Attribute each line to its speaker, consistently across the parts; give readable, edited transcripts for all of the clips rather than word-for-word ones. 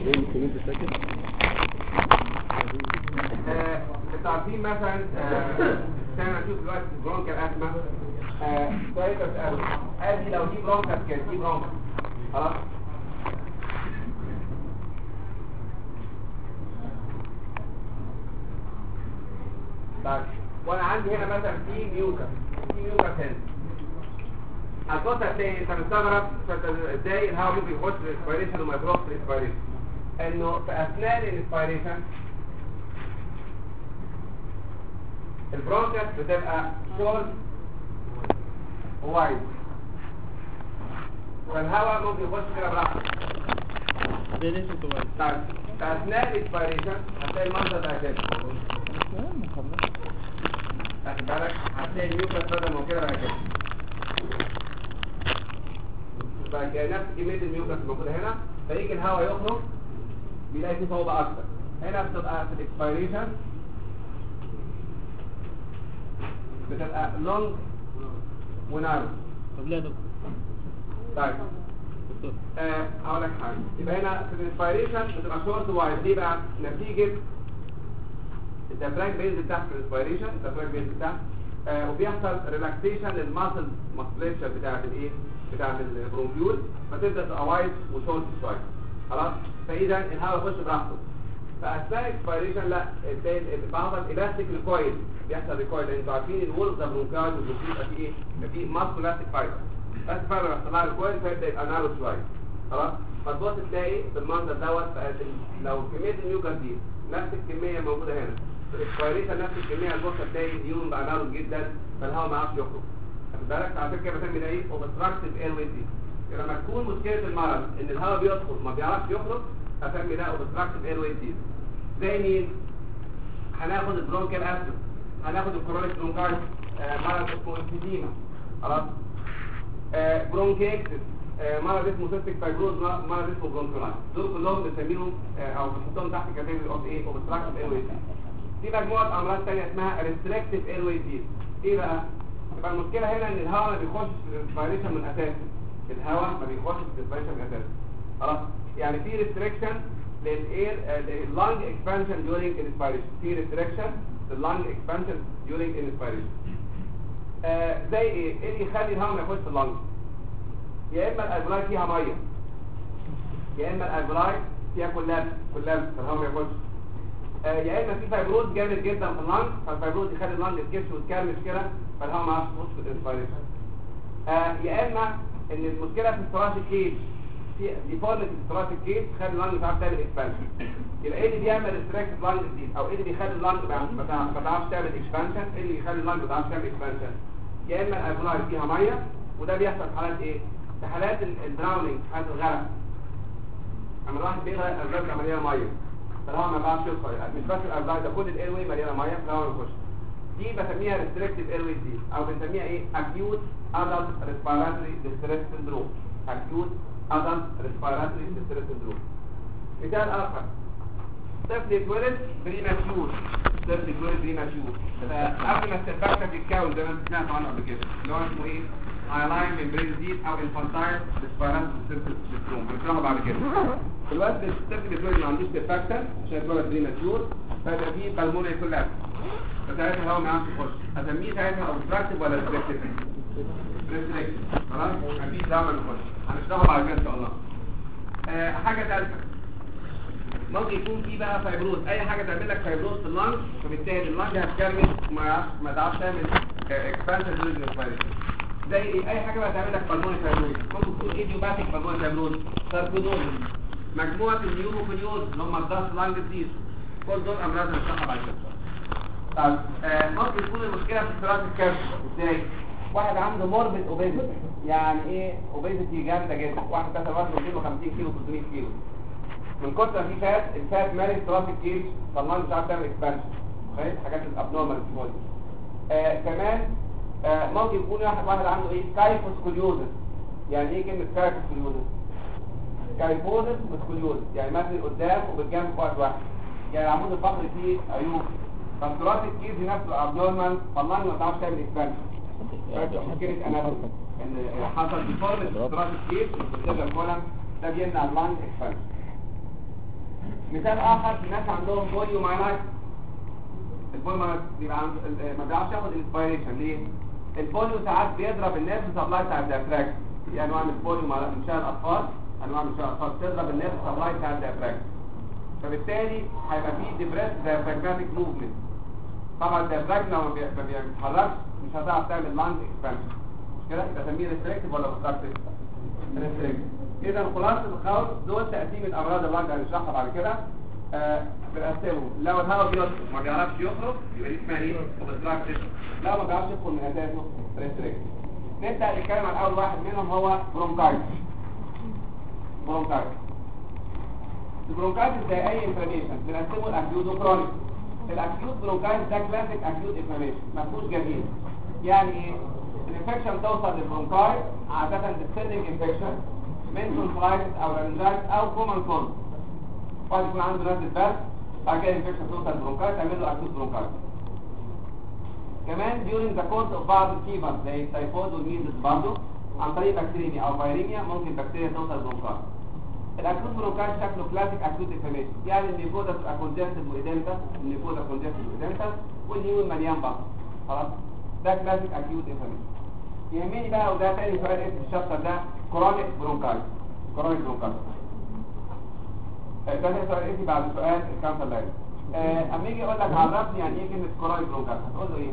Speaker 1: انتوا عارفين مثلا استنى نشوف دلوقتي البرونكال ازمه كويس. ادي لو دي برونكال كده دي برونكال خلاص. طيب وانا عندي هنا مثلا في ميوكا هنا هتبص هتلاقي انت مستغرب ازاي الهواء ممكن يخش في الاسبيريشن وما يخرجش في الاسبيريشن. انه في اثناء الاسبيريشن البرونكس بتبقى شورت وايد فالهواء ممكن يخش كده براحته. طيب في اثناء الاسبيريشن هتلاقي المنظر ده كده خد بالك. هتلاقي الميوكس بدل ما كده بقى كده بقى كده نفس كميه الميوكس موجوده هنا. فيجي الهواء يخرج بيلاقي فيه صعوبه اكتر. هنا بتبقى في الاكسبيريشن بتبقى لونج ونارو.
Speaker 2: طب ليه يا دكتور؟
Speaker 1: طيب هقول لك حاجه. يبقى هنا في الانسبيريشن بتبقى شورت وايد. ليه بقى؟ نتيجه الديافراجم بينزل تحت في الانسبيريشن، الديافراجم بينزل تحت وبيحصل ريلاكسيشن للماسل ماسليتشر بتاعت الايه؟ بتاعت البرونكيول، فتبدا تبقى وايد وشورت شويه خلاص. فاذا الهواء يخش براحته. فاثناء الاكسبيريشن لا بيحصل الاستيك ريكويل، بيحصل ريكويل. انتوا عارفين الولز برونكايد والبرونكيول في ايه؟ في ماسل الاستيك فايبر. الاستيك فايبر بيحصل لها ريكويل فيبدا يبقى نارو شويه خلاص. فتبص تلاقي بالمنظر دوت. لو كميه الميوكس دي نفس الكميه موجوده هنا في الاكسبيريشن نفس الكميه البص تلاقي اليوم بقى نارو جدا فالهواء ما يعرفش يخرج. خد بالك. عشان كده بسمي ده ايه؟ اوبستراكتيف اير ويز. لما تكون مشكله المرض ان الهواء بيدخل ما بيعرفش يخرج اسمي ده اوبستراكتيف اير ويز. زي مين؟ هناخد البرونكال اسيد، هناخد الكرونيك برونكايتس، مرض اسمه انفيزيما خلاص، برونكيكتس، مرض اسمه سيستيك فايبروز، مرض اسمه برونكولايتس. دول كلهم بنسميهم او بنحطهم تحت كاتيجوري اوف ايه؟ اوبستراكتيف اير ويز. في مجموعه امراض ثانيه اسمها ريستريكتيف اير ويز. ايه بقى؟ يبقى المشكله هنا ان الهواء ما بيخشش في الانسبيريشن من اساسه. الهواء ما بيخشش في الانسبيريشن من اساسه خلاص. يعني في ريستريكشن للاير اللانج اكسبانشن ديورينج انسبيريشن. في ريستريكشن لللانج اكسبانشن ديورينج انسبيريشن. زي ايه اللي يخلي الهواء ما يخش في اللانج؟ يا اما الالفلاي فيها ميه، يا اما الالفلاي فيها كلاب فالهواء ما يخش، يا اما في فايبروز جامد جدا في اللانج فالفايبروز يخلي اللانج تكش وتكرمش كده فالهواء ما يعرفش يخش في الانسبيريشن. يا اما ان المشكله في الثراشيك كيج، في ديفورميتي في الثراشيك كيج تخلي اللانج مش عارف تعمل اكسبانشن. يبقى ايه اللي بيعمل ريستريكتيف لانج ديزيز او ايه اللي بيخلي اللانج ما تعرفش تعمل اكسبانشن؟ ايه اللي بيخلي اللانج ما تعرفش تعمل اكسبانشن؟ يا اما الالفلاي فيها ميه وده بيحصل في حالات ايه؟ في حالات الدراونينج، حالات الغرق. اما الواحد بيغرق الالفلاي مليانه ميه فالهواء ما بيعرفش يدخل. مش بس الالفلاي ده كل الاير واي مليانه ميه فالهواء ما يخش. دي بسميها ريستريكتيف اير واي ديزيز او بنسميها ايه؟ اكيوت ادلت ريسبيراتوري ديستريس سيندروم. اكيوت ادلت ريسبيراتوري ديستريس سيندروم. مثال اخر، طفل يتولد بريماتيور، طفل يتولد بريماتيور قبل ما السيرفكتر يتكون زي ما انت سمعت عنه قبل كده اللي هو اسمه ايه؟ هايلاين ميمبرين ديزيز او انفانتايل ريسبيراتوري ديستريس سيندروم. بنشرحه بعد كده. الوقت الطفل يتولد ما عندوش سيرفكتر عشان يتولد بريماتيور فيبقى فيه بالمونري كولابس فساعتها الهواء ما يعرفش يخش. اسميه ساعتها اوبستراكتيف ولا ريستريكتيف؟ ريستريكتيف خلاص. مفيش دعوه نخش هنشرحه بعد كده ان شاء الله. حاجه ثالثه ممكن يكون في بقى فايبروز. اي حاجه تعمل لك فايبروز في اللانج فبالتالي اللانج هتكمل ما تعرفش تعمل اكسبانشن للريسبيريشن. زي ايه؟ اي حاجه بقى تعمل لك بالمونري فايبروز. ممكن تكون ايديوباثيك بالمونري فايبروز، ساركودوز، مجموعه النيوموفيليوز اللي هم الضغط لانج ديزيز. كل دول امراض هنشرحها بعد كده. طيب ممكن تكون المشكله في الثراسيك كابسول. ازاي؟ واحد عنده موربيد اوبيزيتي. يعني ايه اوبيزيتي جامده جدا؟ واحد مثلا وزنه 250 كيلو 300 كيلو من كتر في فات، الفات مالي الثراسيك كيج فاللانج مش عارف تعمل اكسبانشن. شايف حاجات الابنورمال في البودي. كمان ممكن يكون واحد عنده ايه؟ كايفوسكوليوزس. يعني ايه كلمه كايفوسكوليوزس؟ كايفوزس وسكوليوزس يعني مثلا قدام وبالجنب في وقت واحد. يعني العمود الفقري فيه عيوب فالثراسيك كيج نفسه ابنورمال فاللانج ما تعرفش تعمل اكسبانشن. مشكله اناتومي ان حصل ديفورميتي في الثراسيك كيج في السيرفر كولم ده بيمنع اللانج اكسبانشن. مثال اخر الناس عندهم بوليومايلايتس. البوليومايلايتس بيبقى ما بيعرفش ياخد انسبيريشن. ليه؟ البوليو ساعات بيضرب النيرف سبلاي بتاع الديافراجم. في انواع من البوليومايلايتس من شلل الاطفال، انواع من شلل الاطفال بتضرب النيرف سبلاي بتاع الديافراجم، فبالتالي هيبقى فيه ديبريس ديافراجماتيك موفمنت. طبعا الديافراجم لو ما بيتحركش مش هتعرف تعمل لانج اكسبانشن، مش كده؟ يبقى تسميه ريستريكتيف ولا اوبستراكتيف؟ ريستريكتيف. اذا خلاصه القول دول تقسيم الامراض اللي هنشرحها بعد كده. بنقسمهم لو الهواء بيدخل ما بيعرفش يخرج يبقى دي اسمها ايه؟ اوبستراكتيف. لو ما بيعرفش يدخل من اساسه ريستريكتيف. نبدا نتكلم عن اول واحد منهم هو برونكايتس. برونكايتس البرونكايتس زي اي انفلاميشن بنقسمه الاكيوت وكرونيك. الاكيوت برونكايتس ده كلاسيك اكيوت انفلاميشن ما فيهوش جديد. يعني ايه؟ الانفكشن توصل للبرونكايت عاده ديسندنج انفكشن من تونسلايتس او لارنجايتس او كومن كولد. واحد يكون عنده نزله برد بعد كده الانفكشن توصل للبرونكايت تعمل له اكيوت برونكايت. كمان during the course of بعض الفيفر زي التيفود والميزلز برضه عن طريق بكتيريميا او فيروميا ممكن بكتيريا توصل للبرونكايت. الاكيوت برونكايت شكله كلاسيك اكيوت انفلاميشن، يعني الميكوزا تبقى كونجستد وإيدنتس، الميكوزا كونجستد وإيدنتس والنيون مليان بطن. خلاص ده كلاسيك اكيوت انفلاميشن. يهمني بقى وده تاني سؤال اسم الشابتر ده كرونيك برونكايت. كرونيك برونكايت ده تاني سؤال اسمي بعد سؤال الكانسر لاين. اما يجي يقول لك عرفني يعني ايه كلمه كرونيك برونكايت هتقول له ايه؟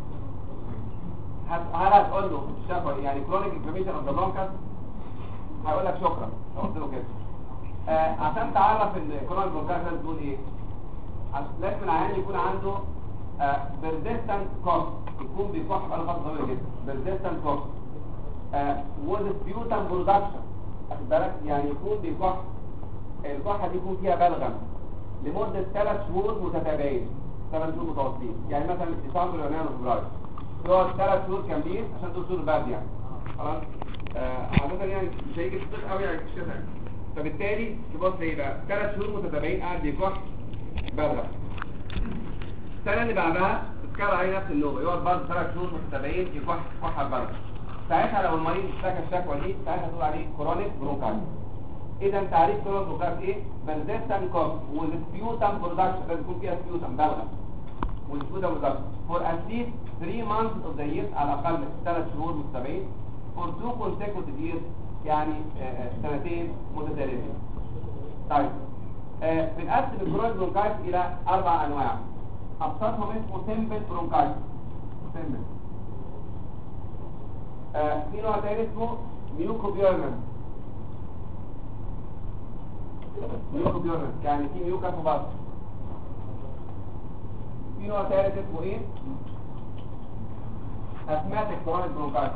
Speaker 1: هل هتقول له الشفوي يعني كرونيك انفلاميشن اوف ذا برونكاس؟ هيقول لك شكرا. قلت له كده. عشان تعرف ان كرونيك برونكايت لازم تقول ايه؟ لازم العيان يكون عنده persistent cough، يكون بيكح بقاله فتره طويله جدا. persistent cough with sputum production، واخد بالك؟ يعني يكون بيكح الكحه دي يكون فيها بلغم لمده 3 شهور متتابعين، 3 شهور متواصلين. يعني مثلا ديسمبر ويناير وفبراير يقعد 3 شهور كاملين عشان دول شهور برد يعني. خلاص عاده يعني مش هيجي في الصيف قوي يعني في الشتاء. فبالتالي تبص ايه بقى 3 شهور متتابعين قاعد بيكح بلغم. السنه اللي بعدها تتكرر عليه نفس النوبه يقعد برضه 3 شهور متتابعين يكح كحه بلغم. ساعتها لو المريض اشتكى الشكوى دي ساعتها تقول عليه كرونيك برونكايتس. اذا تعريف كرونيك برونكايتس ايه؟ persistent cough with sputum production، لازم يكون فيها سبيوتم بلغم والسبيوتم production for at least 3 months of the year، على الاقل 3 شهور متتابعين for 2 consecutive years، يعني سنتين متتاليين. طيب بنقسم الكرونيك برونكايتس الى 4 انواع. ابسطهم اسمه سيمبل برونكايتس. سيمبل. في نوع تاني اسمه ميوكوبيورنال. ميوكوبيورنال يعني في ميوكا في بعض. في نوع ثالث اسمه ايه؟ اسماتيك كرونيك برونكايتس.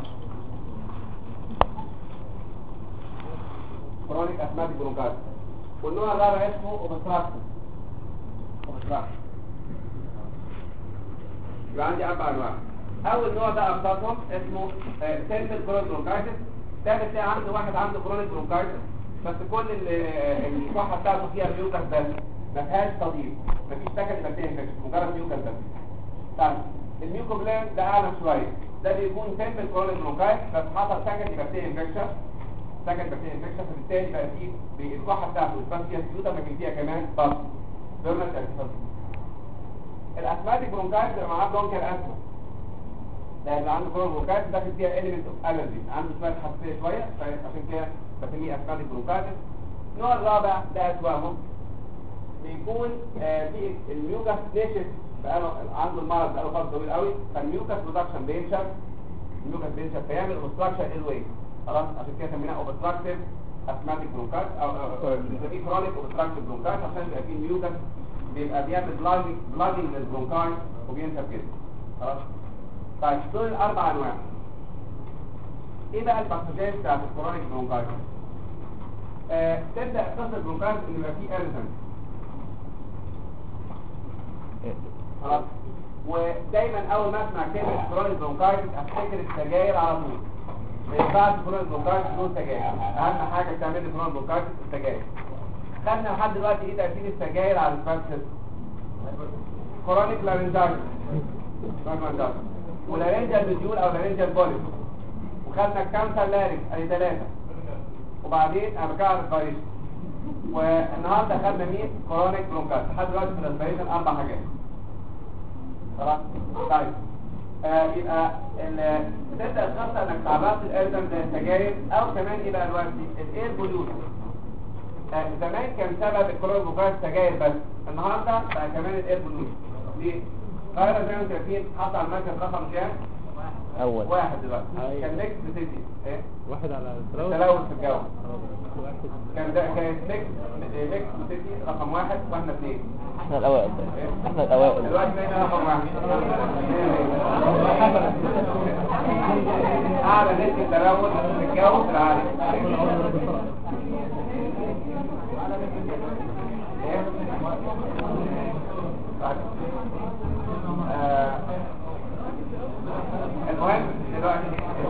Speaker 1: كرونيك اسماتيك برونكايتس. والنوع الرابع اسمه اوبستراكشن. اوبستراكشن يبقى عندي 4 انواع. اول نوع ده ابسطهم اسمه سيمبل كرونيك برونكايتس. ده بتلاقي عنده واحد عنده كرونيك برونكايتس بس كل الكحه بتاعته فيها ميوكاس بس ما فيهاش تضييق، مفيش سكن بكتيريا انفكشن، مجرد ميوكاس بس. طيب الميوكوبلان ده اعلى شويه، ده بيكون سيمبل كرونيك برونكايتس بس حصل سكن بكتيريا انفكشن، سكن بكتيريا انفكشن، فبالتالي بقى فيه الكحه بتاعته بس فيها سيوتا لكن فيها كمان بس بيرمنت ارتفاع. الاسماتيك برونكايتس بيبقى معاه برونكيال اسما، ده اللي عنده كرونيك برونكايتس داخل فيها اليمنت اوف الرجي، عنده شويه حساسيه شويه عشان كده بسميه اسماتيك برونكايتس. النوع الرابع ده اسوأهم، بيكون في الميوكاس نشف بقاله عنده المرض بقاله فتره طويل قوي، فالميوكاس برودكشن بينشف، الميوكاس بينشف فيعمل اوبستراكشن الواي. خلاص عشان كده سميناه اوبستراكتيف اسماتيك برونكايتس او بنسميه كرونيك اوبستراكتيف برونكايتس عشان بيبقى فيه الميوكاس بيبقى بيعمل بلاجنج للبرونكايت وبينشف كده. خلاص طيب دول الاربع انواع. ايه بقى الباثوجين بتاعت الكرونيك برونكايتس؟ تبدا قصه البرونكايتس ان يبقى فيه ارزن. خلاص ودايما اول ما اسمع كلمه كرونيك برونكايتس افتكر السجاير على طول. ما ينفعش كرونيك برونكايتس بدون سجاير، اهم حاجه بتعمل لي كرونيك برونكايتس السجاير. خدنا لحد دلوقتي ايه تاثير السجاير على الفاسس؟ كرونيك لارنجايتس ولارنجال بيديول او لارنجال بوليس، وخدنا الكانسر لارنج ادي 3، وبعدين ارجع للفاريشن. والنهارده خدنا مين؟ كرونيك برونكايتس. لحد دلوقتي في الاسبريشن 4 حاجات. خلاص؟ طيب يبقى تبدا الخطه انك تعرضت الالزم ده السجاير او كمان ايه بقى دلوقتي؟ الاير بوليوشن. زمان كان سبب الكرونيك برونكايتس سجاير بس، النهارده بقى كمان الاير بوليوشن. ليه؟ القاهره زي ما انتم شايفين حاطه على المركز رقم كام؟
Speaker 2: اول
Speaker 1: 1 دلوقتي. كان نكست سيتي ايه؟
Speaker 3: 1 على
Speaker 1: التلوث في الجو. كان نكست سيتي رقم 1 واحنا 2.
Speaker 2: احنا الاوائل احنا الاوائل
Speaker 1: دلوقتي بقينا رقم 1. اعلى نسبه تلوث في الجو في العالم. المهم دلوقتي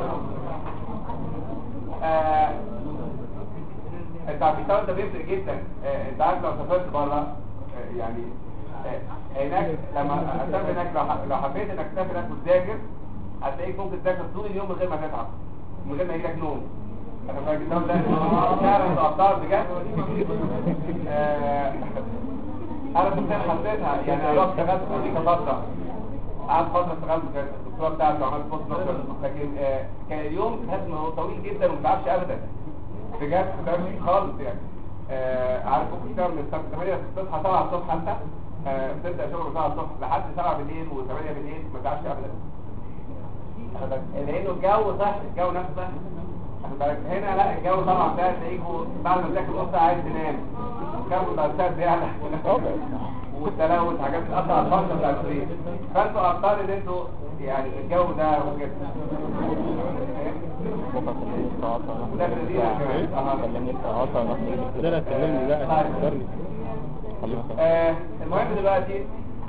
Speaker 1: التعبيطات ده بيفرق جدا. انت عارف لو سافرت بره يعني هناك لما اسافر هناك لو حبيت انك تسافر هناك وتذاكر هتلاقيك ممكن تذاكر طول اليوم من غير ما تتعب، من غير ما يجيلك نوم. انا فاكر الكتاب ده فعلا تقطعت بجد. انا كنت حسيتها يعني. انا رحت اشتغلت في امريكا فتره، قعدت فتره اشتغلت في الدكتوراه بتاعتي وعملت بوست دكتور، لكن كان اليوم تحس ان هو طويل جدا وما بتعبش ابدا بجد. ما بتعبش خالص يعني. عارف ممكن تشتغل من الساعه 8 تصحى 7 الصبح حتى تبدا شغل 7 الصبح لحد 7 بالليل و8 بالليل ما بتعبش ابدا. لانه الجو صح، الجو نفسه صح. هنا لا، الجو طبعا ده تلاقيكوا بعد ما تاكل نص عايز تنام، الجو ده بيعلى والتلوث حاجات بتقطع الفرصه بتاعت الريق، فانتوا ابطال ان انتوا يعني الجو ده وكده.
Speaker 2: ده كلمني التعاطى
Speaker 3: لا كلمني لا فكرني.
Speaker 1: المهم دلوقتي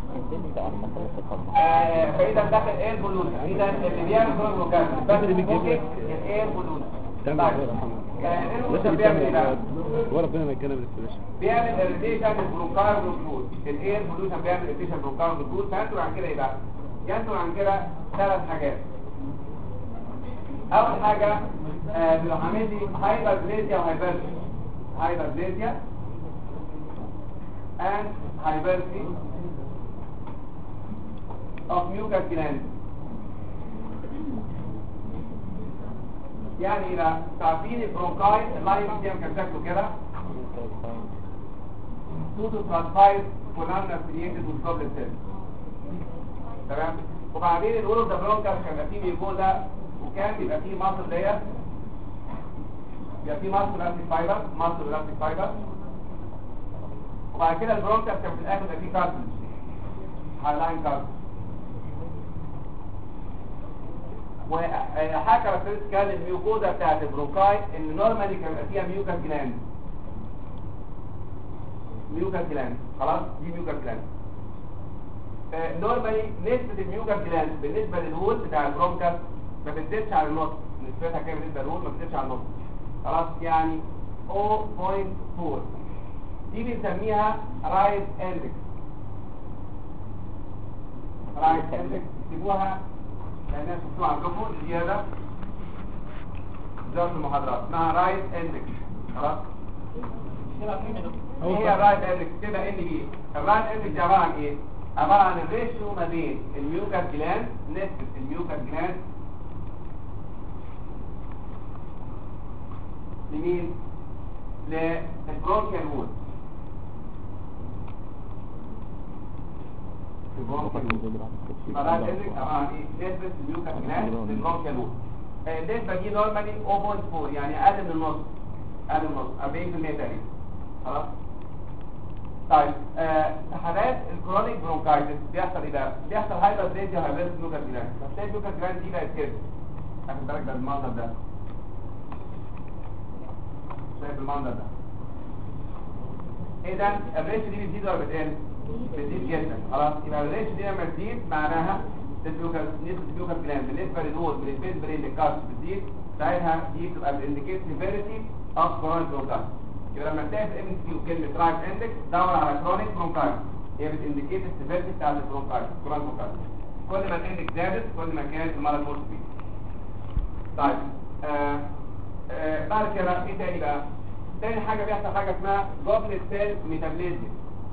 Speaker 1: فإذا داخل ايه البولوشن. إذا اللي بيعمل كرونيك برونكايتس بس ممكن الايه البولوشن. البولوشن بيعمل ايه بقى؟
Speaker 3: وربنا نجانا من السبيشن.
Speaker 1: بيعمل اريتيشن للبرونكايل والجلوكوز. الايه البولوشن بيعمل اريتيشن للبرونكايل والجلوكوز. فينتج عن كده ايه بقى؟ ينتج عن كده 3 حاجات. اول حاجه لو عامل لي هايبربليزيا وهايبرسي. هايبربليزيا and hypertrophy of mucus gland. يعني إذا تعرفين البرونكايت اللاين ديام كان شكله كده توتو ترانسفايز كولامنا افيليتد والبروبلم سيل. تمام. وبعدين الورد ده برونكاس كان فيه ميكوزا وكان بيبقى فيه ماسل ديت، بيبقى فيه ماسل الاستيك فايبر، ماسل الاستيك فايبر. وبعد كده البرونكاس كان في الاخر بيبقى فيه كارتلج، هايلاين كارتلج. وحاجه كاركترستيك الميوكوزا بتاعت البرونكايت ان نورمالي كان بيبقى فيها ميوكاس جلاند. ميوكاس جلاند خلاص، دي ميوكاس جلاند. نورمالي نسبه الميوكاس جلاند بالنسبه للوول بتاع البرونكاس ما بتزيدش على النص. نسبتها كام بالنسبه للوول؟ ما بتزيدش على النص. خلاص، يعني 0.4. دي بنسميها رايت اندكس. رايت اندكس تكتبوها لأنها شفتوها عندكم زيادة زيادة المحاضرات اسمها رايت اندكس. خلاص، هي الرايت اندكس كده ان بي. الرايت اندكس عبارة عن ايه؟ عبارة عن الريشيو ما بين الميوكاس جلاند، نسبة الميوكاس جلاند لمين؟ للبرونكيال وول. يبقى رايت اندكس عبارة عن ايه؟ نسبة الميوكاس جلاند للبرونكيال وول. النسبة دي نورمالي 0.4، يعني أقل من النص. أقل من النص، 40% تقريبا. خلاص؟ طيب حالات الكرونيك برونكايتس بيحصل ايه بقى؟ بيحصل هايبربليزيا وهايبرس ميوكاس جلاند. فبتلاقي الميوكاس جلاند دي بقت كده. خد بالك ده المنظر ده. شايف المنظر ده؟ اذا الريش دي بتزيد ولا بتقل؟ بتزيد جدا. خلاص، يبقى الريش دي لما تزيد معناها نسبة الميوكاس جلاند بالنسبة للوول من البيز برين للكارس بتزيد، ساعتها دي بتبقى بالانديكيت سيفيريتي اوف كرونيك برونكايتس. يبقى لما تلاقي في الام كيو كلمه رايت اندكس دور على كرونيك برونكايتس، هي بتانديكيت السيفيريتي بتاع البرونكايتس، كرونيك برونكايتس. كل ما الاندكس زادت كل ما كان المرض مرتفع. طيب بعد كده ايه تاني بقى؟ تاني حاجه بيحصل حاجه اسمها جوبلت سيل ميتابليزم.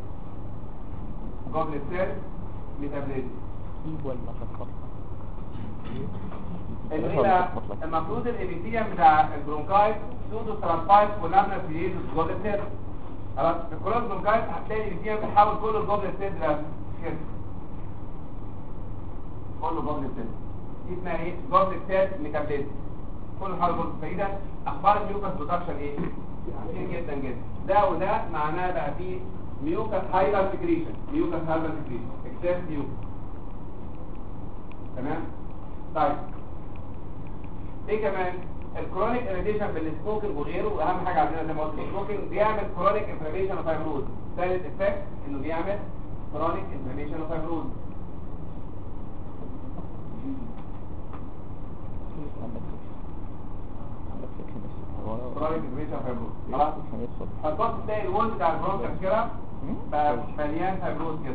Speaker 1: جوبلت سيل ميتابليزم
Speaker 2: ولا شخص
Speaker 1: المفروض الابيثيليوم بتاع البرونكايت سودو ستراتيفايد كولامنر فيليز جوبلت سيل. خلاص في الكولون برونكايت هتلاقي الابيثيليوم بيحول كل الجوبلت سيل ده كده كله جوبلت سيل. دي اسمها ايه؟ جوبلت سيل ميتابليزم. كل حاجه برضه فايده. اخبار الميوكاس برودكشن ايه؟ كتير جدا جدا. ده وده معناه بقى فيه ميوكاس هايبر سكريشن. ميوكاس هايبر سكريشن اكسس ميوكاس. تمام؟ طيب ايه كمان؟ الكرونيك اريتيشن بالسموكينج وغيره. واهم حاجه عندنا زي ما قلت السموكينج بيعمل كرونيك انفلاميشن وفايبروز. ثالث افكت انه بيعمل كرونيك انفلاميشن وفايبروز. كرونيك انفلاميشن وفايبروز. خلاص هتبص تلاقي الوول بتاع البرونكس كده بقى مليان فايبروز كده.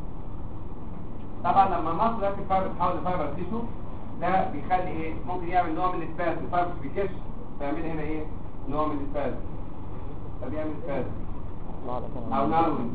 Speaker 1: طبعا لما المصل يركب فايبر تحول لفايبر تيشو ده بيخلي ايه؟ ممكن يعمل نوع من الاسباز. الفايبر بيكش فيعمل هنا ايه؟ نوع من الاسباز. فبيعمل اسباز او ناروينج.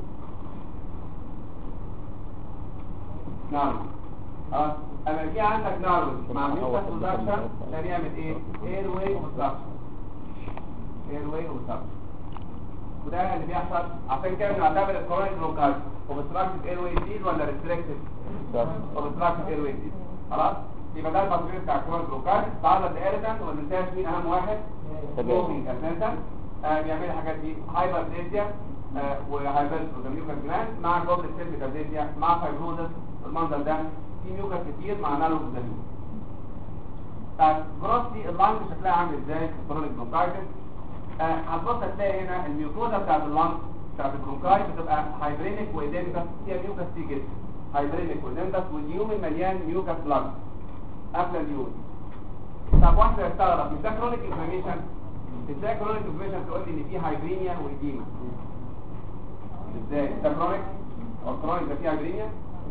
Speaker 1: ناروينج اه اما في عندك ناروينج مع ميوكاس برودكشن ده بيعمل ايه؟ اير واي اوبستراكشن. اير واي اوبستراكشن وده اللي بيحصل. عشان كده بنعتبر الكورونيك برونكايتس اوبستراكتيف اير واي ديز ولا ريستريكتيف؟ اوبستراكتيف اير واي ديز. خلاص يبقى ده الباثوجين بتاع الكورونيك برونكايتس. تعرض لإيريتانت وما ننساش مين اهم واحد؟ سموكينج اساسا. بيعمل الحاجات دي هايبربليزيا وهايبربليزيا ميوكاس جلاند مع جوبلت سيل ميتابليزيا مع فايبروزس. المنظر ده في ميوكاس كتير مع نانوكوزامين. طيب جروسلي اللانج شكلها عامل ازاي في الكورونيك برونكايتس؟ هتبص هتلاقي هنا الميوكوزا بتاعت اللانج بتاعت البرونكايت بتبقى هايبرينيك وايديميكاس. فيها ميوكاس كتير جدا هايبرينيك وايديميكاس واليومن مليان ميوكاس بلاج قافله اليوم. طب واحده استغرب مش ده كرونيك انفلاميشن؟ ازاي كرونيك انفلاميشن تقول لي ان في هايبرينيا وايديما؟ ازاي ده كرونيك او كرونيك ده فيه هايبرينيا؟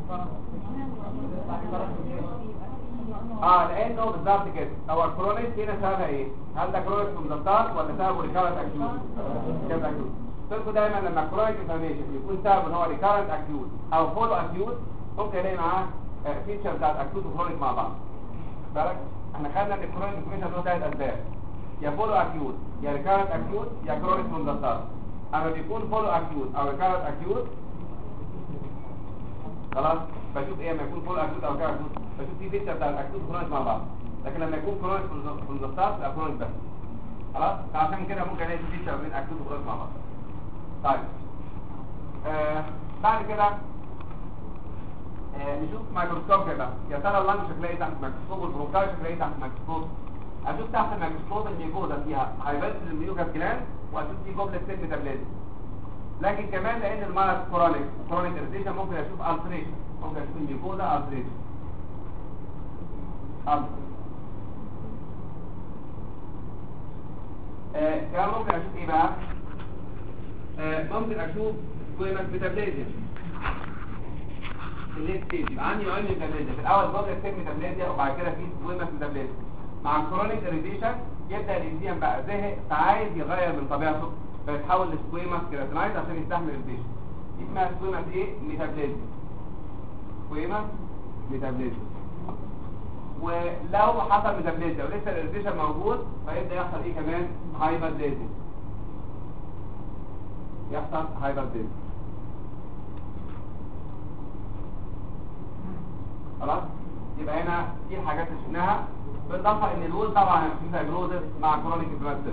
Speaker 1: لانه بالظبط كده. هو الكرونيك هنا سببها ايه؟ هل ده كرونيك كومزنتال ولا سببه ريكارنت اكيوت؟ كده اكيوت. تقولوا دايما لما الكرونيك انفلاميشن يكون سببه ان هو ريكارنت اكيوت او فولو اكيوت ممكن يلاقي معاه فيتشر بتاعت اكيوت وكرونيك مع بعض. بالك احنا خدنا ان الكرونيك انفلاميشن له ثلاث اسباب، يا فولو اكيوت يا ريكارنت اكيوت يا كرونيك كومزنتال. اما بيكون فولو اكيوت او ريكارنت اكيوت خلاص بشوف ايه لما يكون فولو اكيوت او ريكارنت اكيوت بشوف في فيتشر بتاع الاكيوت وكرونيك مع بعض. لكن لما يكون كرونيك كومزنتال يبقى كرونيك بس. خلاص عشان كده ممكن الاقي في فيتشر بين اكيوت وكرونيك مع بعض. طيب بعد كده نشوف مايكروسكوب كده. يا ترى اللانج شكلها ايه تحت الميكروسكوب والبرونكايت شكلها ايه تحت الميكروسكوب؟ اشوف تحت الميكروسكوب الميوكوزا فيها هايبرس الميوكاس جلاند واشوف في جوبلت سيل ميتابليزم. لكن كمان لان المرض كرونيك اريتيشن ممكن اشوف التريشن. ممكن اشوف الميوكوزا التريشن. كمان ممكن اشوف ايه بقى؟ ممكن اشوف سكويماس ميتابليزم. الليت ستيج يبقى عندي نوعين من الميتابليزم. في الاول جوبلت سيل ميتابليزم وبعد كده في سكويماس ميتابليزم. مع الكرونيك اريتيشن يبدا الانسان بقى زهق فعايز يغير من طبيعته فيتحول لسكويماس كيراتينايز عشان يستحمل الريتيشن. اسمها سكويماس ايه؟ ميتابليزم. سكويماس ميتابليزم. ولو حصل ميتابليزم ولسه الاريتيشن موجود فيبدا يحصل ايه كمان؟ هايبربليزم. يحصل هايبربليزم. خلاص يبقى هنا دي الحاجات اللي شفناها. بالاضافه ان الول طبعا في فايبروزس مع كرونيك انفلاماتوري.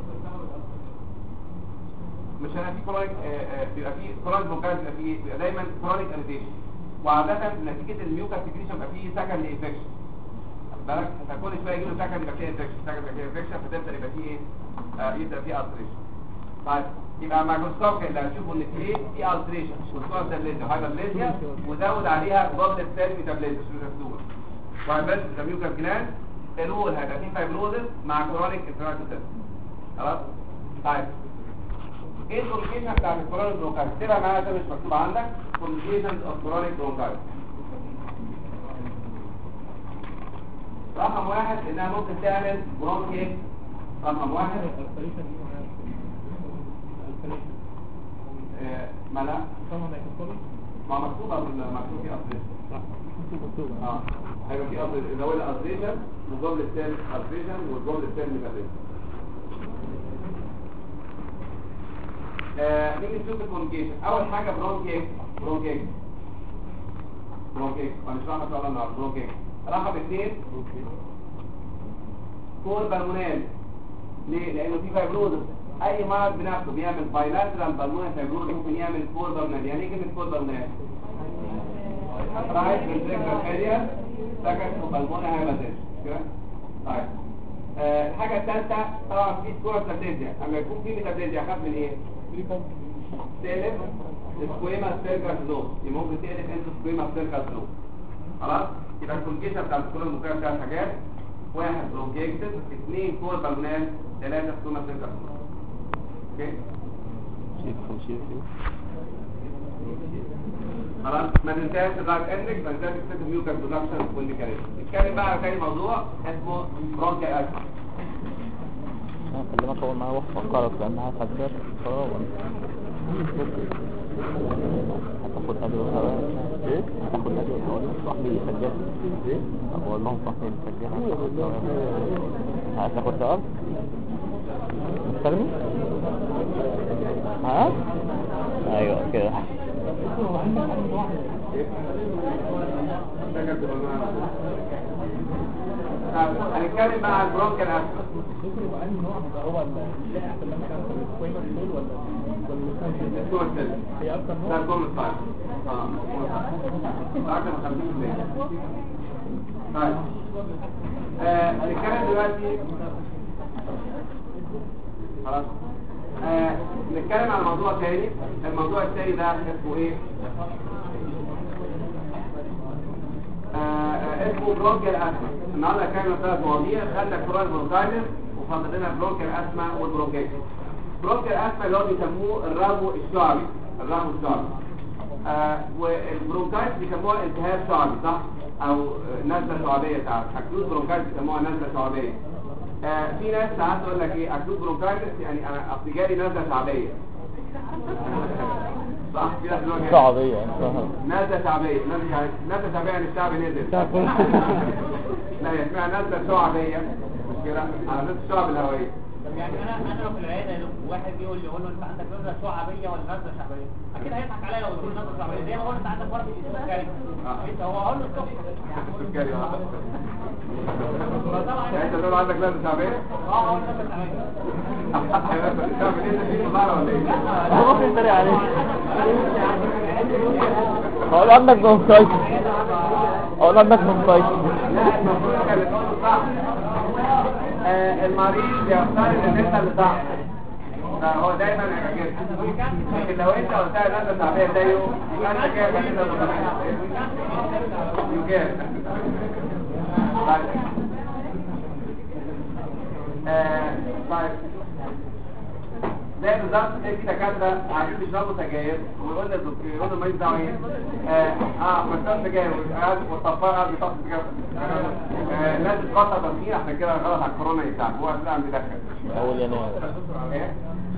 Speaker 1: مش هنا في كرونيك بيبقى في كرونيك برونكايتس بيبقى دايما كرونيك اريتيشن وعاده نتيجه الميوكاس سكريشن بيبقى في سكند انفكشن. خد بالك كل شويه يجي له سكند بكتيريا انفكشن فتبدا يبقى في ايه؟ يبدا في التريشن. طيب يبقى مايكروسكوب كده هتشوفوا ان في ايه؟ في التريشن وسكويماس هايبربليزيا وزود عليها جوبلت سيل ميتابليزم مكتوبه. وهيبقى الميوكاس جلاند الول هيبقى فيه فايبروزس مع كرونيك انفلاماتوري. خلاص؟ طيب ايه الكومبليكيشن بتاعت الكرونيك برونكايتس؟ اكتبها معايا عشان مش مكتوب عندك. كومبليكيشنز اوف كرونيك برونكايتس. رقم واحد انها ممكن تعمل برونكيت. رقم واحد ملا ما مكتوبه مكتوب في ابريشن هيبقى في ابريشن اللي هو الابريشن والجمله الثالث ابريشن والجمله الثالث ابريشن. نيجي نشوف الكونجيشن. اول حاجه برونكيك وهنشرحها ان شاء الله النهارده. برونكيك رقم 2 كور بالمونال. ليه؟ لانه في فايبروزس. اي مرض بنفسه بيعمل بايلاترال بالمونال فايبروزس ممكن يعمل كور بالمونال. يعني ايه كلمه كور بالمونال؟ رايت فنتريكولار اريا سكند بالمونال هايباتيشن كده. طيب الحاجه الثالثه طبعا في سكور ميتابليزيا. اما يكون في ميتابليزيا اخاف من ايه؟ تقلب سكويما سيل كارسينوم. ممكن تقلب انت سكويما سيل كارسينوم. خلاص يبقى الكونجيشن بتاع الكور المكافئه بتاعت حاجات: 1 برونكيكتس، 2 كور بالمونال، 3 سكويما سيل كارسينوم. اوكي خلاص ما ننساش الرايت اندكس، ما ننساش تكتب ميوكر برودكشن والميكانيزم. نتكلم بقى على تاني موضوع اسمه برونكيال اسما.
Speaker 2: هكلمك اول ما اروح افكرك لانها سجلت فراغ. هتاخد ادويه ولا ايه؟ هتاخد ادويه ولا صاحبي يسجل ايه؟ اقول لهم صاحبي يسجل هتاخد سؤال مستغني؟ ها؟ ايوه كده.
Speaker 1: هنتكلم بقى على البرونكيال اسما. هي اكتر نوع ده كومن سايز اكتر من 50%. طيب هنتكلم دلوقتي خلاص نتكلم على موضوع تاني. الموضوع التاني ده اسمه ايه؟ اسمه برونكيال اسما. النهارده هنتكلم 3 مواضيع. خدنا كورال برونكايتس وفضل لنا برونكيال اسما والبرونكيتس. برونكيال اسما اللي هو بيسموه الربو الشعبي. والبرونكايتس بيسموها التهاب شعبي صح؟ او نزله شعبيه ساعات. اكيوت برونكايتس بيسموها نزله شعبيه. في ناس ساعات تقول لك ايه اكيوت برونكايتس يعني انا اصل جالي نزله شعبيه صح كده
Speaker 2: شعبيه
Speaker 1: نزله شعبيه يعني الشعب نزل لا هي اسمها نزله شعبيه كده على نفس الشعب الهوائيه.
Speaker 4: يعني انا لو في العياده واحد يقول له انت عندك نزله شعبيه ولا نزله شعبيه اكيد هيضحك عليا لو قلت له نزله شعبيه زي ما قلت انت عندك ورم السكري انت هو اقول له
Speaker 1: السكري يعني انت تقول عندك نزله شعبيه
Speaker 4: اقول نزله شعبيه
Speaker 1: الشعب نزل فيه مظاهره ولا ايه؟
Speaker 2: هو في طريق عليه اقول عندك برونكايتس اقول عندك برونكايتس.
Speaker 1: لا المفروض كان تقول صح. المريض يفترض ان انت اللي صح. هو دايما يبقى كده. لكن لو انت قلتها نزله شعبيه زيه يبقى انت كده خلينا يمكن طيب زي بالظبط في دكاتره قاعدين بيشربوا سجاير ويقول للدكتور يقول له المريض ده ايه؟ مشروب سجاير والطفايه قاعد بيطفي سجاير لازم تقطع تدخين عشان كده غلط على الكورونا يتعب هو اساسا عم بيدخن
Speaker 2: اول يناير
Speaker 1: ايه؟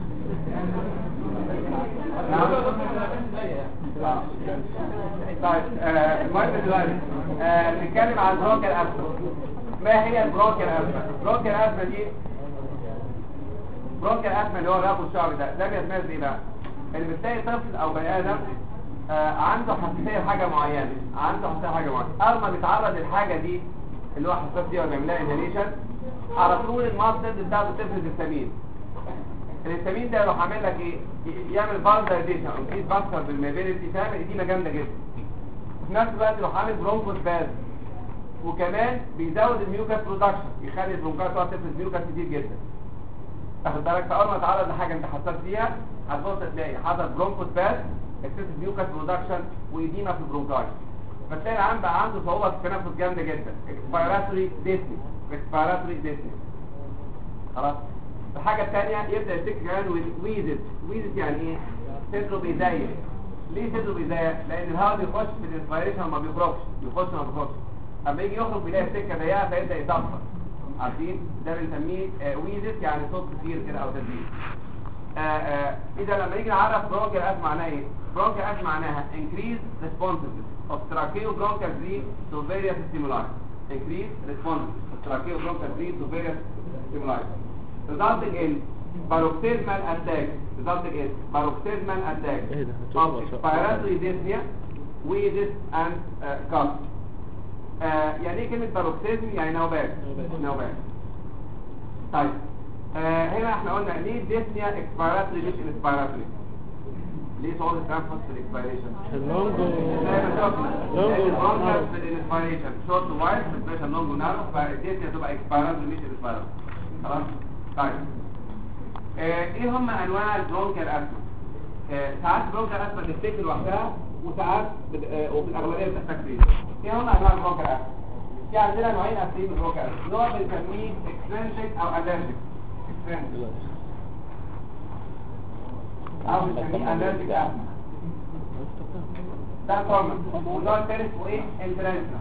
Speaker 1: طيب المهم دلوقتي نتكلم عن برونكيال اسما. ما هي البرونكيال اسما؟ البرونكيال اسما دي برونكيال اسما اللي هو الربو الشعبي ده بيتميز ايه بقى؟ اللي بتلاقي طفل او بني ادم عنده حساسيه لحاجه معينه اول ما بيتعرض للحاجه دي اللي هو حساس دي وبيعمل لها انهاليشن على طول الماستر بتاعته تفرز الهستامين. الهستامين ده يروح عامل لك ايه؟ يعمل فالدايزيشن او يزيد بكتر بالموبيليتي تعمل اديمه جامده جدا. وفي نفس الوقت يروح عامل برونكوسباز وكمان بيزود الميوكاس برودكشن يخلي البرونكات تقعد تفرز ميوكاس كتير جدا. تاخد بالك فاول ما تتعرض لحاجه انت حساس فيها هتبص تلاقي حصل برونكوسباز اكسسيف ميوكاس برودكشن واديمه في البرونكايت. فتلاقي العام بقى عنده صعوبه في التنفس جامده جدا. اكسبيراتوري ديسني خلاص. الحاجه الثانيه يبدا يشتكي كمان ويزت يعني ايه؟ صدره بيضيق. ليه صدره بيضيق؟ لان الهواء بيخش في الانسبيريشن ما بيخرجش اما يجي يخرج بيلاقي السكه ضيقه فيبدا يصفر. عارفين ده بنسميه ويزت يعني صوت كتير كده او تدليل. اذا لما نيجي نعرف برونكيال اسم معناها ايه؟ برونكيال اسم معناها increase responsiveness of tracheobronchial tree to various stimuli. Increase responsiveness of tracheobronchial tree to various stimuli, resulting in paroxysmal attack of expiratory dyspnea, wheezes and cough. يعني ايه كلمة باروكسيزم؟ يعني نوبات. طيب هنا احنا قلنا ليه ديسنيا اكسبيراتوري مش انسبيراتوري؟ ليه صعود التنفس في الاكسبيريشن؟ زي ما شفنا البرونكاس في الانسبيريشن شورت وايد سبيشال لونج ونارو، فالديسنيا تبقى اكسبيراتوري مش انسبيراتوري. خلاص؟ طيب ايه هم انواع البرونكيال اسما؟ ساعات البرونكيال اسما بتفتكر لوحدها وساعات وفي الاغلبيه بتحتاج فيه. ايه هم انواع البرونكيال اسما؟ في عندنا نوعين اساسيين من البرونكيال اسما، نوع بنسميه اكسترنسيك او الرجيك. او بنسميه الرجيك اسما، ده كومن. والنوع الثالث هو ايه؟ انترنسيك.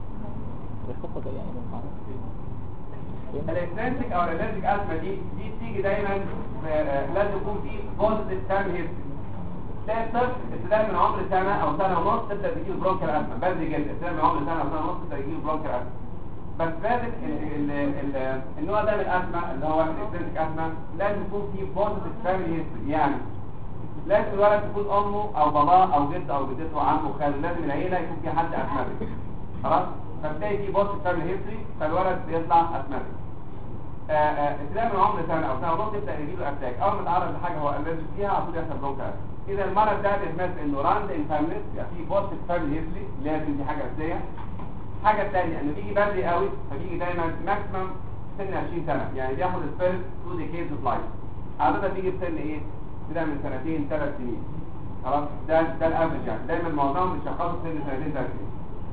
Speaker 1: الاكسترنسيك او الالرجيك اسما دي بتيجي دايما لازم يكون في بوزيتيف تايم هيستوري. تلاقي الطفل ابتداء من عمر سنه او سنه ونص تبدا تجيله برونكيال اسما، بدري جدا ابتداء من عمر سنه او سنه ونص تبدا تجيله برونكيال اسما. بس لازم النوع ده من الاسما اللي هو الاكسترنسيك اسما لازم يكون فيه بوزيتيف فاميلي هيستوري، يعني لازم الولد يكون امه او باباه او جد او جدته عمه وخاله، لازم العيله يكون في حد اسماتيك. خلاص؟ فبتلاقي فيه بوزيتيف فاميلي هيستوري فالولد بيطلع اسماتيك. ابتداء من عمر سنه او سنه ونص يبدا يجيله اتاك، اول ما يتعرض لحاجه هو الرجيك فيها على طول يحصل برونكاس. اذا المرض ده بيتمثل انه راند ان فاميلي، يعني فيه بوزيتيف فاميلي هيستوري، لازم دي حاجه اساسيه. الحاجه الثانيه انه بيجي بدري قوي، فبيجي دايما ماكسيمم سن 20 سنه، يعني بياخد الفيرست 2 ديكيدز اوف لايف. عاده بيجي بسن ايه؟ ابتداء من سنتين 3 سنين. خلاص؟ ده الافرج، يعني دايما معظمهم بيشخصوا سن سنتين 3 سنين.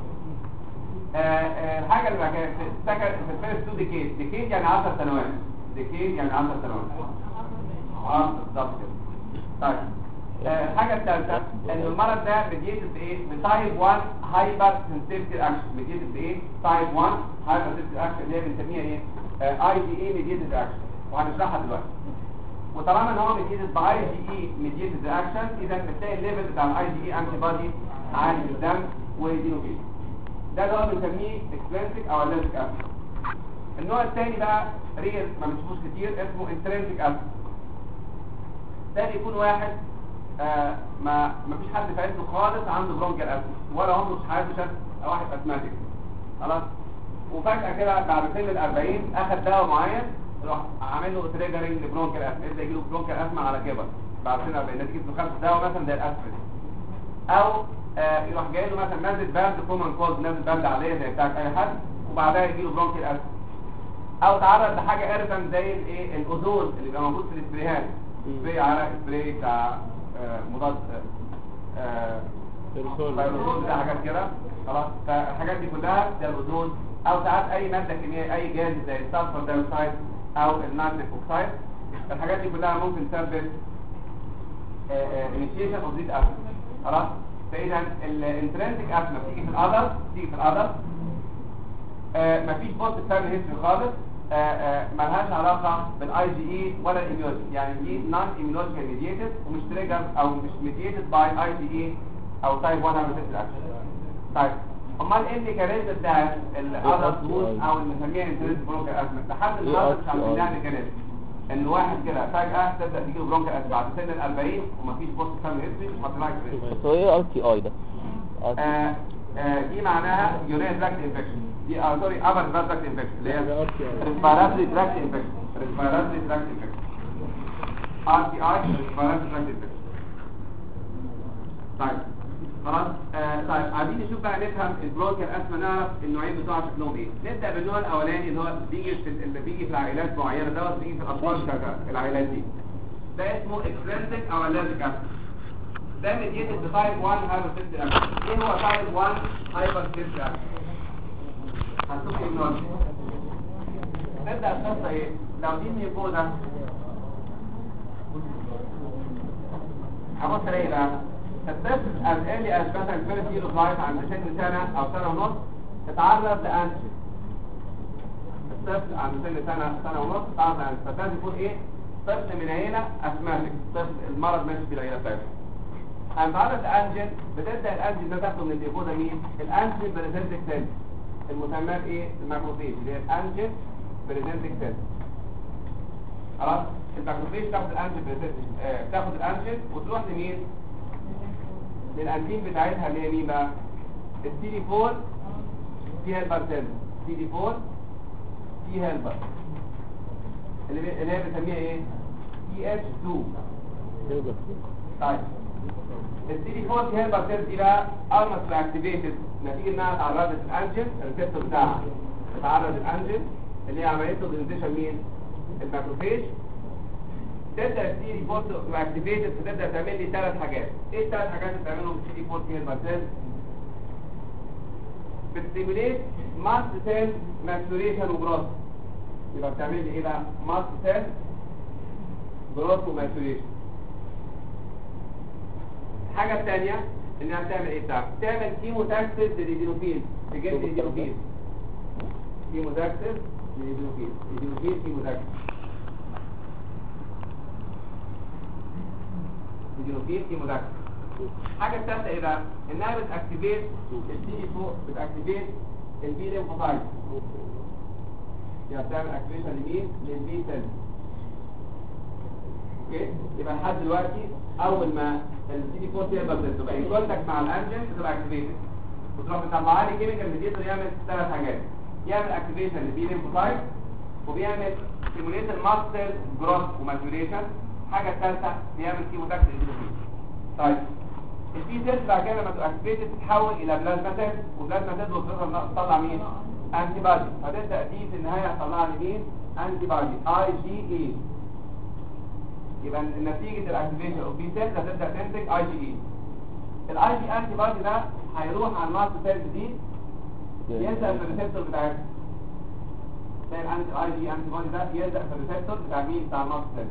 Speaker 1: الحاجه اللي بعد كده في الفيرست 2 ديكيد يعني 10 سنوات. ديكيد يعني 10 سنوات. بالظبط كده. طيب الحاجه الثالثه ان المرض ده ميديتد بايه؟ بتايب 1 هايبر سنسيتيف اكشن. ميديتد بايه؟ تايب 1 هايبر سنسيتيف اكشن اللي هي بنسميها ايه؟ اي جي اي ميديتد اكشن، وهنشرحها دلوقتي. وطالما ان هو ميديتد باي جي اي ميديتد اكشن، اذا بتلاقي الليفل بتاع الاي جي اي انتي بادي عالي في الدم ويديله فيه. ده اللي هو بنسميه اكسترنسيك او الرجيك اسما. النوع الثاني بقى رير ما بنشوفوش كتير، اسمه انترنسيك اسما. ده بيكون واحد ما فيش حد في عيلته خالص عنده برونكيال اسما، ولا عمره في حياته شاف واحد اسماتيك. خلاص؟ وفجاه كده بعد سن ال 40 اخذ دواء معين يروح عامل له تريجرنج لبرونكيال اسما، يبدا يجي له برونكيال اسما على كبر بعد سن 40 نتيجه خد دواء مثلا زي الاسبرين. او يروح جاي له مثلا نازل باند كومن كولد، نازل باند عاديه زي بتاعت اي حد، وبعدها يجي له برونكيال اسما. او تعرض لحاجه ارتم زي الايه؟ الاوزون اللي بيبقى موجود في السبريهات، سبراي عرق، سبراي بتاع مضاد فيروسول، ده حاجات كده. خلاص؟ فالحاجات دي كلها ده الاوزون. او ساعات اي ماده كيميائيه، اي جاز زي السلفر دايوكسيد او النيتريك اوكسيد، الحاجات دي كلها ممكن تسبب انيشيشن اوف ذيس اسما. خلاص؟ فاذا الانترنسيك اسما بتيجي في الادلت، مفيش بوست فاميلي هيستوري خالص، ملهاش علاقه بالاي جي اي ولا الاميونولوجي، يعني دي نون اميونولوجيكال ميديتد ومش تريجر او مش ميديتد باي اي جي اي او تايب 1 هايبرتنسيف اكشن. طيب امال ايه الميكانيزم بتاع الادلت بوست او اللي بنسميها انترنسيك برونكيال اسما؟ لحد النهارده مش عارفين لها ميكانيزم. ان واحد كده فجاه تبدا تجيله برونكيال اسما بعد سن ال 40 ومفيش بوست فاميلي هيستوري وما طلعش
Speaker 2: بس هو ايه ار تي اي ده؟
Speaker 1: دي معناها يورين تراكت انفكشن، دي سوري ابر تراكت انفكشن اللي هي ريسبيراتوري تراكت انفكشن. ريسبيراتوري تراكت انفكشن ار تي اي ريسبيراتوري تراكت انفكشن. طيب خلاص؟ طيب عايزين نشوف بقى نفهم البرونكيال اسما، نعرف النوعين بتوعها شكلهم ايه. نبدا بالنوع الاولاني اللي هو اللي بيجي في العائلات معينه، دوت بيجي في الاطفال العائلات دي. ده اسمه اكسترنسيك او الرجيك اسما. ده ميديتد بتايب 1 هايبرتنسيف اكشن. ايه هو تايب 1 هايبرتنسيف اكشن؟ هنشوف النوع. نبدا القصه ايه؟ لو دي ميوكوزا هبص الاقي بقى الطفل الالي مثلا فيرست يير اوف لايف عند سن سنه او سنه ونص اتعرض لانتي. الطفل عند سن سنه ونص اتعرض لانتي، فده بيكون ايه؟ طفل من عيله اسماتيك، طفل المرض ماشي في العيله بتاعته. هنتعرض لانجين، بتبدا الانجين ده تاخده من الديكودا مين؟ الانجين بريزنتك سيل المسمى بايه؟ الماكروفيج اللي هي الانجين بريزنتك سيل. خلاص؟ الماكروفيج تاخد الانجين تاخد الانجين وتروح لمين؟ للانزيم بتاعتها اللي هي مين بقى؟ السي دي 4 تي هيلبر سيل، سي دي 4 تي هيلبر اللي هي بنسميها ايه؟ تي اتش 2. طيب السي دي 4 تي هيلبر سيل دي بقى اول ما تبقى اكتيفيتد نتيجه انها اتعرضت للانجين، الريسبتور بتاعها اتعرض للانجين اللي هي عمليه اوبزنتيشن مين؟ الماكروفيج. تبدا السي دي 4 تبقى اكتيفيتد فتبدا تعمل لي ثلاث حاجات. ايه الثلاث حاجات اللي بتعملهم السي دي 4 تي هيلبر سيل؟ بتستيموليت ماست سيل ماتوريشن وجروث. يبقى بتعمل لي ايه بقى؟ ماست سيل جروث وماتوريشن. الحاجه الثانيه انها بتعمل ايه بتاعها؟ بتعمل كيموتاكسيس للإيدينوفيل، تجد الإيدينوفيل كيموتاكسيس للإيدينوفيل، الإيدينوفيل كيموتاكسيس الإيدينوفيل كيموتاكسيس. الحاجه الثالثه ايه بقى؟ انها بتاكتيفيت السي دي 4، بتاكتيفيت البي ليمفوسايت، يعني بتعمل اكتيفيشن لمين؟ للبي سيل. اوكي؟ يبقى لحد دلوقتي اول ما السي دي 4 تبقى ان كونتاكت مع الانجين تبقى اكتيفيتد وتروح مطلع لي كيميكال ميديتور يعمل ثلاث حاجات. يعمل اكتيفيشن للبي ليمفوسايت، وبيعمل ستيموليت الماست سيل جروث وماتوريشن. الحاجه الثالثه بيعمل كيموتاكسيس للإيدينوفيل. طيب البي سيلز بعد كده لما تبقى اكتيفيتد تتحول الى بلازما سيلز، وبلازما سيلز وتقدر تطلع مين؟ انتي بادي. فتبدا دي في النهايه هتطلع لي مين؟ انتي بادي اي جي اي. يبقى نتيجه الاكتيفيشن اوف بي سيلز هتبدا تنتج اي جي اي. الاي جي انتي بادي ده هيروح على الماست سيلز دي يلزق في الريسبتور بتاعتها. زي الاي جي انتي بادي ده يلزق في الريسبتور بتاع مين؟ بتاع الماست سيلز.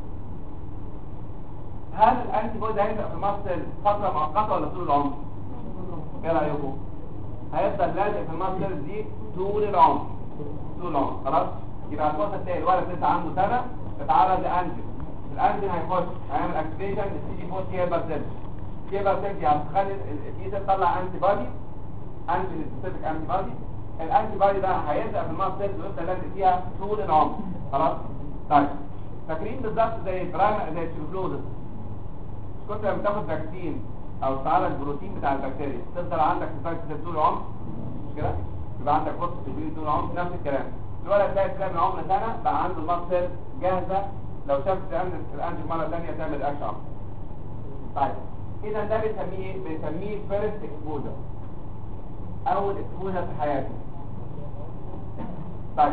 Speaker 1: هل الانتي بودي هيبقى في الماسل فتره مؤقته ولا طول العمر؟ ايه رايكم؟ هيفضل لازق في الماسل دي طول العمر، طول العمر. خلاص؟ يبقى هتوصل تلاقي الولد لسه عنده سنه اتعرض لانجين، الانجين هيخش هيعمل اكتيفيشن للسي دي 4 تي هيلبر سيل. تي هيلبر سيل دي هتخلي التي سيل تطلع انتي بادي، انجين سبيسيفيك انتي بادي. الانتي بادي ده هيلزق في الماسل ويفضل لازق فيها طول العمر. خلاص؟ طيب فاكرين بالظبط زي البرايمر زي التيوبلوزس، كنت لما بتاخد فاكسين او تعالج البروتين بتاع البكتيريا تفضل عندك سبايك طول العمر، مش كده؟ يبقى عندك فرصه تجري طول العمر. نفس الكلام الولد ده تلاقي من عمر سنه بقى عنده المصل جاهزه لو شافت الانجل مره ثانيه تعمل اكشن. طيب اذا ده بنسميه ايه؟ بنسميه فيرست اكسبوجر، اول اكسبوجر في حياته. طيب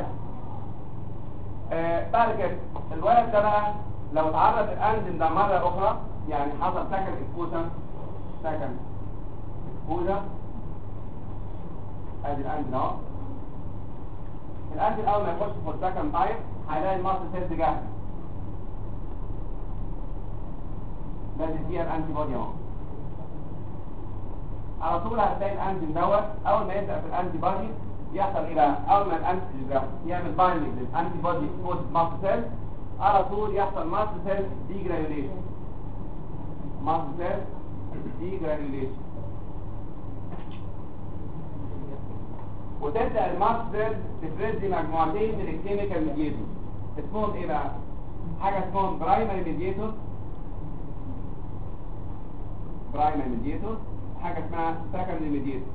Speaker 1: بعد كده الولد ده بقى لو اتعرض الانجل ده مره اخرى، يعني حصل سكند اكسبوجر، سكند اكسبوجر، ادي الانجل اهو. الانجل اول ما يخش في السكند تايم هيلاقي الماسل سيلز جاهزه، لازم فيها الانتي بودي اهو. على طول هتلاقي الانجل دوت اول ما يبدا في الانتي بودي يحصل ايه بقى؟ اول ما الانتي ده يعمل بايندنج للانتي بودي فوز ماسل سيلز، على طول يحصل ماسل سيلز دي جرانيوليشن، ماسل سيلز دي جرانيوليشن. وتبدا الماسل سيلز تفرز مجموعتين من الكيميكال ميديتور اسمهم ايه بقى؟ حاجه اسمهم برايمري ميديتور، برايمري ميديتور، حاجه اسمها سكندري ميديتور،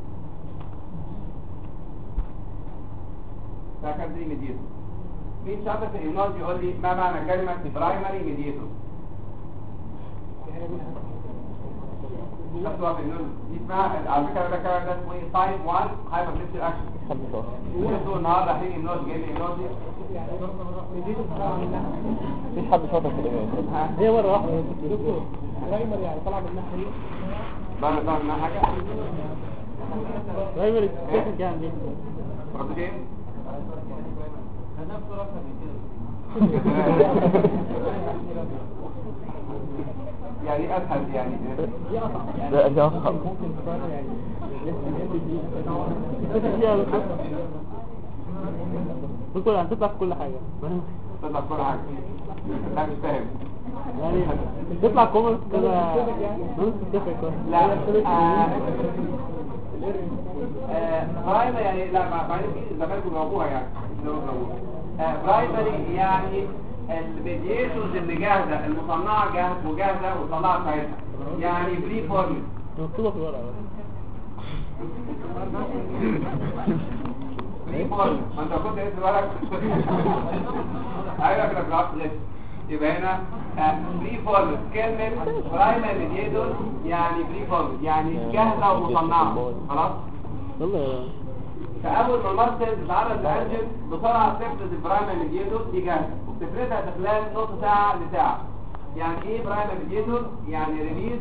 Speaker 1: سكندري ميديتور. مين شاطر في الامنولوجي يقول لي ما معنى كلمه برايمري ميديتور؟ شفتوها في الامنولوجي دي اسمها، على فكره ده كلام ده اسمه ايه؟ تايب 1 هايبرليبسيك اكشن. انتوا النهارده رايحين امنولوجي جايين امنولوجي
Speaker 2: مفيش حد شاطر في الإيمان.
Speaker 3: هي مرة واحدة يا دكتور برايمري يعني طلع من الناحية دي
Speaker 1: بقى طلع منها حاجه
Speaker 3: برايمري كيف كان دي
Speaker 1: بروتين يعني اسهل يعني
Speaker 2: لا دي أصعب.
Speaker 3: دكتور هتطلع في كل حاجة
Speaker 1: تطلع كل حاجه. لا مش فاهم.
Speaker 2: يعني تطلع كومنت كده تفرق كويس.
Speaker 1: لا برايمري يعني لا بعدين في زمان جاوبوها يعني برايمري يعني الميدياتورز اللي جاهزه المصنعه وجاهزه وطلعت ساعتها يعني بري فورميل
Speaker 2: مكتوبه في الورقه
Speaker 1: بري فورميل. ما انت كنت قلت الورق ايوه كده بنعرف لسه. يبقى هنا بري فورميل كلمه برايمري ميدياتور يعني بري فورميل يعني جاهزه ومصنعه خلاص. فاول ما المارسل تتعرض للانجل بسرعه تفرز البرايمري ميدياتور دي جاهزه وبتفرزها في خلال نص ساعه لساعه. يعني ايه برايمري ميدياتور؟ يعني ريليز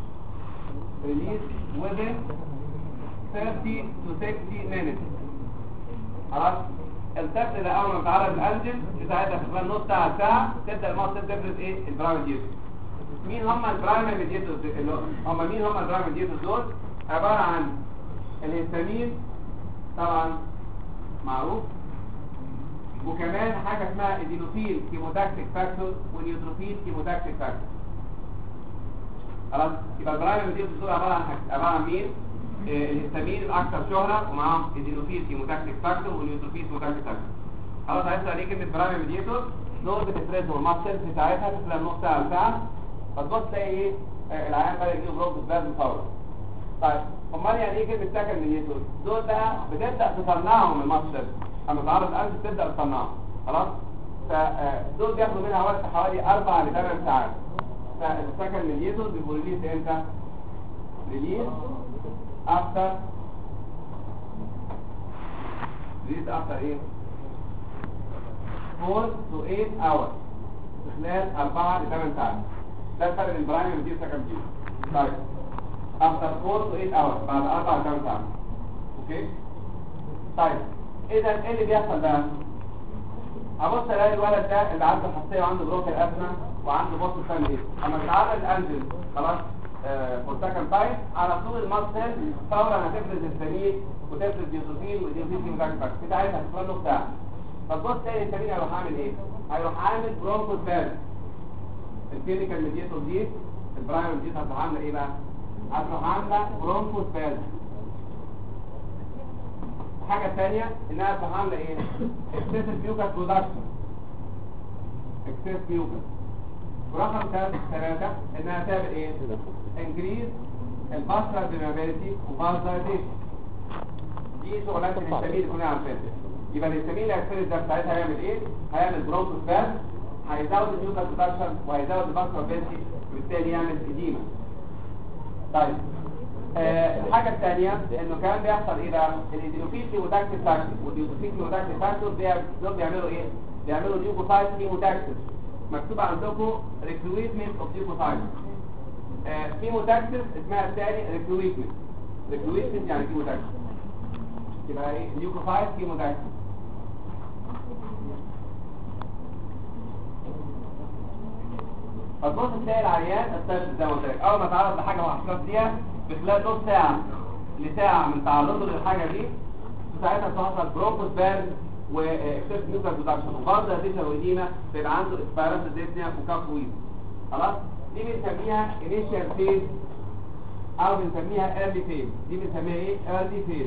Speaker 1: within 30 to 60 minutes. خلاص الطفل ده اول ما بيتعرض للانجل بتاعتها في خلال نص ساعه لساعه تبدا المارسل تفرز ايه البرايمري ميدياتور. مين هم البرايمري ميدياتور مين هم البرايمري ميدياتور دول؟ عباره عن الهستامين طبعا معروف وكمان حاجه اسمها ادينوفيل كيموتاكتيك فاكتور ونيوتروفيل كيموتاكتيك فاكتور. خلاص يبقى البرايمري ميدياتور دول عباره عن مين؟ الهستامين الاكثر شهره ومعاهم ادينوفيل كيموتاكتيك فاكتور ونيوتروفيل كيموتاكتيك فاكتور. خلاص عرفت عليه كلمه برايمري ميدياتور دول بتفرزهم الماسل بتاعتها في خلال نص ساعه لساعه فتبص تلاقي ايه العيان بدا يجيله بروكس بلازم فورا. طيب امال يعني ايه كلمه سكند ميدياتور؟ دول بقى بتبدا تصنعهم الماسل اما تعرض الانف تبدا تصنعهم خلاص. فدول بياخدوا منها وقت حوالي 4 ل 8 ساعات. فالسكند ميدياتور بيبقوا ريليز امتى؟ ريليز افتر ايه 4 to 8 hours في خلال 4 ل 8 ساعات. ده الفرق بين البرايمري ميدياتور والسكند ميدياتور. طيب after 4 to 8 hours بعد 4 ل 8 ساعات. اوكي طيب اذا ايه اللي بيحصل بقى؟ هبص الاقي الولد ده اللي عنده حساسيه وعنده بروكل ازمه وعنده بوست فاميلي اما بيتعرض الانجل خلاص فور سكند تايم على طول الماسل فورا هتفرز الهستامين وتفرز ديوتروفين وديوتروفين كيموتاكتيك بتاعتها في نص ساعه. فتبص تلاقي الهستامين هيروح عامل ايه؟ هيروح عامل برونكوس فاز. الكيميكال ميدياتور دي البرايمري ميدياتور هتروح عامله ايه بقى؟ هتروح عامله برونكوس فاز. الحاجه الثانيه انها هتروح عامله ايه؟ اكسسيف ميوكاس برودكشن اكسسيف ميوكاس. ورقم 3 انها تعمل ايه؟ انكريز الباسرال بريمابيلتي وباسلايزيشن. دي شغلات الهستامين اللي كنا عارفينها. يبقى الهستامين اللي هيفرز ده بتاعتها هيعمل ايه؟ هيعمل برونكوس فاز هيزود الميوكاس برودكشن وهيزود الباسرال بريمابيلتي وبالتالي يعمل اديمه. طيب الحاجه الثانيه انه كمان بيحصل ايه بقى؟ الادينوفيل كيموتاكتيك فاكتور والديوتروفيل كيموتاكتيك فاكتور دول بيعملوا ايه؟ بيعملوا ليوكوسايت كيموتاكسيس. مكتوب عندكم ريكرويتمنت اوف ليوكوسايت. كيموتاكسيس اسمها الثاني ريكرويتمنت يعني كيموتاكسيس. يبقى ايه؟ ليوكوسايت كيموتاكسيس. فتبص تلاقي العيان الطفل زي ما قلت لك اول ما تعرض لحاجه وحشرات فيها في خلال نص ساعه لساعه من تعرضه للحاجه دي ساعتها تحصل برونكوس فاز واكسس نيوكلير برودكشن وبرضه اديشن وإديمة بيبقى عنده اسبيرانس ديسنيا وكاف ويز. خلاص دي بنسميها انيشال فيز او بنسميها ايرلي فيز. دي بنسميها ايه؟ ايرلي فيز.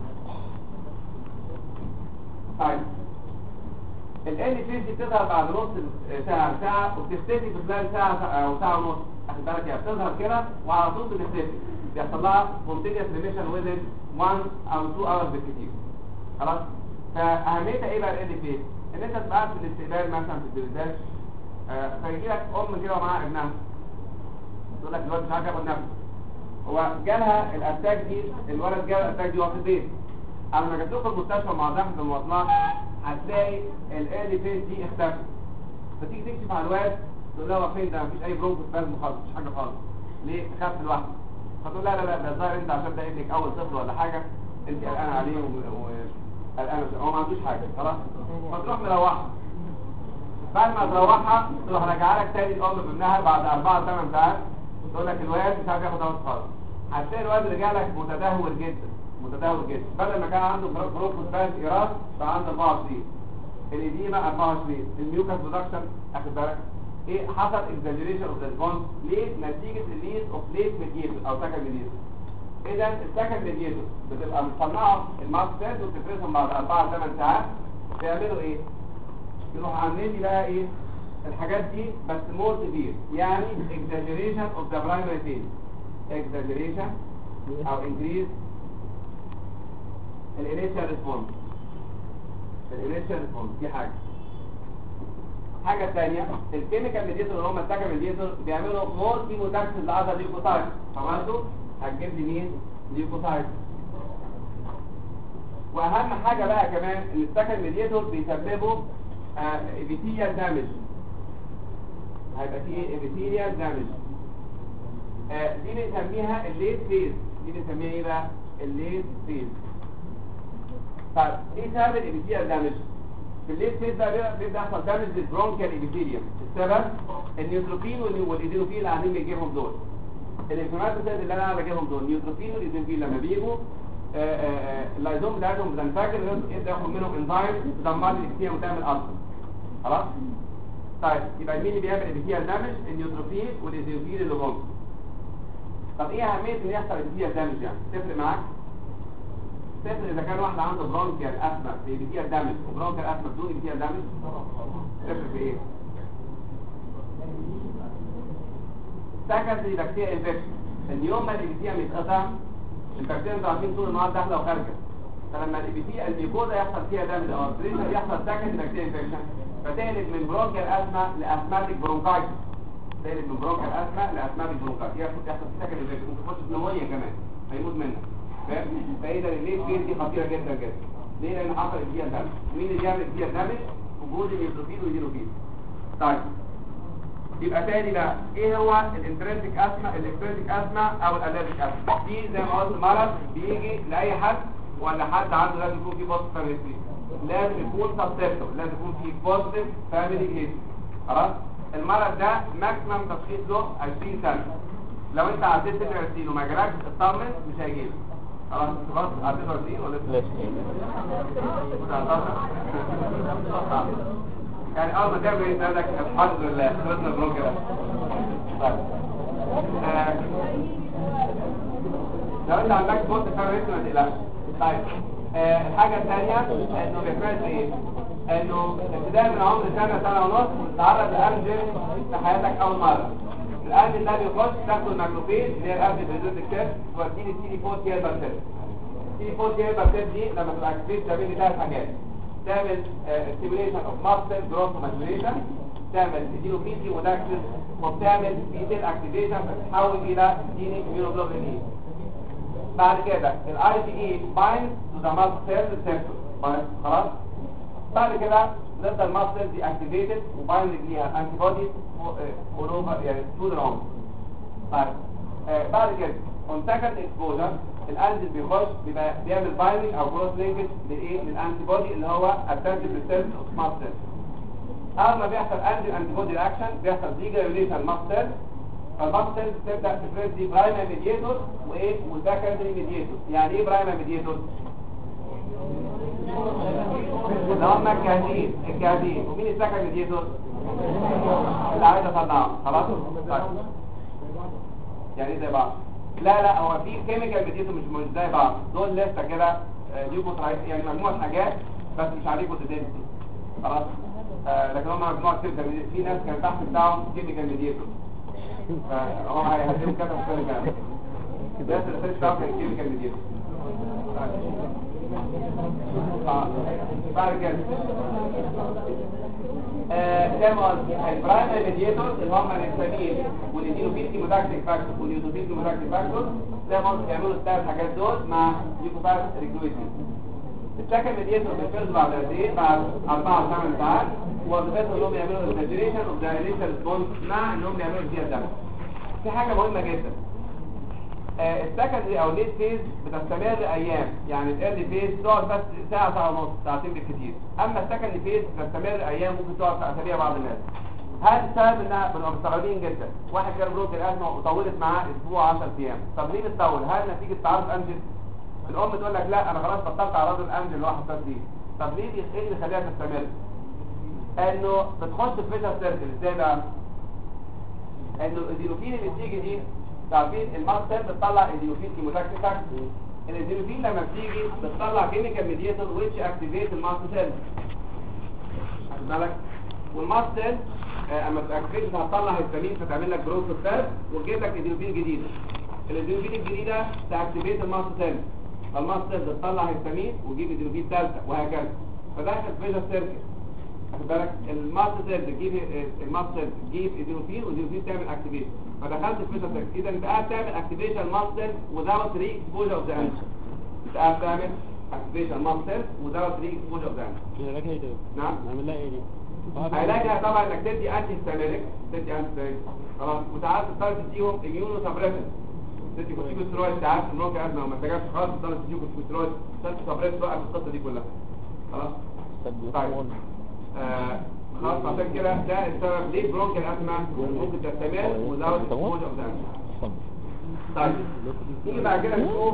Speaker 1: طيب ال فيز دي بتظهر بعد نص ساعه وبتختفي في خلال ساعه او ساعه ونص. واخد بالك يعني بتظهر كده وعلى طول بتختفي بيحصل لها سبونتينيوس ريميشن ويزن 1 او 2 اورز بالكتير. خلاص فاهميتها ايه بقى ال فيز؟ ان انت تبقى قاعد في الاستقبال مثلا في الدراسات فيجي لك ام كده ومعاها ابنها تقول لك الولد مش عارف ياخد نفسه. هو جالها الاتاك دي الولد جاله الاتاك دي وقت البيت. اما لما جت لكم المستشفى مع زحمه المواصلات هتلاقي ال فيز دي اختفت. فتيجي تكشف على الواد تقول لها هو فين ده؟ مفيش اي برونكوس سبازم خالص مفيش حاجه خالص. ليه؟ خف لوحده. فتقول لا ده الظاهر انت عشان ده ابنك اول طفل ولا حاجه انت قلقانه عليه قلقانه هو ما عندوش حاجه خلاص. فتروح مروحها. بعد ما تروحها تروح راجعه لك تاني الام بابنها بعد 4 8 ساعات تقول لك الواد مش عارف ياخد نفس خالص. هتلاقي الواد رجع لك متدهور جدا بدل ما كان عنده برونكوس سبازم ايراس بقى عنده 24. الإديمة 24 الميوكاس برودكشن اخد بالك ايه حصل اكزاجريشن اوف ريسبونس ليه نتيجة ريليز اوف ليت ميديتور او سكند ميديتور. اذا السكند ميديتور بتبقى مصنعه الماست سيلز وبتفرزهم بعد 4 8 ساعات. بيعملوا ايه؟ يروحوا عاملين لي بقى ايه الحاجات دي بس مور سيفير، يعني اكزاجريشن اوف ذا برايمري فيز، اكزاجريشن او انكريز الانيشال ريسبونس. الانيشال ريسبونس دي حاجه ثانيه الكيميكال ميديتور اللي هم السكند ميديتور بيعملوا مور كيموتاكسيس لاذر ليوكوسايت. فهمتوا؟ هتجيب لي مين؟ ليوكوسايت. واهم حاجه بقى كمان ان السكند ميديتور بيسببوا ابيثيليال دامج. هيبقى فيه ايه؟ ابيثيليال دامج. دي بنسميها الليت فيز. دي بنسميها ايه بقى؟ الليت فيز. طيب ايه سبب الابيثيليال دامج؟ في الليت فيز ده بيبدا يحصل دامج للبرونكيال ابيثيليوم. السبب النيوتروفيل والايدينوفيل اللي قاعدين بيجيبهم دول. الانفلاماتوري اللي انا بجيبهم دول نيوتروفيل والايدينوفيل لما بيجوا اللايزوم بتاعتهم بتنفجر يبدا ياخد منهم انزيم تدمر الابيثيليوم وتعمل ألسر. خلاص؟ طيب يبقى مين اللي بيعمل ابيثيليال دامج؟ النيوتروفيل والايدينوفيل اللي هم. طب ايه اهميه ان يحصل ابيثيليال دامج يعني؟ تفرق معاك؟ تفرق اذا كان واحد عنده برونكيال اسما في ابيثيليال دامج وبرونكيال اسما بدون ابيثيليال دامج؟ تفرق في ايه؟ سكندري بكتيريا انفكشن. اليوم ما الابيثيليوم يتقطع البكتيريا انتوا عارفين طول النهار داخله وخارجه. فلما الابيثيليوم الميكوزا يحصل فيها دامج او بريشر يحصل سكندري بكتيريا انفكشن فتقلب من برونكيال اسما لاسماتيك برونكايتس. تقلب من برونكيال اسما لاسماتيك برونكايتس. يحصل سكندري انفكشن ممكن تخش نمونيا كمان هيموت منك. فاهم؟ فاذا الليت فيز دي خطيره جدا جدا. ليه؟ لان حصل ابيثيليال دامج. مين اللي بيعمل ابيثيليال دامج؟ وجود النيوتروفيل والايدينوفيل. طيب يبقى تاني بقى ايه هو الانترنسيك اسما الاكسترنسيك اسما او الالرجيك اسما؟ دي زي ما قلت مرض بيجي لاي حد ولا حد عنده لازم يكون فيه بوزيتيف فاميلي هيستوري، لازم يكون سبسيبتو، لازم يكون فيه بوزيتيف فاميلي هيستوري. خلاص؟ المرض ده ماكسيمم تشخيص له 20 سنه. لو انت عديت 26 وما جالكش اطمن مش هيجيلك. خلاص عديت 20 ولا لسه؟ يعني اول ما تعمل ايه تقول لك الحمد لله خلصنا البروجرام. طيب لو انت عندك بوست فاميلي ما تقلقش. طيب الحاجه الثانيه انه بيفرق ايه؟ انه ابتداء من عمر سنه ونص تعرض للانجل في حياتك اول مره. الانجل ده بيخش تاخد الماكروفيج اللي هي الانجل بريدوت الكيرف توديني سي دي 4 تي ال بكتيريا. سي دي 4 تي ال بكتيريا دي لما تبقى اكتيف تعمل لي 3 حاجات. تعمل stimulation of muscle growth maturation، تعمل ادينوفيل كيموتاكسيس، وبتعمل بيتل اكتيفيشن فتتحول الى ديني immunoglobulin E. بعد كده الاي تي اي بايند تو ذا ماسل سيل ريسبتور. خلاص؟ بعد كده نبدا الماسل دي اكتيفيتد وبايند ليها انتي بودي اول اوفر يعني طول العمر. طيب بعد كده اون سكند اكسبوجر الانزل بيخش بيبقى بيعمل بايندنج او كروس لينكج لايه؟ للانتي بودي اللي هو اتنتيف ريسبتور اوف ماسل. اول ما بيحصل انتي بودي رياكشن بيحصل ديجريليشن ماسل، فالماسل تبدا تفرز دي برايمري ميديتور وايه؟ وسكندري ميديتور. يعني ايه برايمري ميديتور؟ اللي هم الجاهزين. ومين السكندري ميديتور؟ اللي عايز اصنعه. خلاص؟ طيب يعني زي بعض؟ لا هو في كيميكال ميديتور مش زي بعض. دول لسه كده ليوكوترايت يعني مجموعه حاجات بس مش عليكم تدنسي. خلاص؟ لكن هم مجموعه كيميكال ميديتور. في ناس كان تحت بتاعهم كيميكال ميديتور فهم هيهدموا كده وكده كده. ده السيرش بتاعهم كان كيميكال ميديتور. بعد كده زي ما قلت البرايمري ميديتورز اللي هم الانسولين والادينوفيل كيموتاكسيك فاكتور والنيوتروفيل كيموتاكسيك فاكتور زي ما قلت بيعملوا الثلاث حاجات دول مع ليوكوباس ريجلويتين. السكند ميديتور بيفرز بعد قد ايه؟ بعد 4 ل 8 ساعات، وظيفتهم انهم يعملوا اكزاجريشن اوف ذا انيشال ريسبونس مع انهم يعملوا فيها دامج. في حاجه مهمه جدا، السكندري او الليت فيز بتستمر ايام، يعني الايرلي فيز تقعد بس ساعه ونص ساعتين بالكثير، اما السكندري فيز بتستمر ايام ممكن تقعد في اسابيع بعض الناس. هذا السبب انها بنبقى مستغربين جدا، واحد كان بروك الازمه وطولت معاه اسبوع 10 ايام، طب ليه بتطول؟ هل نتيجه تعرض انجل؟ الام تقول لك لا انا خلاص بطلت اعراض الانجل الواحد بس دي، طب ليه ايه اللي يخليها تستمر؟ انه بتخش في فيشر سيركل. ازاي بقى؟ انه الادينوفين اللي بتيجي دي تعرفين الماست سيل بتطلع ادينوفين كيموتاكسي فاكتور. الادينوفين لما بتيجي بتطلع كيميكال ميديتور ويتش اكتيفيت الماست سيل. خد بالك؟ والماست سيل اما تاكتيفيت هتطلع هيستامين فتعمل لك جروث سيل وتجيب لك ادينوفين جديده. الادينوفين الجديده تاكتيفيت الماست سيل، فالماست سيل بتطلع هيستامين وتجيب ادينوفين ثالثه وهكذا. فدخل فيشر سيركل. خد بالك؟ الماست سيل تجيب ادينوفين والادينوفين تعمل اكتيفيشن، فدخلت في فيشر سيركل. اذا انت قاعد تعمل اكتيفيشن ماست سيل without ري اكسبوجر اوف ذا انسر. انت قاعد تعمل اكتيفيشن ماست سيل without ري اكسبوجر اوف ذا انسر.
Speaker 3: علاجها ايه ده؟
Speaker 1: نعم.
Speaker 3: نعمل لها ايه دي؟
Speaker 1: علاجها طبعا انك تدي انتي هيستامينيك، خلاص، وساعات تضطر تديهم اميونو سبريسنت، تدي كورتيكوستيرويد ساعات في البرونكا ازمه وما استجابش خالص تضطر تديهم كورتيكوستيرويد عشان تسبريس بقى القصه دي كلها. خلاص. طيب خلاص عشان كده ده السبب ليه برونكا الازمه ممكن تستمر وزود اكسبوجر اوف ذا. طيب نيجي بعد كده نشوف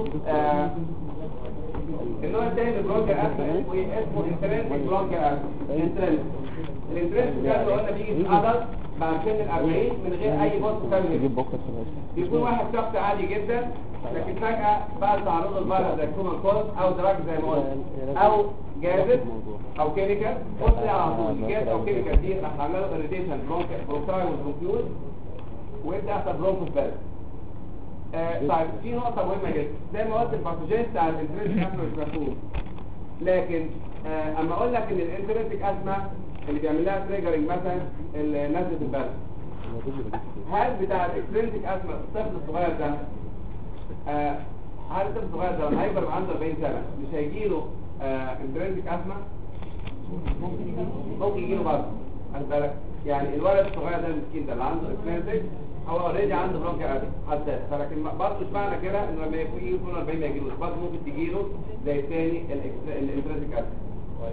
Speaker 1: النوع الثاني من برونكا الازمه اسمه انترنسيك برونكا الازمه. الانترنسيك ده اللي قلنا بيجي في عدد بعد سن 40 من غير اي بوست فاميلي. بيكون واحد شخص عادي جدا لكن فجأة بعد تعرضه للفيروس زي كومن كولد او دراج زي ما قلت او جازت او كيميكال، قلت على طول جاز او كيميكال دي راح تعمل له اريتيشن برونكاي والبرونكيول ويبدا يحصل برونكوس بال. طيب في نقطة مهمة جدا، زي ما قلت الباثوجين بتاع الانترنسيك ازمة مش مفهوم، لكن اما اقول لك ان الانترنسيك ازمة اللي بيعمل لها تريجرنج مثلا نزلة البلد، هل بتاع الاكسترنسيك ازمة الطفل الصغير ده هل الطفل الصغير ده لما هيكبر عنده 40 سنة مش هيجيله انترنسيك ازمة؟ ممكن يجيله برضه. خد بالك؟ يعني الولد الصغير ده المسكين ده اللي عنده اكسترنسيك هو اوريدي عنده برونكا حساس، فلكن برضه مش معنى كده انه لما يكون 40 ما يجيلوش، برضه ممكن تجيله زي الثاني الانترنسيك ازمة.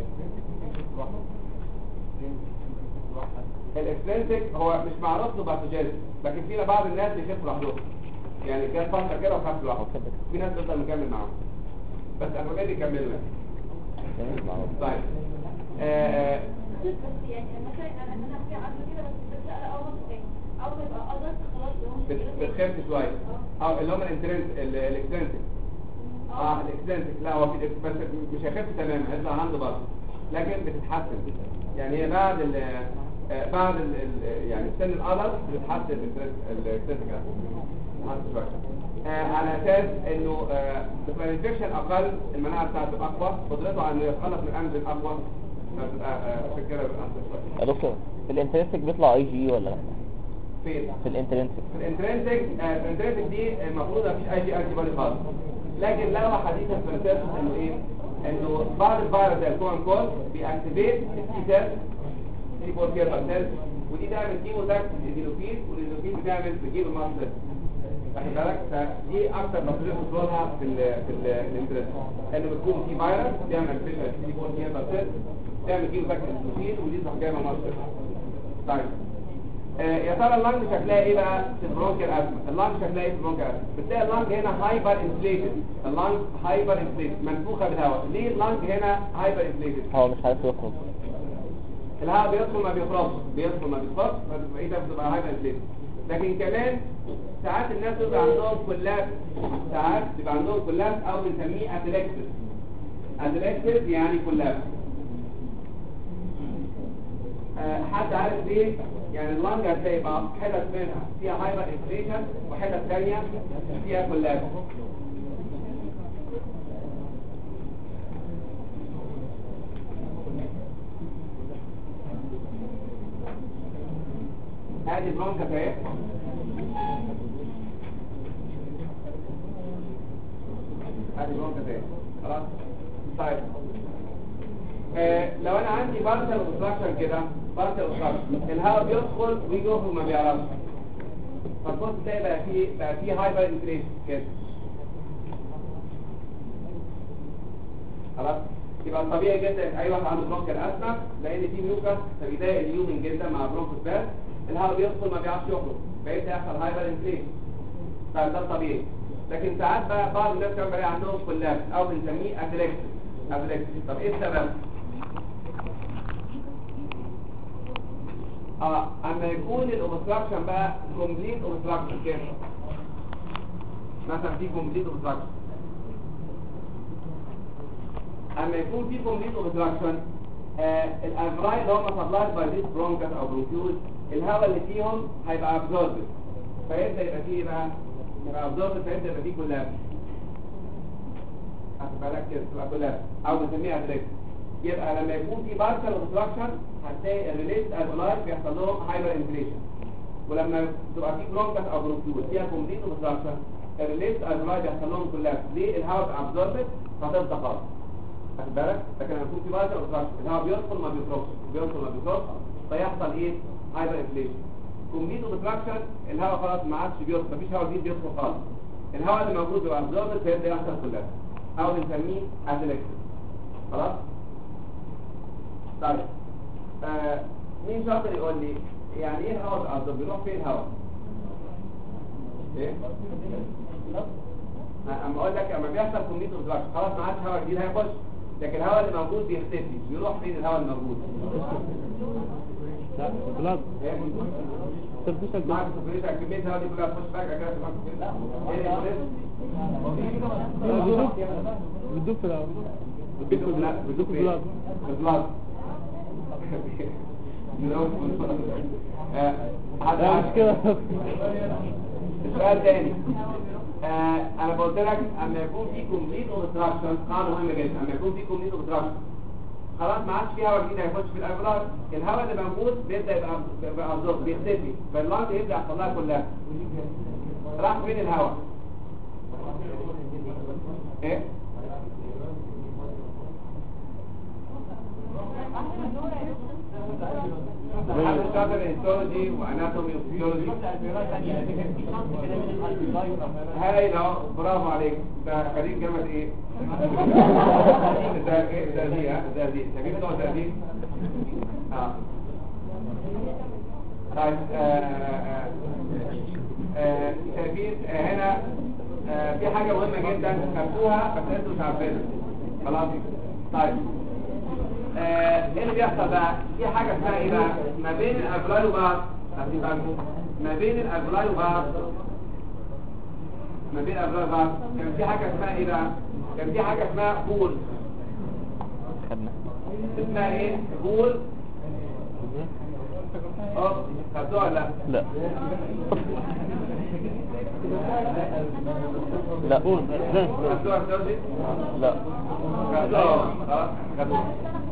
Speaker 1: الاكسترنسيك هو مش معروف له باثوجين، لكن فينا بعض الناس بيخفوا لوحدهم، يعني كان فتره كده وخف لوحده، في ناس تقدر نكمل معاهم بس انا جاي يكملوا يعني. طيب
Speaker 5: يعني مثلا انا في عندي كده بس بتبقى اول تاني او بيبقى قدرت خلاص
Speaker 1: بتخف شويه او اللي هم الاكسترنسيك الاكسترنسيك لا هو في بس مش هيخف تماما، هيطلع عنده برضه لكن بتتحسن، يعني هي بعد يعني سن الادلت بتتحسن الاكسترنسيك شويه على اساس انه بتبقى الانفكشن اقل، المناعه بتاعته اقوى، قدرته على انه يتخلص من الانزيم اقوى، فبتبقى عشان كده بتبقى احسن شويه.
Speaker 2: يا دكتور في الانترنسيك بيطلع اي جي ولا لا؟
Speaker 1: فين؟
Speaker 2: في الانترنسيك.
Speaker 1: الانترنسيك دي المفروض مفيش اي جي انتي بودي خالص، لكن لقوا حديثا في الريسيرش انه ايه؟ انه بعض الفيروس زي الكومن كولد بيأكتيفيت التي سيل سي 4 سيل ودي تعمل كيموتاكس الادينوفين والادينوفين بتجيب الماست. واخد بالك؟ فدي اكتر مصدر وصولها في الانترنت انه بتكون في فيروس بيعمل اكتيفيشن سي 4 سيل تعمل كيموتاكس الادينوفين ودي تروح جايبه ماست. طيب يا ترى اللنج شكلها ايه بقى في البرونكيال ازمه؟ اللنج شكلها ايه في البرونكيال ازمه؟ بتلاقي اللنج هنا هايبر انفليتد، اللنج هايبر انفليتد منفوخه بالهواء. ليه اللنج هنا هايبر انفليتد؟
Speaker 2: هو مش عارف يخرج،
Speaker 1: الهواء بيدخل ما بيخرجش، بيدخل ما بيخرجش، فاذا بتبقى هايبر انفليتد. لكن كمان ساعات الناس بيبقى عندهم كولابس، ساعات بيبقى عندهم كولابس او بنسميه اتلكسس. اتلكسس يعني كولابس. حد عارف ليه؟ يعني اللنج هتبقى حتت منها فيها هايبر انفليشن وحتت ثانيه فيها كولابس. ادي برونكا اهي، ادي برونكا اهي خلاص. طيب لو انا عندي بارشل اوبستراكشن كده، بارشل اوبستراكشن الهواء بيدخل ويجي يخرج ما بيعرفش، فتبص تلاقي بقى في هايبر انفليشن كده خلاص. يبقى طبيعي جدا اي واحد عنده برونكال ازمه لان في ميوكس فبيضايق اليومن جدا مع برونكوس باس، الهواء بيدخل ما بيعرفش يخرج فيبدا يحصل هايبر انفليشن. طيب ده طبيعي، لكن ساعات بقى بعض الناس كمان بلاقي عندهم كولابس او بنسميه اتلكسس. طب ايه السبب؟ اما يكون الاوبستراكشن بقى كومبليت اوبستراكشن كده، مثلا في كومبليت اوبستراكشن، اما يكون في كومبليت اوبستراكشن الالفراي اللي هم سبلايد باي ديس برونكس او برونكيول، الهواء اللي فيهم هيبقى ابزوربد، فيبدا يبقى فيه بقى يبقى ابزوربد، فيبدا يبقى فيه كولابس. خد بالك كده تبقى كولابس او بنسميها ادريكس. يبقى لما يكون في بارشال اوبستراكشن هتلاقي الريليت الفراي بيحصل لهم هايبر انفليشن، ولما تبقى في برونكس او برونكيول فيها كومبليت اوبستراكشن الريليت الفراي بيحصل لهم كولابس. ليه؟ الهواء بقى ابزوربد فتفضى خالص. خد بالك؟ لكن لما يكون في بارشال اوبستراكشن الهواء بيدخل ما بيخرجش، بيدخل ما بيخرجش، فيحصل ايه؟ هايبر انفليشن. كومبليت اوبستراكشن الهواء خلاص ما عادش بيدخل، مفيش هواء جديد بيدخل خالص، الهواء اللي موجود بيبقى ابزوربد فيبدا يحصل كولابس او بنسميه ادلكسس. خلاص؟ طيب مين شاطر يقول لي يعني ايه الهواء الابزورب؟ بيروح فين الهواء؟ ايه؟ اما اقول لك اما بيحصل كومبليت اوبستراكشن خلاص ما عادش هواء جديد هيخش، لكن الهواء اللي موجود بيختفي، بيروح فين الهواء الموجود؟
Speaker 3: لا بلاد تبديش
Speaker 1: معك سفريشة كمية الهواء دي كلها تخش فجأة كده في المكتب. ايه
Speaker 3: بدوك في الأول
Speaker 1: بدوك في البلاد البلاد
Speaker 3: لا مش كده.
Speaker 1: السؤال تاني انا قلت لك اما يكون في كومبليت اوبستراكشن قاعده مهمه جدا، اما يكون في كومبليت اوبستراكشن خلاص ما عادش في هواء جديد هيخش في الالفلاي، الهواء اللي موجود بيبدا يبقى ابزورب بيختفي، فاللانج يبدا يحصل لها كلها. راح فين الهواء؟ ايه؟ حد شاطر هيستولوجي واناتومي وفيزيولوجي؟ هايل اهو، برافو عليك. ده خريج جامعة ايه؟ ده ايه؟ ده دي ها؟ ده دي شايفين بتوع التقديم؟ طيب شايفين هنا في حاجة مهمة جدا خدتوها بس انتوا مش عارفينها. خلاص؟ طيب ايه اللي بيحصل بقى؟ في حاجة اسمها ايه بقى؟ ما بين الالفلاي وبعض ما بين الالفلاي وبعض كان في حاجة اسمها ايه بقى؟ كان في حاجة اسمها بول. اسمها ايه؟ بول. خدتوها ولا لا؟
Speaker 2: لا لا
Speaker 1: خدتوها يا سيدي؟
Speaker 2: لا
Speaker 1: خلاص خدتوها.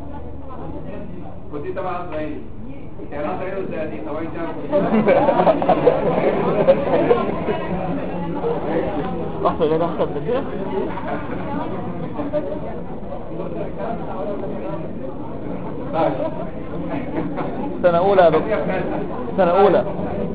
Speaker 1: ودي طبعا اسرائيل يعني اسرائيل وزادي طبعا
Speaker 2: واحدة اللي دخلت بالكده سنة أولى يا دكتور، سنة أولى.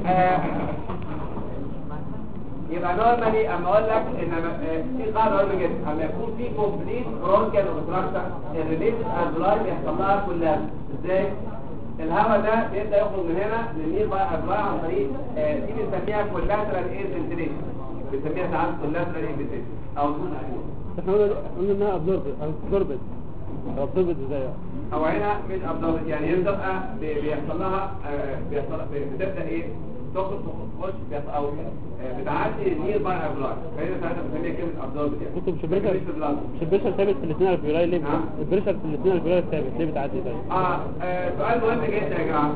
Speaker 1: يبقى نورمالي اما اقول لك ان في قاعده مهمه جدا، اما يكون في كومبليت برونكيال اوبستراكشن الريليتد الفلاي بيحصل لها كلها. ازاي؟ الهواء ده بيبدا يخرج من هنا للنير بقى الفلاي عن طريق دي بنسميها كولاترال اير فنتريشن، بنسميها ساعات كولاترال اير فنتريشن او دون اكول.
Speaker 3: احنا قلنا انها ابزوربت ازاي؟
Speaker 1: هو هنا مش ابزوربت، يعني هي بتبقى بيحصل لها بتبدا ايه؟ تخرج تخش او بتعدي النير باي افلاي، فهنا ساعتها بنسميها كلمه ابزوربت. يعني
Speaker 3: كنت مش البريشر ثابت في الاثنين الفيولاي ليه؟ البريشر في الاثنين الفيولاي ثابت ليه بتعدي ازاي؟
Speaker 1: سؤال مهم جدا يا جماعه.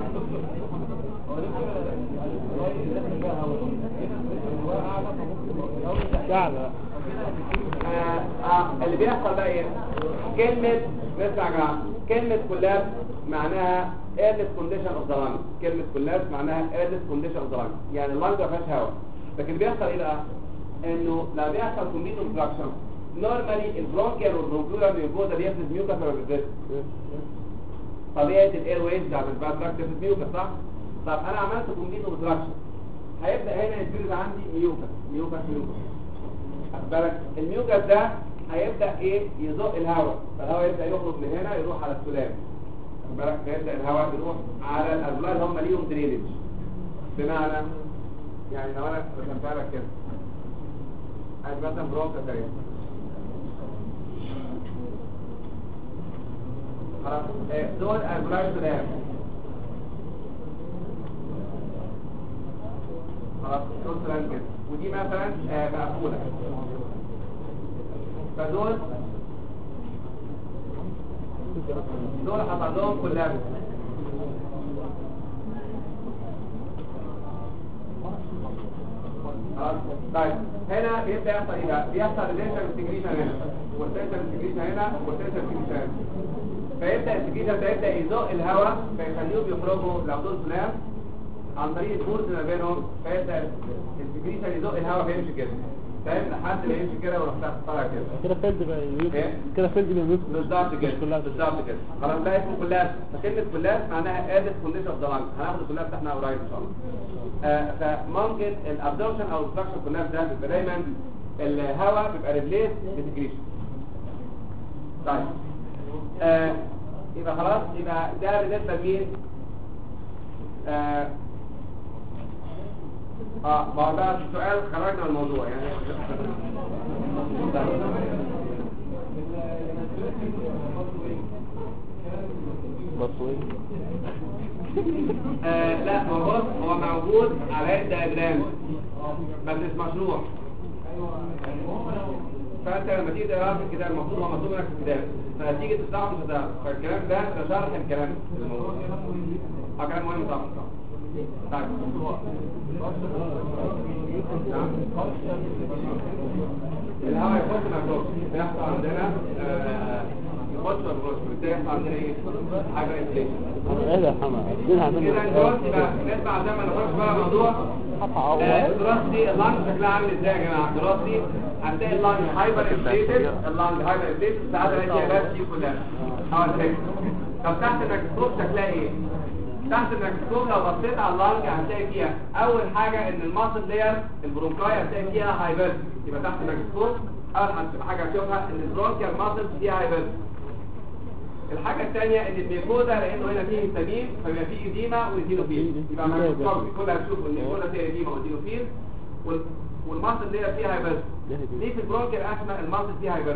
Speaker 1: اللي بيحصل بقى ايه؟ كلمه نسمع يا جماعه، كلمه كولابس معناها airless condition of the lung. كلمه كولابس معناها airless condition of the lung، يعني اللنج ما فيهاش هواء. لكن اللي بيحصل ايه بقى؟ انه لما بيحصل كومبليت اوبستراكشن نورمالي البرونكيال والبرونكيولار ميوكوزا بيفرز ميوكس ولا بيفرز؟ طبيعه الاير ويز بتاعت الباتراك بيفرز ميوكس صح؟ طب انا عملت كومبليت اوبستراكشن هيبدا هنا يفرز عندي ميوكس خد بالك الميوكس ده هيبدا ايه؟ يزق الهواء، فالهواء يبدا يخرج من هنا يروح على السلام. خد بالك هيبدا الهواء يروح على الالفلاي اللي هم ليهم درينج. بمعنى يعني لو انا رسمتها لك كده ادي مثلا برونكا اهي خلاص دول الفلاي سلام خلاص مثلا كده، ودي مثلا مقفوله. فدول حصل لهم كلها. طيب هنا بيبدا يحصل ايه بقى؟ بيحصل الدنشال انتجريشن هنا والدنشال انتجريشن هنا والدنشال انتجريشن هنا. فيبدا الانتجريشن ده يبدا يزق الهواء فيخليهم يخرجوا لو دول سلام عن طريق البورز ما بينهم، فيبدا الانتجريشن يزق الهواء فيمشي كده، فاهم؟ لحد ما يمشي كده ويروح طالع كده.
Speaker 3: كده فيلد بقى
Speaker 1: إيه؟
Speaker 3: كده فيلد من
Speaker 1: بالظبط كده بالظبط كده. خلاص ده اسمه كلاس. فكلمه كلاس معناها ادت كونديشن اوف ذا لانج. هناخد الكلاس ده احنا قريب ان شاء الله. فممكن الابزوربشن او الستراكشر كلاس ده بيبقى دايما الهواء بيبقى ريبليس بسكريشن. طيب يبقى خلاص، يبقى ده بالنسبه لمين؟ ما هو ده السؤال خرجنا من الموضوع يعني. لا هو موجود على الدياجرام بس مش مشروع. فانت لما تيجي تقرا في الكتاب المفروض هو مكتوب لك في الكتاب، فهتيجي تشرحه مش هتعرف. فالكلام ده شرح الكلام الموضوع. كلام مهم طبعا. طيب الهواء يخش مع بيحصل عندنا يخش ويخرج، بالتالي يحصل عندنا ايه؟ حاجه انفليشن.
Speaker 3: ايه ده يا محمد؟ كده
Speaker 1: دلوقتي بقى نسمع زي ما نخش بقى موضوع دراستي اللانج شكلها عامل ازاي يا جماعه؟ دراستي هتلاقي اللانج هايبر انفليتد، اللانج هايبر انفليتد ساعات الاقي بس دي كلها. طب تحت الميكروسكوب شكلها ايه؟ تحت الميكروسكوب لو بصيت على اللانج هتلاقي فيها اول حاجه ان الماسل لير البرونكاي هتلاقي فيها هايبر. يبقى تحت الميكروسكوب اول حاجه هتشوفها ان البرونكيال ماسل فيها هايبر. الحاجه الثانيه ان الميكوزا لانه هنا فيه هيستامين فبيبقى فيه ايديما وايدينوفيل. يبقى الميكروسكوب كلها هتشوف ان الميكوزا فيها ايديما وايدينوفيل والماسل لير فيها هايبر. ليه في البرونكيال اسمى الماسل فيها هايبر؟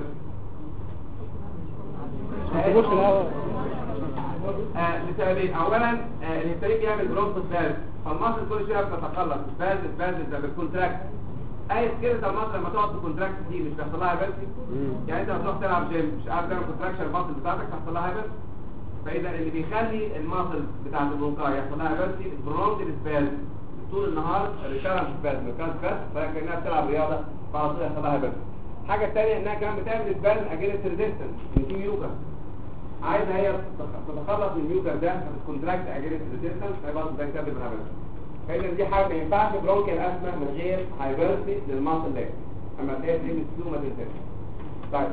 Speaker 1: لسببين. اولا الهستامين بيعمل برونكوسباز، فالمصل كل شويه بتتقلص سباز ده بالكونتراكت. اي سكيلت المصل لما تقعد تكونتراكت دي مش بيحصل لها هايبرسي؟ يعني انت بتروح تلعب جيم مش عارف تعمل كونتراكشن المصل بتاعتك تحصل لها هايبرسي. فاذا اللي بيخلي المصل بتاعت البرونكاي يحصل لها هايبرسي البرونكيال سباز طول النهار الريكارنت سباز فكانها بتلعب رياضه فعلى طول يحصل لها هايبرسي. الحاجه الثانيه انها كمان بتعمل سباز اجينست ريزيستنس ان في ميوكس عايزه هي تتخلص من الميوكر ده فبتكونتراكت اجينست ريزيستنس فيبقى ده يسبب الهايبرسي. فاذا دي حاجه ما ينفعش برونكيال اسما من غير هايبرسي للماسل لير. اما تلاقي في مسلوم ما تنساش. طيب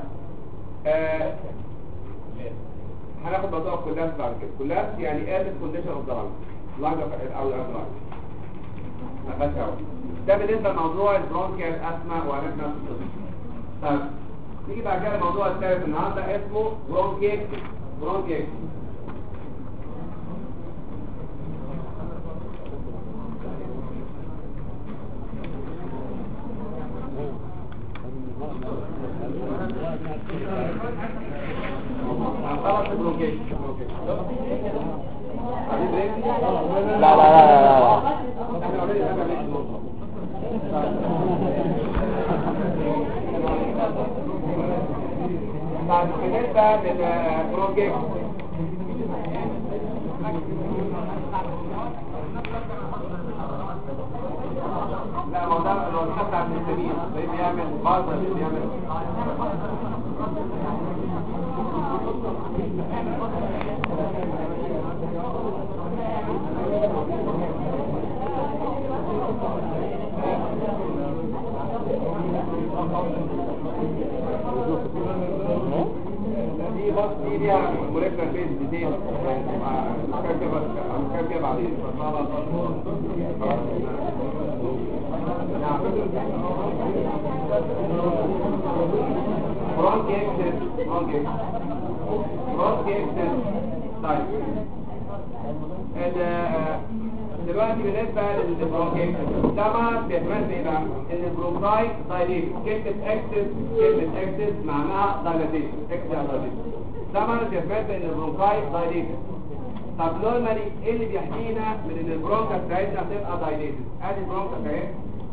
Speaker 1: هناخد موضوع كولاس بعد كده. كولاس يعني ادت كونديشن اوف ذا لانج او الابراج ما فيهاش هوا. ده بالنسبه لموضوع البرونكيال اسما وعرفنا. طيب نيجي بعد كده الموضوع الثالث النهارده اسمه برونكيكتس. برونكيكتس خلاص البرونكيكتس.
Speaker 2: لا
Speaker 1: بعد بالنسبة للبرونكيكتس لا ما ده لو حتى عن السبيل بيعمل بازر بيعمل دي ليها مولكيولر فيز ديتيل كان كده بعدين برونكيكتس. طيب دلوقتي بالنسبه للبرونكيكتس طبعا بيتمثل ايه بقى؟ ان البرونكاي دايليت. كلمه اكسس معناها دايليتيشن. طبعا بيتمثل ان البرونكاي دايليت طب نورمالي ايه اللي بيحمينا من ان البرونكا بتاعتنا تبقى دايليتد؟ ادي البرونكا اهي،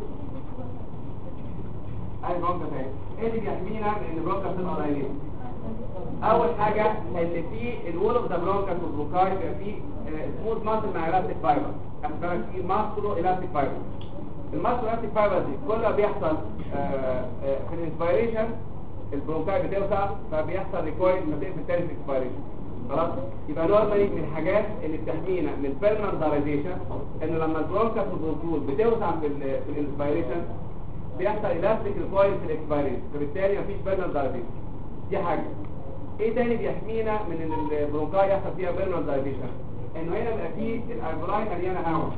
Speaker 1: ادي البرونكا اهي. ايه اللي بيحمينا من ان البرونكا تبقى دايليتد؟ اول حاجه اللي فيه الوول اوف ذا برونكا والبروكاي بيبقى فيه سموث ماسل مع الاستيك فايبر. خد بالك فيه ماسكولو الاستيك فايبر. الماسكولو الاستيك فايبر دي كل ما بيحصل في الانسبيريشن البرونكاي بتوسع، فبيحصل ريكويل فتقفل تاني في الانسبيريشن. خلاص؟ يبقى نورمالي من الحاجات اللي بتحمينا من البيرمنتاليزيشن انه لما البرونكا في البرونكول بتوسع في الانسبيريشن بيحصل الاستيك ريكويل في الاكسبيريشن، فبالتالي مفيش بيرمنتاليزيشن. دي حاجه. ايه تاني بيحمينا من ان البرونكاي يحصل فيها بيرمنتاليزيشن؟ انه هنا بيبقى فيه الالفلاي مليانه هواء.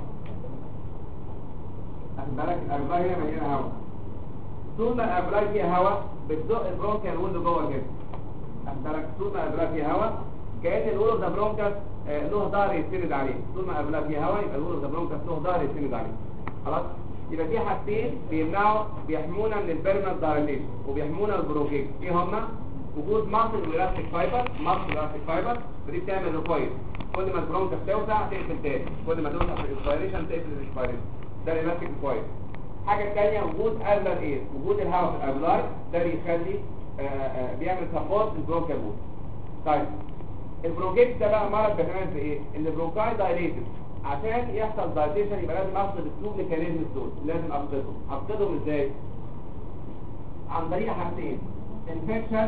Speaker 1: خد بالك الالفلاي هنا مليانه هواء. طول ما الالفلاي فيها هواء بتزق البرونكيال وول جوه كده. خد بالك طول ما الالفلاي فيها هواء كأن الوول اوف ذا برونكاس له ظهر يتسند عليه. طول ما الالفلاي فيها هواء يبقى الوول اوف ذا برونكاس له ظهر يتسند عليه. خلاص؟ يبقى في حاجتين بيحمونا من البيرمنتاليزيشن وبيحمونا البرونكيت. ايه هما؟ وجود ماسل والاستيك فايبر، ماسل والاستيك فايبر، ودي بتعمل ريكويل. كل ما البرونكا بتوسع تقفل تاني، كل ما توسع في الانسبيريشن تقفل الانسبيريشن. ده الالاستيك ريكويل. الحاجه الثانيه وجود الفر اير، وجود الهواء في الابلاي ده بيخلي بيعمل سبورت للبرونكا بول. طيب البرونكيت ده بقى مرض بيتعمل في ايه؟ ان البرونكاي دايليتد، عشان يحصل دايليشن يبقى لازم افقد التوب ميكانيزم دول، لازم افقدهم ازاي؟ عن طريق حاجتين، انفكشن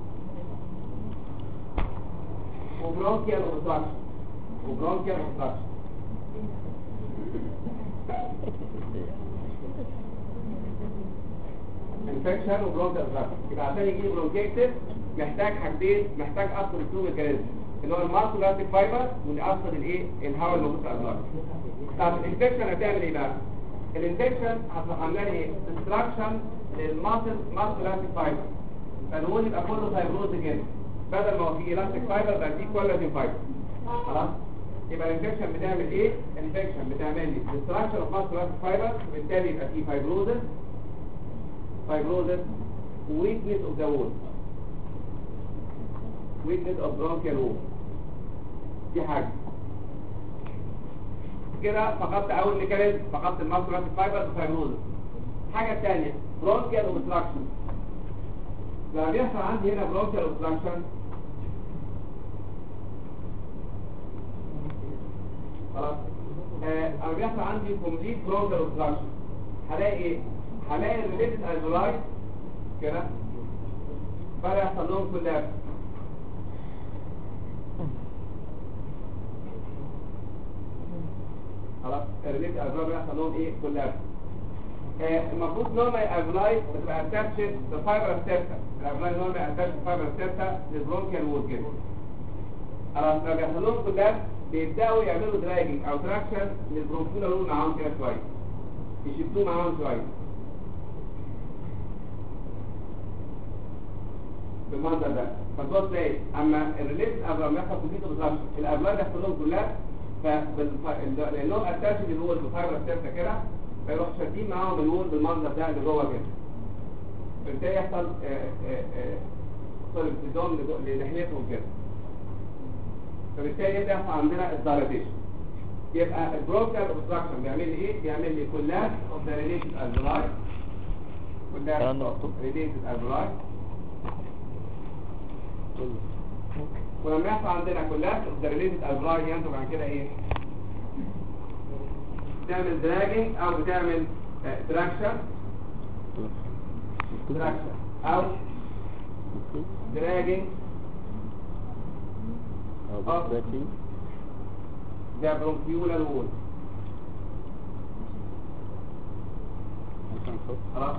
Speaker 1: وبرونكيال اوبستراكشن. انفكشن وبرونكيال اوبستراكشن. يبقى عشان يجي برونكيتس محتاج حاجتين، محتاج افقد التوب ميكانيزم اللي هو الماسل الاستيك فايبر، واللي افقد الايه؟ الهواء الموجود في الابلاك. طب الانفكشن هتعمل ايه بقى؟ الانفكشن هتروح عامله لي ايه؟ ديستراكشن للماسل الاستيك فايبر، فالوول يبقى كله فايبروز كده، بدل ما هو فيه الاستيك فايبر بقى فيه كولاجين فايبر. خلاص؟ يبقى الانفكشن بتعمل ايه؟ الانفكشن بتعمل لي ديستراكشن اوف ماسل الاستيك فايبر، وبالتالي يبقى فيه فايبروزس ويكنس اوف ذا وول، ويكنس اوف برونكيال وول. دي حاجه كده، فقدت اول ميكانيزم، فقدت الماسل الاستيك فايبر وفايبروزس. الحاجه الثانيه برونكيال اوبستراكشن. لما بيحصل عندي هنا برونكيال اوبستراكشن خلاص، اما بيحصل عندي كومبليت برونكيال اوبستراكشن هلاقي ايه؟ هلاقي الريليتد الفلاي كده بقى يحصل لهم كولابس. خلاص الريليتد الفلاي بيحصل لهم ايه؟ كولابس. المفروض نورمال الفلاي بتبقى اتاتشد بفايبر ستيبتا، الفلاي نورمال اتاتشد بفايبر ستيبتا للبرونكيال وول كده. خلاص لما بيحصل لهم كولابس بيبداوا يعملوا دراجنج او تراكشن للبرونكيال وول معاهم كده شويه، يشدوه معاهم شويه بالمنظر ده. فتبص تلاقي اما الريليتد ابلاي بيحصل كومبليت اوبستراكشن، الابلاي بيحصل لهم كولابس، لانهم اتاتشد للوول بفايبر ستيبتا كده، فيروح شادين معاهم الوول بالمنظر ده اللي جوه كده، فبالتالي يحصل انتظام لناحيتهم كده، فبالتالي يبدا يحصل عندنا الدايليتيشن. يبقى البرونكيال اوبستراكشن بيعمل لي ايه؟ بيعمل لي كولابس اوف ذا ريليتد الفلاي، كولابس اوف ريليتد الفلاي. ولما يحصل عندنا كولابس اوف ذا ريليتد الفلاي ينتج عن كده ايه؟ بتعمل دراجنج او بتعمل تراكشن او دراجنج ده برونكيولار وول. خلاص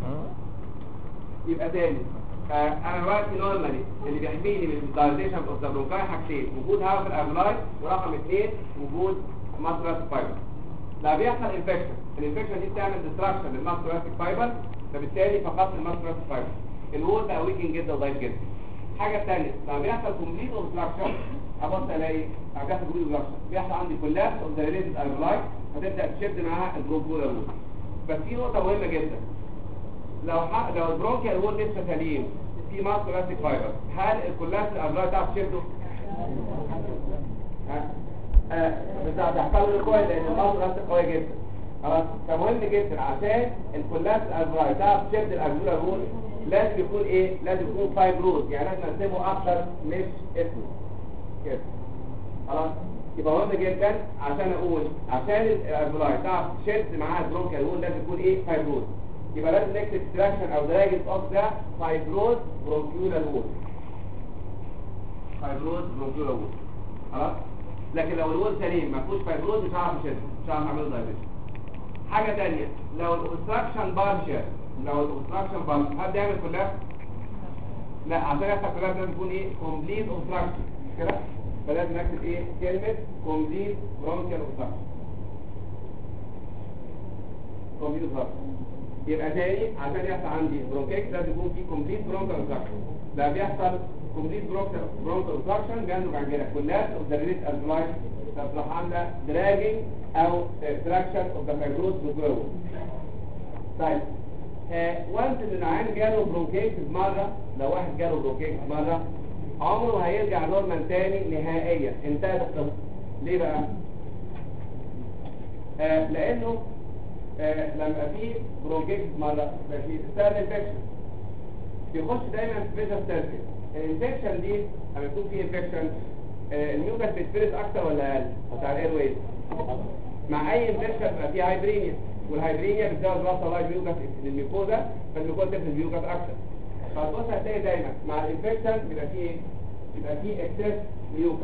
Speaker 1: يبقى تاني انا دلوقتي نورمالي اللي بيحميني من الدايليشن اوف ذا برونكاي حاجتين، وجود هواء في الابلاي، ورقم 2 وجود ماسل الاستيك فايبر. لا بيحصل انفكشن، الانفكشن دي بتعمل ديستراكشن للماسل الاستيك فايبر، فبالتالي فقدت الماسل الاستيك فايبر، الوول بقى ويكن جدا وضعيف جدا. الحاجه الثانيه لما بيحصل كومبليت اوبستراكشن ابص الاقي بيحصل كومبليت اوبستراكشن، بيحصل عندي كولابس اوف ذا ريليتد الفلاي، هتبدا تشد معاها البرونكيولار وول. بس في نقطه مهمه جدا، لو البرونكيال وول لسه سليم في ماسل الاستيك فايبر، هل الكولابس الفلاي تعرف تشده؟ بيحصل له كويس لان المصل نفسه قوي جدا. خلاص فمهم جدا عشان الكولاس الالفاي تعرف تشد الالفيولار وول لازم يكون ايه؟ لازم يكون فايبروز، يعني لازم نقسمه اكتر مش اسمه كده. خلاص يبقى مهم جدا عشان اقول عشان الالفيولاي تعرف تشد معاها البرونكيال وول لازم يكون ايه؟ فايبروز. يبقى لازم نكتب اكستراكشن او دراجن اوف ذا فايبروز برونكيولار وول. فايبروز برونكيولار وول. خلاص لكن لو الوول سليم ما فيهوش فايبروز مش هعرف اشده، مش هعرف اعمله دايليشن. حاجه ثانيه لو الاوبستراكشن بارشل، لو الاوبستراكشن بارشل حد يعمل كلها؟ لا، عشان يحصل كلها لازم يكون ايه؟ كومبليت اوبستراكشن كده. فلازم نكتب ايه؟ كلمه كومبليت برونكيال اوبستراكشن. كومبليت اوبستراكشن يبقى تاني عشان يحصل عندي برونكيك لازم يكون في كومبليت برونكيال اوبستراكشن. لا بيحصل كومبليت برونكيال اوبستراكشن بينتج عن كده كلها اوف ذا ريليت الفلاي تصبح عامله دراجنج او تراكشن اوف ذا فايبروز بالجلو. طيب وانس ان العيان جاله برونكيكس مره، لو واحد جاله برونكيكس مره عمره هيرجع نورمال تاني نهائيا، انتهت القصه. ليه بقى؟ لانه لما في برونكيكس مره في ستارن انفكشن بيخش دايما في فيجر سيركل. الانفكشن دي لما يكون في انفكشن الميوكس بيتفرز اكتر ولا اقل بتاع الاير ويز؟ مع اي انفكشن بيبقى فيه هايبرينيا، والهايبرينيا بتزود راس الله الميوكس للميكوزا، فالميكوزا تفرز الميوكس اكتر. فالبص هتلاقي دايما مع الانفكشن بيبقى فيه ايه؟ بيبقى فيه اكسس ميوكس.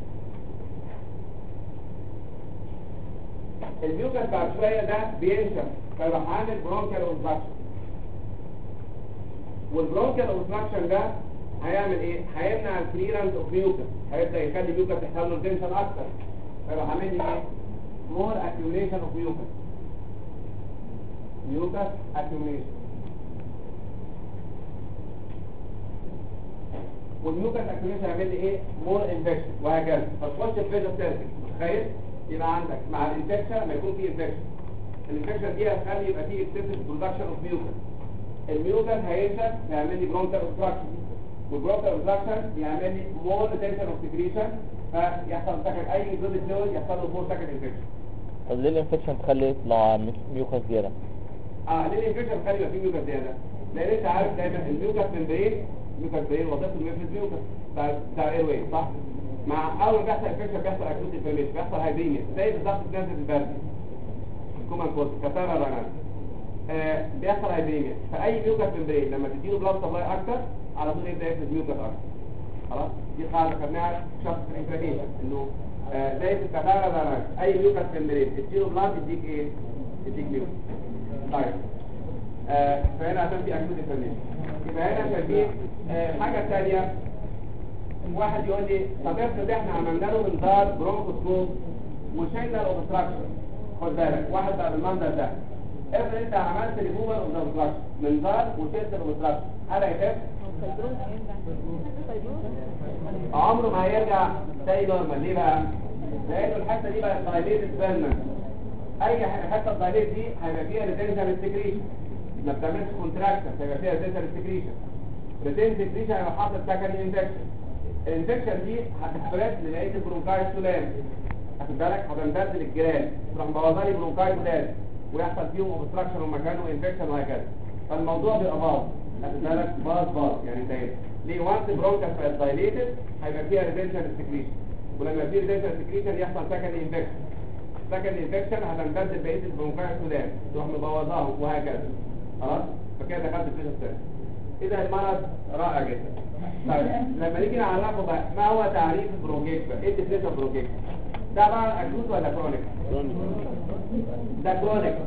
Speaker 1: الميوكس بعد شويه ده بينشف فيروح عامل برونكيال اوبستراكشن. والبرونكيال اوبستراكشن ده هيعمل ايه؟ هيمنع الكليرنس اوف ميوكس، هيبدا يخلي الميوكس يحصل له تنشن اكتر، فيروح عامل لي ايه؟ مور اكيوميشن اوف ميوكس. ميوكس اكيوميشن. والميوكس اكيوميشن هيعمل لي ايه؟ مور انفكشن وهكذا. فتخش في فيجر سيركل. متخيل؟ يبقى عندك مع الانفكشن لما يكون في انفكشن، الانفكشن دي هتخلي يبقى فيه اكسسيف برودكشن اوف ميوكس. الميوكس هينشف يعمل لي برونكيال اوبستراكشن، والبرونكيال اوبستراكشن يعمل لي مور تنشن اوف سكريشن، فيحصل سكن اي جزء فلويد يحصل له مور سكن انفكشن.
Speaker 2: طب ليه الانفكشن تخلي يطلع ميوكس زياده؟
Speaker 1: ليه الانفكشن تخلي يبقى فيه ميوكس زياده؟ لان انت عارف دايما الميوكس ممبرين، الميوكس ممبرين وظيفته انه يفرز ميوكس بتاع الاير واي صح؟ مع اول ما بيحصل انفكشن بيحصل اكيوت انفلاميشن، بيحصل هايبرينيا زي بالظبط نازل البرد الكومان كورس كتابه رانال. بيحصل هايبرينيا، فاي ميوكس ممبرين لما تديله بلاد سبلاي اكتر على طول يبدا يفرز ميوكس اكتر. خلاص دي قاعده خدناها في شخص الانفلاميشن انه زي في الكتابه رانال اي ميوكس ممبرين تديله بلاد يديك ايه؟ يديك ميوكس. طيب فهنا عشان في اكيوت انفلاميشن. يبقى هنا شايفين حاجه ثانيه. واحد يقول لي طب افرض احنا عملنا له منظار برونكوسكوب وشلنا الاوبستراكشن. خد بالك واحد بقى بالمنظر ده، افرض انت عملت ريموفال اوف ذا اوبستراكشن منظار وشلت الاوبستراكشن، هل هيخف؟ عمره ما هيرجع زي نورمال. ليه بقى؟ لانه الحته دي بقت دايليتد بيرمنت. اي حته الدايليت دي هيبقى فيها ريتنشن سكريشن، ما بتعملش كونتراكشن هيبقى فيها ريتنشن سكريشن. ريتنشن سكريشن هيبقى حاصل سكندري انفكشن. الانفكشن دي هتسبريد لبقيه البرونكاي سولان، واخد بالك؟ هتنبذل الجيران تروح مبوظه لي برونكاي جداد ويحصل فيهم اوبستراكشن ومكانه انفكشن وهكذا. فالموضوع بيبقى باظ، واخد بالك؟ باظ يعني تاني. ليه؟ وانس برونكاس بقت دايليتد هيبقى فيها ريتنشن سكريشن، ولما في ريتنشن سكريشن يحصل سكندري انفكشن. سكندري انفكشن هتنبذل بقيه البرونكاي سولان تروح مبوظاهم وهكذا. خلاص؟ فكده دخلت في السيستم. اذا المرض رائع جدا. طيب لما نيجي نعرفه بقى ما هو تعريف البرونكيكس بقى؟ ايه الديفينيشن البرونكيكس؟ ده بقى اكيوت ولا كرونيك؟ ده كرونيك.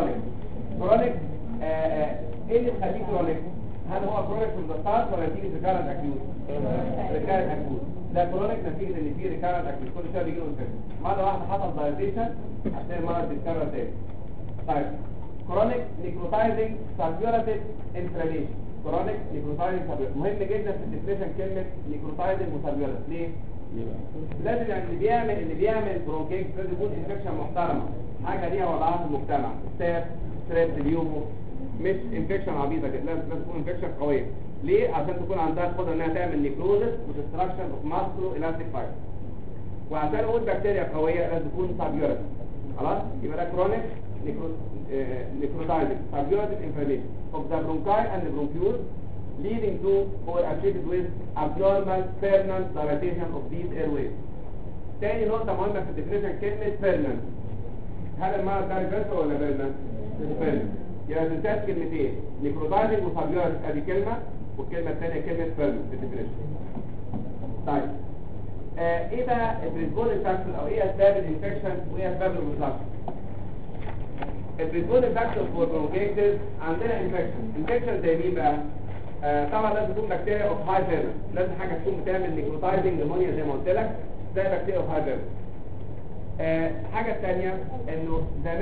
Speaker 1: ايه اللي مخليه كرونيك؟ هل هو كرونيك من الستارت ولا نتيجه ريكارنت اكيوت؟ ريكارنت اكيوت. ده كرونيك نتيجه ان في ريكارنت اكيوت كل شويه بيجي له انفكشن. مره واحده حصل دايليتيشن هتلاقي المرض بيتكرر تاني. طيب كرونيك نيكروتايزنج سالفيولاتيف انفلاميشن. كرونيك نيكروتايزنج سالفيولاتيف مهم جدا في الديفينيشن كلمه نيكروتايزنج وسالفيولاتيف. ليه؟ لازم يعني اللي بيعمل برونكيكس لازم يكون انفكشن محترمه، حاجه ليها وضعها في المجتمع، ستاف ستريب اليومو، مش انفكشن عبيطه كده. لازم تكون انفكشن قويه. ليه؟ عشان تكون عندها القدره انها تعمل نيكروزس وديستراكشن اوف ماسكولو الاستيك فايبر. وعشان اقول بكتيريا قويه لازم تكون سابيوريتيف. خلاص يبقى ده كرونيك necrotizing suburative inflammation of the bronchi and the bronchioles leading to or associated with abnormal permanent dilatation of these airways. تاني نقطة مهمة في الديفينيشن كلمة permanent. هل المرض ده ريفرس ولا permanent؟ permanent. يبقى تنساش كلمتين necrotizing وسابيوريتيف ادي كلمة والكلمة الثانية كلمة permanent في الديفينيشن. طيب ايه بقى البريسبوزنج فاكتور او ايه اسباب الانفكشن وايه اسباب الريفلكشن؟ البريسبوزنج فاكتور فور برونكيتس عندنا انفكشن زي مين بقى؟ طبعا لازم تكون بكتيريا اوف هاي فيرنس، لازم حاجه تكون بتعمل نيكروتايزنج نمونيا زي ما قلت لك زي بكتيريا اوف هاي فيرنس. حاجه ثانيه انه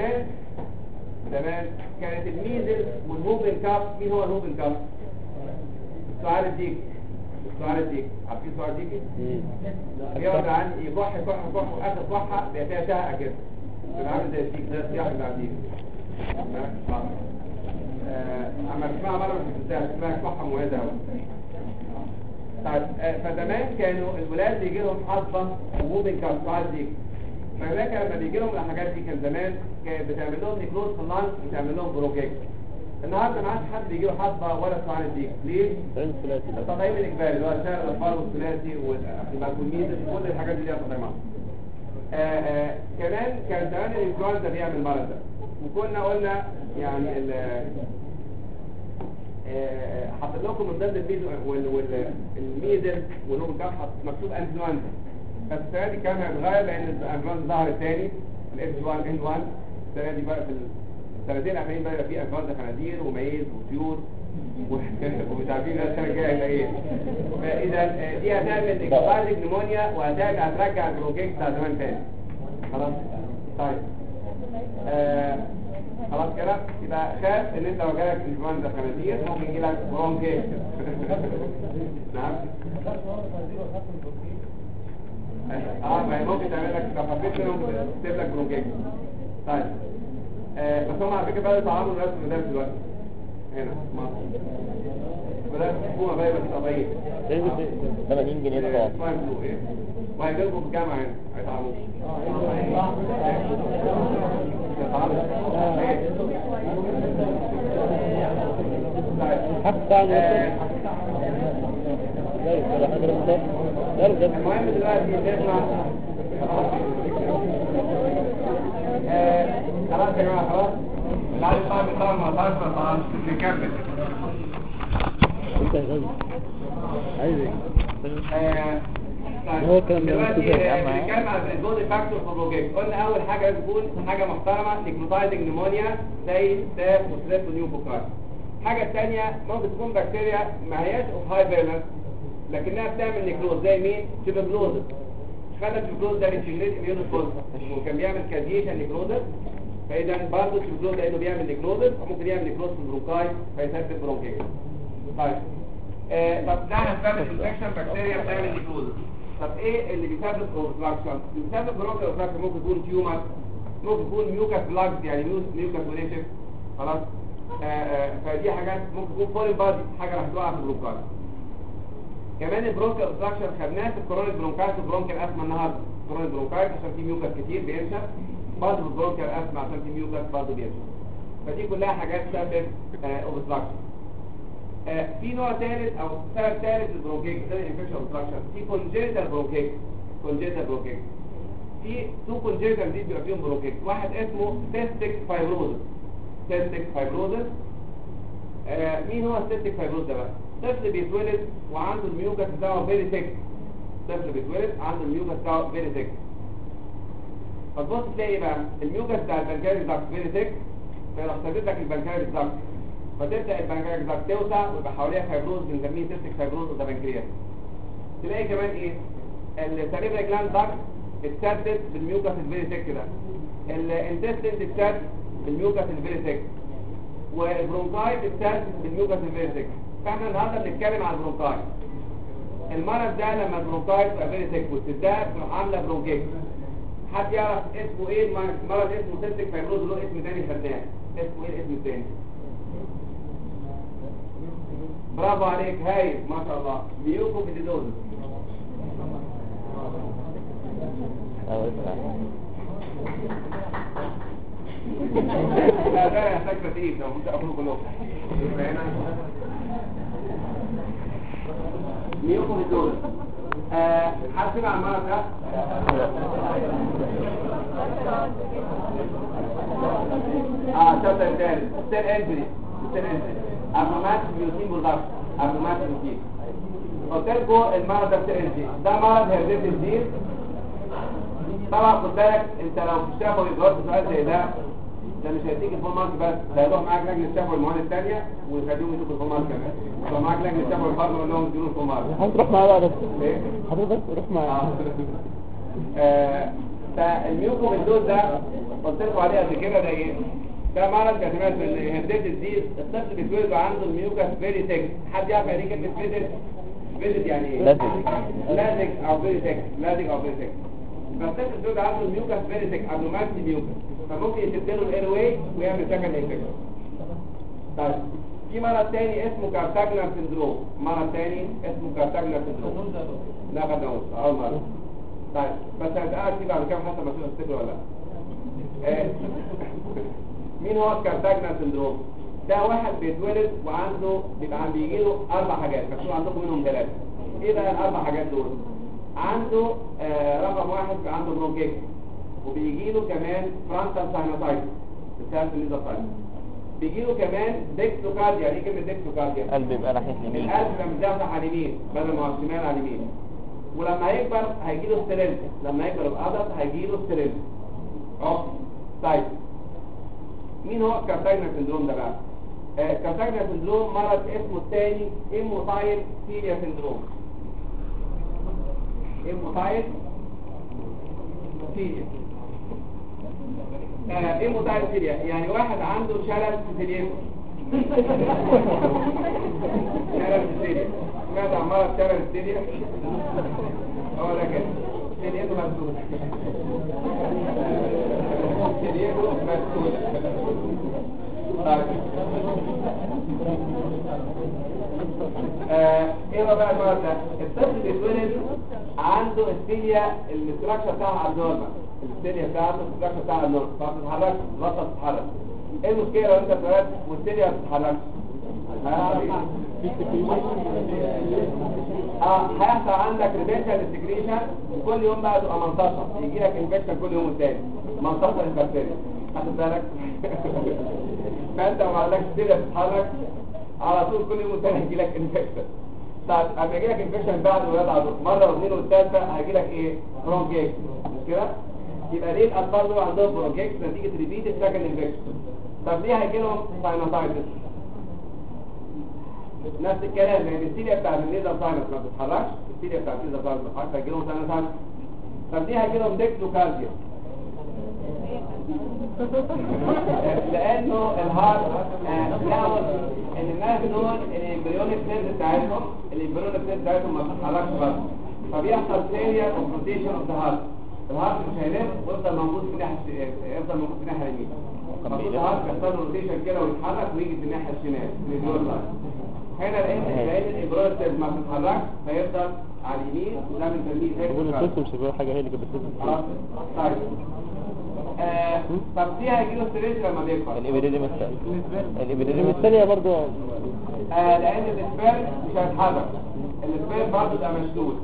Speaker 1: زمان كانت الميزل والهوبن كاف. مين هو الهوبن كاف؟ السعار الديك. عارفين السعار الديكي؟ بيقعد عندي يكح واخر كحه بيبقى فيها شهقه كده، بيبقى عامل زي الديك زي السياح اللي عندي. اما بسمعها مره مش بتنساها، اسمها كحه مميزه قوي. طيب فزمان كانوا الولاد بيجي لهم حصبه وهوبن كاف سعار ديك، فهناك لما بيجي لهم الحاجات دي كان زمان كانت بتعمل لهم نيكلوز في اللانج وتعمل لهم بروكيك. النهارده ما عادش حد بيجي له حصبه ولا سعار ديك. ليه؟ التطعيم الاجباري اللي هو الشهر الاطفال والثلاثي والمالكولميز كل الحاجات دي ليها تطعيمات. كمان كان زمان الانفلونزا بيعمل المرض ده، وكنا قلنا يعني حاطط لكم من ضمن الميزل والهوبن كاف مكتوب انفلونزا، بس السنه دي كان هيتغير لان الانفلونزا ظهرت تاني الاتش 1 ان 1. السنه دي بقى في السنتين الاخرين بقى يبقى في انفلونزا خنازير وميز وطيور ومش عارفين السنه الجايه هيبقى ايه. فاذا دي هتعمل اكسبايرنج نمونيا وهترجع البروكيك بتاع زمان تاني. خلاص طيب خلاص كده يبقى خاف ان انت لو جالك انفلونزا خنازير ممكن يجي لك برونكيت. نعم ما هي ممكن تعمل لك لو حبيت ممكن تسيب لك برونكيت. طيب بس هم على فكره بقى يتعاملوا الناس في المدارس دلوقتي هنا في مصر. مدارس الحكومه بقى يبقى في قضيه
Speaker 2: 80 جنيه ده
Speaker 1: وهيجيلكم في الجامعه هنا هيتعاملوا. المهم دلوقتي نسمع خلاص يا جماعه خلاص اللي عايز يطلع بيطلع ما طلعش ما طلعش نكمل.
Speaker 3: انت يا غبي عايز ايه؟
Speaker 1: هو الكلام ده بنتكلم على البودي فاكتور فور بروكيك. قلنا اول حاجه لازم تكون حاجه محترمه نيكروتايزنج نمونيا زي ستاف وستريب ونيوكوكاي. الحاجه الثانيه ممكن تكون بكتيريا ما هياش اوف هاي فيرنس لكنها بتعمل نيكروز زي مين؟ تيوبركلوز. خلى التيوبركلوز ده بيتشجريت اميون ريسبونس وكان بيعمل كازيشن نيكروزس. فاذا برضه التيوبركلوز لانه بيعمل نيكروزس ممكن يعمل نيكروز في البرونكاي فيسبب برونكيت. طيب طب ده هنسبب انفكشن بكتيريا بتعمل نيكروزس. طب ايه اللي بيسبب اوبستراكشن؟ اللي بيسبب برونكيال اوبستراكشن ممكن يكون تيومر، ممكن يكون ميوكاس بلاجز يعني ميوكاس ونيشف. خلاص فدي حاجات ممكن تكون فورين بادي حاجه راح تقع في البرونكاي. كمان البرونكيال اوبستراكشن خدناه في الكورونيك برونكايتس والبرونكيال اسما النهارده. الكورونيك برونكايتس عشان في ميوكاس كتير بينشف، برضه البرونكيال اسما عشان في ميوكاس برضه بينشف. فدي كلها حاجات تسبب اوبستراكشن. في نوع ثالث او سبب ثالث للبرونكيك ده الانفكشن اوبستراكشن في كونجنتال برونكيك. في تو كونجنتال دي بيبقى فيهم برونكيك. واحد اسمه سيستيك فايبروزس. مين هو السيستيك فايبروزس ده بقى؟ طفل بيتولد وعنده الميوكاس بتاعه فيري ثيك. فتبص تلاقي بقى الميوكاس بتاع البنكرياس داكت فيري ثيك فيروح سابب لك البنكرياس داكت، فتبدا البنكرياس داكت توسع ويبقى حواليها فايبروز بنسميه سيستيك فايبروز ده بنكرياس. تلاقي كمان ايه؟ السيريبرال جلاند داكت اتسدد بالميوكاس الفيري ثيك ده، الانتستين اتسدد بالميوكاس الفيري ثيك، والبرونكايت اتسدد بالميوكاس الفيري ثيك. فاحنا النهارده بنتكلم عن البرونكايت. المرض ده لما البرونكايت تبقى فيري ثيك والسداد تروح عامله برونكيت. حد يعرف اسمه ايه؟ المرض اسمه سيستيك فايبروز له اسم ثاني خدناه. اسمه ايه الاسم الثاني؟ برافو عليك هايل ما شاء الله. ميوكوبيديدوز.
Speaker 2: أو اسمع.
Speaker 1: لا ده يحتاج تدريب، ده المفروض اقوله كلهم. يبقى هنا ميوكو بالدول. حد سمع المرض ده؟ الشابتر الثالث سيل انجري. ابنومات بيوتين بالضبط، ابنومات بيوتين. قلت لكم المرض ده سيل انجري، ده مرض هيرزيت الدين. طبعا خد بالك انت لو شافوا جاوبت سؤال زي ده مش هيديك الفول مارك بس، ده هيروح معاك لجنه شافوا المواد الثانيه ويخليهم يدوك الفول مارك كمان. لو معاك لجنه شافوا الفارما يقول لهم يدوا الفول مارك.
Speaker 3: هتروح معايا بقى بس
Speaker 1: ايه؟
Speaker 3: حضرتك روح معايا.
Speaker 1: فالميوكو بالدوز ده قلت لكم عليه قبل كده، ده ايه؟ ده مرض كاتبات من هندسه الديز. الطفل بيتولد عنده الميوكاس فيري تيك. حد يعرف يعني ايه كلمه فيزيت يعني ايه؟
Speaker 2: لازق.
Speaker 1: لازق او فيري تيك، لازق او فيري تيك. فالطفل بيتولد عنده الميوكاس فيري تيك، ابنومالتي ميوكاس، فممكن يسد له الاير واي ويعمل سكند انفكشن. طيب في مرض تاني اسمه كارتاجنر سندروم. مرض تاني اسمه كارتاجنر سندروم. لا خدناهوش اول مره. طيب بس هنتقعد فيه بعد كام حسب ما تفتكروا ولا لا. مين هو الكارتاجنر سندروم؟ ده واحد بيتولد وعنده بيجي له 4 حاجات، مكتوب عندكم منهم 3. ايه بقى ال4 حاجات دول؟ عنده رقم 1 عنده برونكيكس، وبيجي له كمان فرانتال ساينوسايتس بتاعت النيزوفايتس. بيجي له كمان ديكسوكارديا. يعني ايه كلمه ديكسوكارديا؟
Speaker 2: قلب يبقى ناحية اليمين.
Speaker 1: القلب لما بيدافع على اليمين بدل ما هو الشمال على اليمين. ولما يكبر هيجي له ستيريلز، لما يكبر الأدلت هيجي له ستيريلز. طيب مين هو الكارتاجنر سندروم ده بقى؟ الكارتاجنر سندروم مرض اسمه الثاني ايموتايل سيريا سندروم. ايموتايل سيريا. ايموتايل سيريا يعني واحد عنده شلل سيريا. شلل سيريا. سمعت عن مرض شلل سيريا؟ هو ده كده. سيريا مسدود. سيريا مسدود. ايه بقى المرض ده؟ الطفل بيتولد عنده استيليا الاستراكشر بتاعها ابنورمال. الاستيليا بتاعته الاستراكشر بتاعها ابنورمال، ما بتتحركش، البطه بتتحرك. ايه المشكله لو انت اتولدت والاستيليا ما بتتحركش؟ هيحصل عندك ريبيشن سكريشن، وكل يوم بقى تبقى منتصف، يجي لك انفكشن كل يوم والتاني، منتصف البكتيريا. خد بالك؟ فانت ما عندكش استيليا بتتحرك على طول، كل يوم والتاني هيجي لك انفكشن. طيب اما يجي لك انفكشن بعد الولاده على طول مره واثنين والثالثه هيجي لك ايه؟ برونكيكس. مش كده؟ يبقى ليه الاطفال دول عندهم برونكيكس نتيجه ريبيت سكند انفكشن؟ طب ليه هيجي لهم ساينوسايتس؟ نفس الكلام، لان السيليا بتاعت النيزل ساينس ما بتتحركش، السيليا بتاعت النيزل ساينس ما بتتحركش، هيجي لهم ساينوسايتس. طب ليه هيجي لهم ديكسوكارديا؟ لانه الهارت يعمل ان الناس دول الامبريونيك سيلز بتاعتهم ما بتتحركش برضه، فبيحصل فيلير اوف روتيشن اوف ذا هارت. الهارت مش هيلف ويفضل موجود في الناحيه اليمين. المفروض الهارت يحصل له روتيشن كده ويتحرك ويجي في الناحيه الشمال مليون لاين. هنا لان الامبريونيك سيلز ما بتتحركش فيفضل على اليمين، وده بنسميه
Speaker 3: السيستم مش هيبقى حاجه هي اللي كانت بتسيب.
Speaker 1: طيب طب دي هيجي له ستريس لما بيكبر.
Speaker 3: الابيديديم الثانيه برضو
Speaker 1: لان السبيرم مش هيتحرك، السبيرم برضه ده مشدود.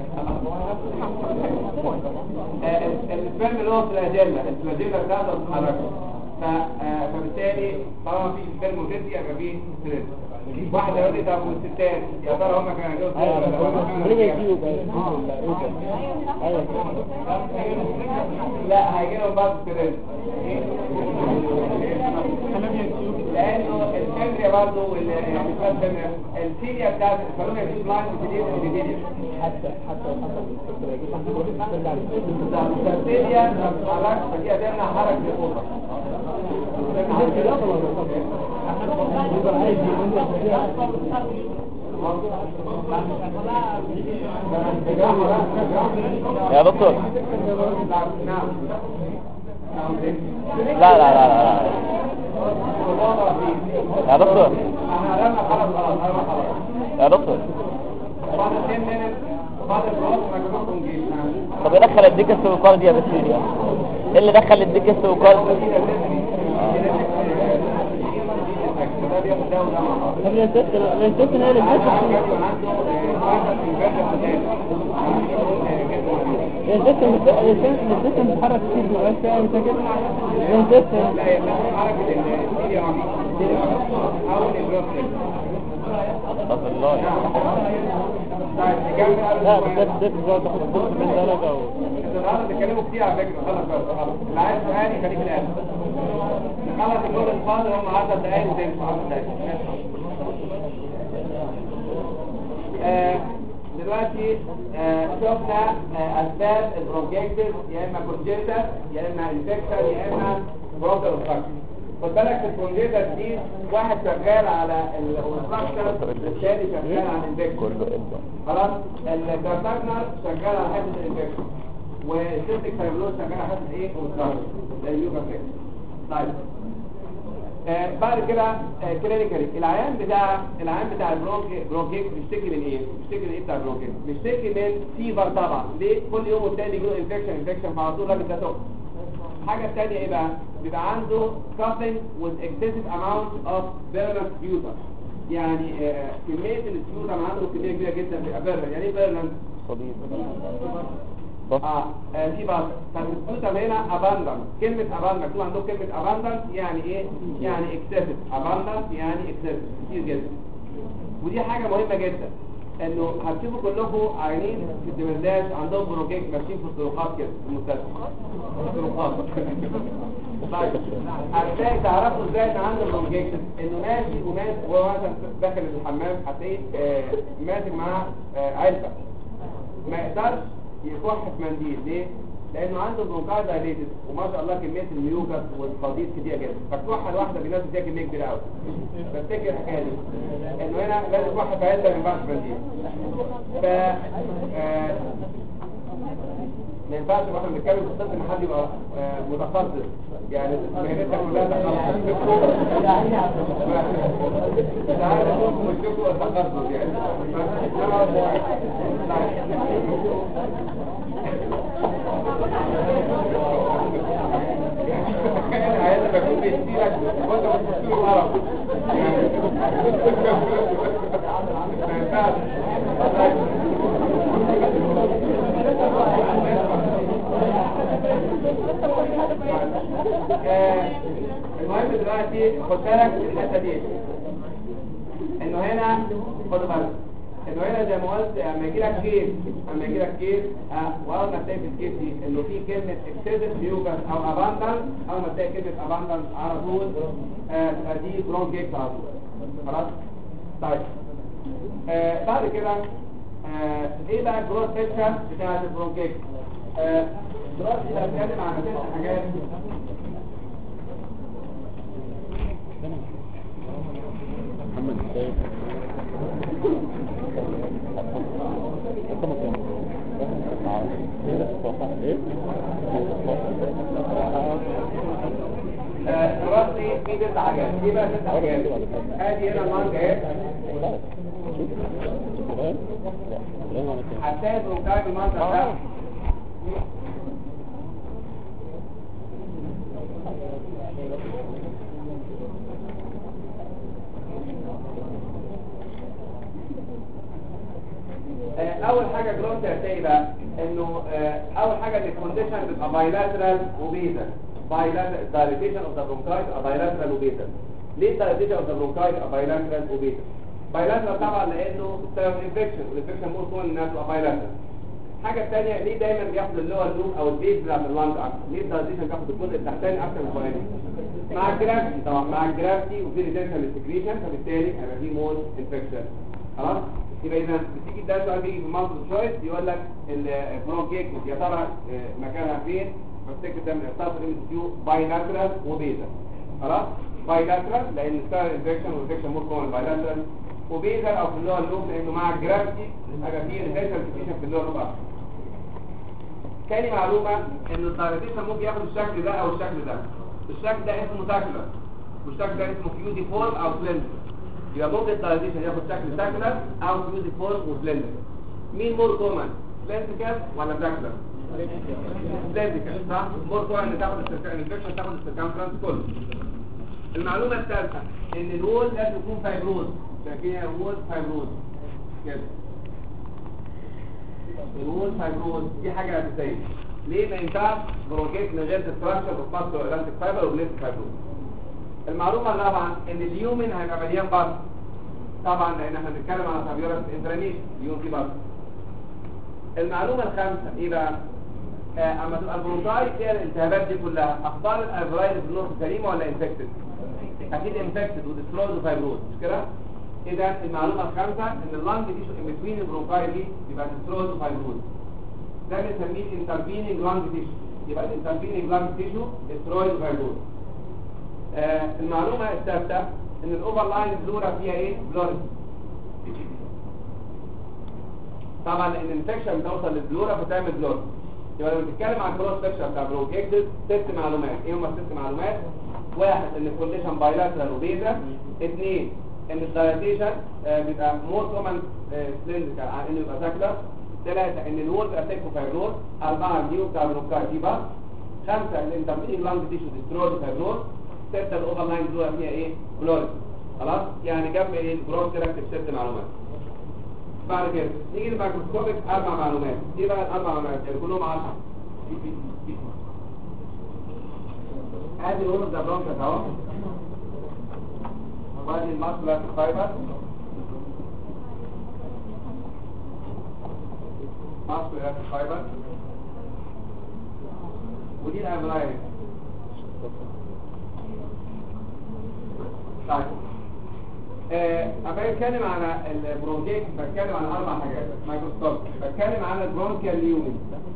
Speaker 1: السبيرم اللي هو الفلاجيلا بتاعته بتتحرك، فبالتالي طالما في سبيرم وتدي يبقى فيه ستريس. واحد يقول لي طب والستات يا ترى هم كانوا هيجيبوا لا هيجيلهم برضه ستريس، لانه الكامريا برضه السيليا بتاعت الفالوميا دي بلاين وسيليا السيليا ما بتتحركش، فدي هتمنع حركه الفوطه.
Speaker 2: يا دكتور لا لا لا لا يا دكتور يا دكتور
Speaker 1: بعد الخلاص ماكروفون كونجيشن.
Speaker 2: طب ايه دخل الديكست والكارد يا بكتيريا؟ ايه اللي دخل الديكست والكارد؟
Speaker 3: قبل الانسكشن هي اللي بتفتح. الانسكشن بتتحرك كتير مبقاش فيها مشاكل. الانسكشن
Speaker 1: لا هي بتتحرك السيريا او البروستيت.
Speaker 2: طب الله
Speaker 3: لا بس ده تاخد 2 درجة
Speaker 1: النهارده بتتكلموا كتير على فكره. خلاص اللي عايز سؤال يخليك الان نخلص الدور الفاضل هم 10 دقايق وتمشوا 10 دقايق. دلوقتي شفنا اسباب البرونكيتس يا اما كونجيتال يا اما انفكشن يا اما برونكال اوبستراكشن. خد بالك في الكونجيتال دي واحد شغال على الاوبستراكشن والثاني شغال على الانفكشن. خلاص الكارتاجنر شغال على حته الانفكشن والسيستيك فايبروز شغال على حته ايه اوبستراكشن اليوكافيك. طيب بعد كده كلينيكالي العيان بتاع البرونكيك بيشتكي من ايه؟ بيشتكي من ايه بتاع البرونكيك؟ بيشتكي من فيفر طبعا. ليه؟ كل يوم والتاني يجيله انفكشن فعلى طول راجل ده تقف. الحاجه الثانيه ايه بقى؟ بيبقى عنده coughing with excessive amount of virulent sputum. يعني كميه السبيوتم عنده كميه كبيره جدا بيبقى virulent. يعني ايه virulent؟
Speaker 2: صديق
Speaker 1: دي بقى فالسبيوتم هنا abundant. كلمه abundant مكتوب عندهم كلمه abundant يعني ايه؟ يعني excessive. abundant يعني excessive كتير جدا. ودي حاجه مهمه جدا انه هتشوفوا كلكم عيانين في الدمرداش عندهم برونكيك ماشيين في الطرقات كده في المستشفى. الطرقات طيب هتلاقي تعرفوا ازاي ان عنده برونكيك انه ماشي وهو مثلا داخل الحمام هتلاقيه ماسك معاه علبه ما يقدرش يكح في منديل. ليه؟ لانه عنده برونكاي دايليتد وما شاء الله كميه الميوكس والفضيل كتير جدا فالكحه الواحده بينزل فيها كميه كبيره قوي. بفتكر الحكايه دي انه هنا لازم كحه في علبه ما ينفعش منديل. ف ما ينفعش واحنا بنتكلم في الطب ان حد يبقى متخصص يعني مهنتك كلها تخصص. تعالى نشوفوا التخصص يعني. تخيل عيال بكون بيشتيلك وانت بتبصيله القرف ما ينفعش. المهم دلوقتي خد بالك من الحته دي انه هنا خد بالك انه هنا زي ما قلت اما يجي لك كيس واول ما تلاقي في الكيس دي انه في كلمه اكسسيف ميوكس او اباندنس اول ما تلاقي كلمه اباندنس على طول تبقى دي برونكيكس على طول. خلاص طيب بعد كده ايه بقى الجروث بيكتشر بتاعت البرونكيكس؟ دلوقتي هنتكلم عن 6 حاجات.
Speaker 3: محمد ازاي
Speaker 1: دلوقتي في 6 حاجات. ايه بقى 6 حاجات؟ ادي هنا المانجا اهي هتلاقي البرونكاي بالمانجا ده اول حاجه جروث هتلاقي بقى انه اول حاجه ان الكونديشن بتبقى بايلاترال وبيزل. بايلاترال دايليتيشن اوف ذا برونكايت بايلاترال وبيزل. ليه دايليتيشن اوف ذا برونكايت بايلاترال وبيزل؟ بايلاترال طبعا لانه بسبب الانفكشن والانفكشن مور كون انها تبقى بايلاترال. الحاجه الثانيه ليه دايما بياخد اللور لوب او البيز بتاع اللانج اكتر؟ ليه الدايليتيشن بياخد الجزء التحتاني اكتر من الفوقاني؟ مع الجرافيتي طبعا مع الجرافيتي وفي ريتنشن للسكريشن فبالتالي هيبقى في مور انفكشن. خلاص يبقى اذا بتيجي ده سؤال بيجي في المالتيبل تشويس يقول لك البرونكيك يا ترى مكانها فين؟ فافتكر ده من الاساس الام بايلاترال وبيزل. خلاص بايلاترال لان ستار انفكشن والانفكشن مور كومن بايلاترال وبيزل او في اللور لوب لانه مع الجرافيتي هيبقى في ريتنشن للسكريشن في اللور لوب اكتر. تاني معلومه ان الدايليتيشن ممكن ياخد الشكل ده او الشكل ده. الشكل ده اسمه تاكلر والشكل ده اسمه فيوزي فورم او سلندر. يبقى ممكن الدايليتيشن ياخد شكل تاكلر او فيوزي فورم وسلندر. مين مور كومن؟ سلندريكال ولا براكلر؟ سلندريكال صح؟ مور كومن اللي تاخد الانفكشن تاخد السيركمفرنس كله. المعلومة الثالثة ان الوول لازم يكون فايبروز، شايفين الوول فايبروز كده. الوول فايبروز دي حاجة أساسية. ليه ما ينفعش برونكيت من غير ديستراكشن اوف ماسكولار ايلانتيك فايبر وبليت فايبروز؟ المعلومة الرابعة ان اليومن هيبقى مليان بطن. طبعا لان احنا بنتكلم على فابيولار انفلاميشن اليوم في بطن. المعلومة الخامسة ايه بقى؟ اما تبقى البرونكاي فيها الالتهابات دي كلها، اخبار الالفرايل بالنص سليمة ولا انفكتد؟ اكيد انفكتد وديسترويد وفايبروز مش كده؟ اذا المعلومة الخامسة ان اللانج تيشو ان بتوين البرونكاي دي يبقى ديسترويد وفايبروز. ده بنسميه انترفيننج لانج تيشو، يبقى الانترفيننج لانج تيشو ديسترويد وفايبروز. المعلومة الثالثة ان الاوفر لاين بلورا فيها ايه؟ بلوريد. طبعا لان الانفكشن بتوصل للبلورا فتعمل بلوريد. يبقى لما بنتكلم عن الكروس سكشن بتاع برونكيكتس 6 معلومات. ايه هم ال6 معلومات؟ 1 ان الكونديشن بايلاترال وبيزا. 2 ان الدايلاتيشن بيبقى مور كومن سلندريكال عن انه يبقى ساكلر. 3 ان الوول بيبقى سيكو فايبروز. 4 النيو بتاع البرونكاي فيبر. 5 الانترفيننج لانج تيشو ديسترويد فايبروز. 6 الاوفر لاين بلورا فيها ايه؟ بلوريد. خلاص؟ يعني جنب ايه البروك كده اكتب 6 معلومات. بعد كده نيجي للميكروسكوبيك 4 معلومات. ايه بقى ال4 معلومات؟ يعني كلهم 10. ادي الورم ده برونكس اهو. وادي الماسكولار فايبر. ماسكولار فايبر. ودي الامرايل. طيب أبقى بتكلم على البرونكيك بتكلم عن 4 حاجات مايكروسكوب. بتكلم على البرونكيال ليومن.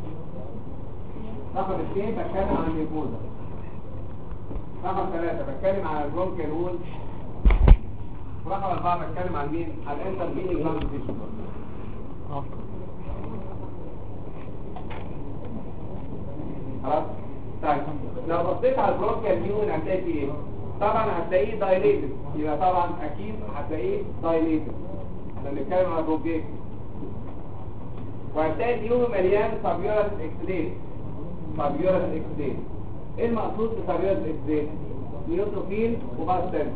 Speaker 1: رقم 2 بتكلم عن الميكوزا. رقم 3 بتكلم على البرونكيال وول. ورقم 4 بتكلم عن مين؟ على الانترفيننج لانج تيشو. خلاص؟ طيب لو بصيت على البرونكيال ليومن هتلاقي فيه ايه؟ طبعا هتلاقيه دايليتد. يبقى طبعا اكيد هتلاقيه دايليتد. احنا بنتكلم على برونكيك. وهتلاقي اليوم مليان فابيولار اكسديت. فابيولار اكسديت. ايه المقصود بفابيولار اكسديت؟ نيوتروفيل وباستر.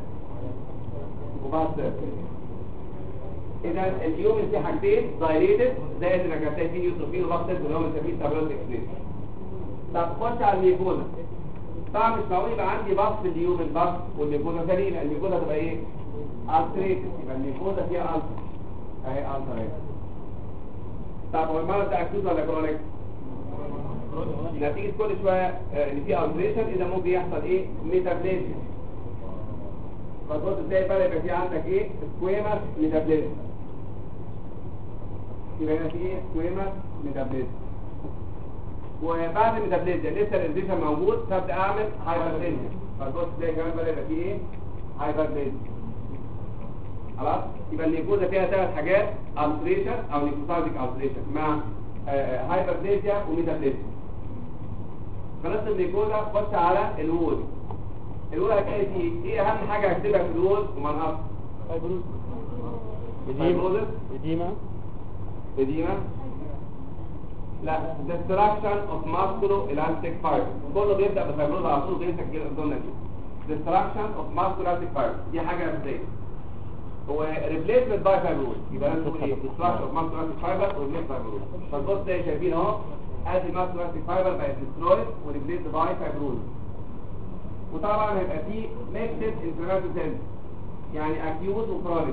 Speaker 1: اذا اليوم فيه حاجتين دايليتد زائد انك هتلاقي فيه نيوتروفيل وباستر اللي هو بنسميه فابيولار اكسديت. طب خش على الميكوزا. طبعا مش معقول يبقى عندي باص في اليوم الباص والميكوزا سليم. الميكوزا تبقى ايه؟ التريتد. يبقى الميكوزا فيها التر اهي التر اهي. طب هو المرض ده اكيوت ولا كرونيك؟ نتيجه كل شويه ان في التريشن اذا ممكن يحصل ايه؟ ميتابليزيا. فتبص تلاقي بقى يبقى في عندك ايه؟ سكويماس ميتابليزيا. يبقى هنا في ايه؟ سكويماس ميتابليزيا. وبعد الميتابليزيا لسه الانزيشن موجود فابدا اعمل هايبرتنشن. فتبص تلاقي كمان بدا يبقى فيه ايه؟ هايبرتنشن. خلاص؟ يبقى الميكوزا فيها 3 حاجات: التريشن او نيكوتايتك التريشن مع هايبرتنشن وميتابليزيا. خلاص الميكوزا خش على الوول. الوول هتلاقي فيه ايه اهم حاجه هكتبها في الوول وما نقص؟
Speaker 3: فايبروز.
Speaker 1: اديما. لا destruction of musculoelastic fiber. كله بيبدأ بفايبروز على طول بينسى كده قدامنا دي. destruction of musculoelastic fiber دي حاجة أساسية. هو replacement by fibrosis. يبقى لازم نقول ايه؟ destruction of musculoelastic fiber و replacement by fibrosis. فالبص ده شايفين اهو ادي musculoelastic fiber بقت destroyed و replaced by fibrosis. وطبعا هيبقى فيه mixed inflammatory cells يعني acute و chronic.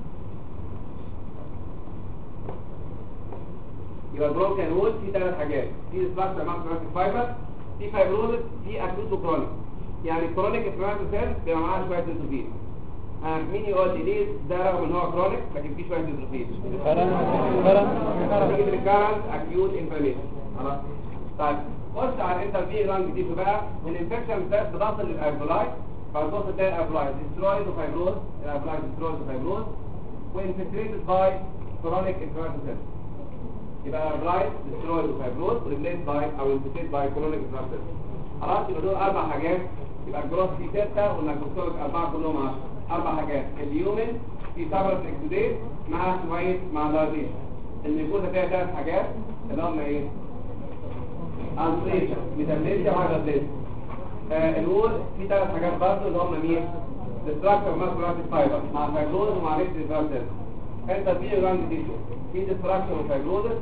Speaker 1: يبقى البرونكيال وول فيه 3 حاجات: في ستراكشر ماسكولار فايبر، في فايبروزس، في اكيوت وكرونيك. يعني الكرونيك انفلاماتوري سيل بيبقى معاها شويه نيوتروفيل. مين يقول لي ليه ده رغم ان هو كرونيك لكن فيه شويه نيوتروفيل؟ نتيجه الكارنت اكيوت انفلاميشن. خلاص. طيب خش على الانترفيننج لانج تيشو بقى. الانفكشن بتصل للالفولاي. فالبص تلاقي الالفولاي ديسترويد وفايبروز. الالفولاي ديسترويد وفايبروز وانفكتريتد باي كرونيك انفلاماتوري سيل. يبقى رايت ديسترويد وفايبروز وريبليس باي او انفكتد باي كرونيك انفلاميشن. خلاص يبقى دول 4 حاجات. يبقى الجروث فيه 6 والميكروسكوبيك 4 كلهم 10. 4 حاجات: اليومن في سابرس اكسوديت مع شويه مع دايليشن. الميكوزا فيها 3 حاجات اللي هم ايه؟ انسيشن ميتابليزيا وهايبرليزيا. الوول في 3 حاجات برضه اللي هم مين؟ ديستراكشن ماسكولاريتي فايبر مع فايبروزس ومع ريكس انفيرتيز. انت في لانج تيشو في ديستراكشن وفايبروزس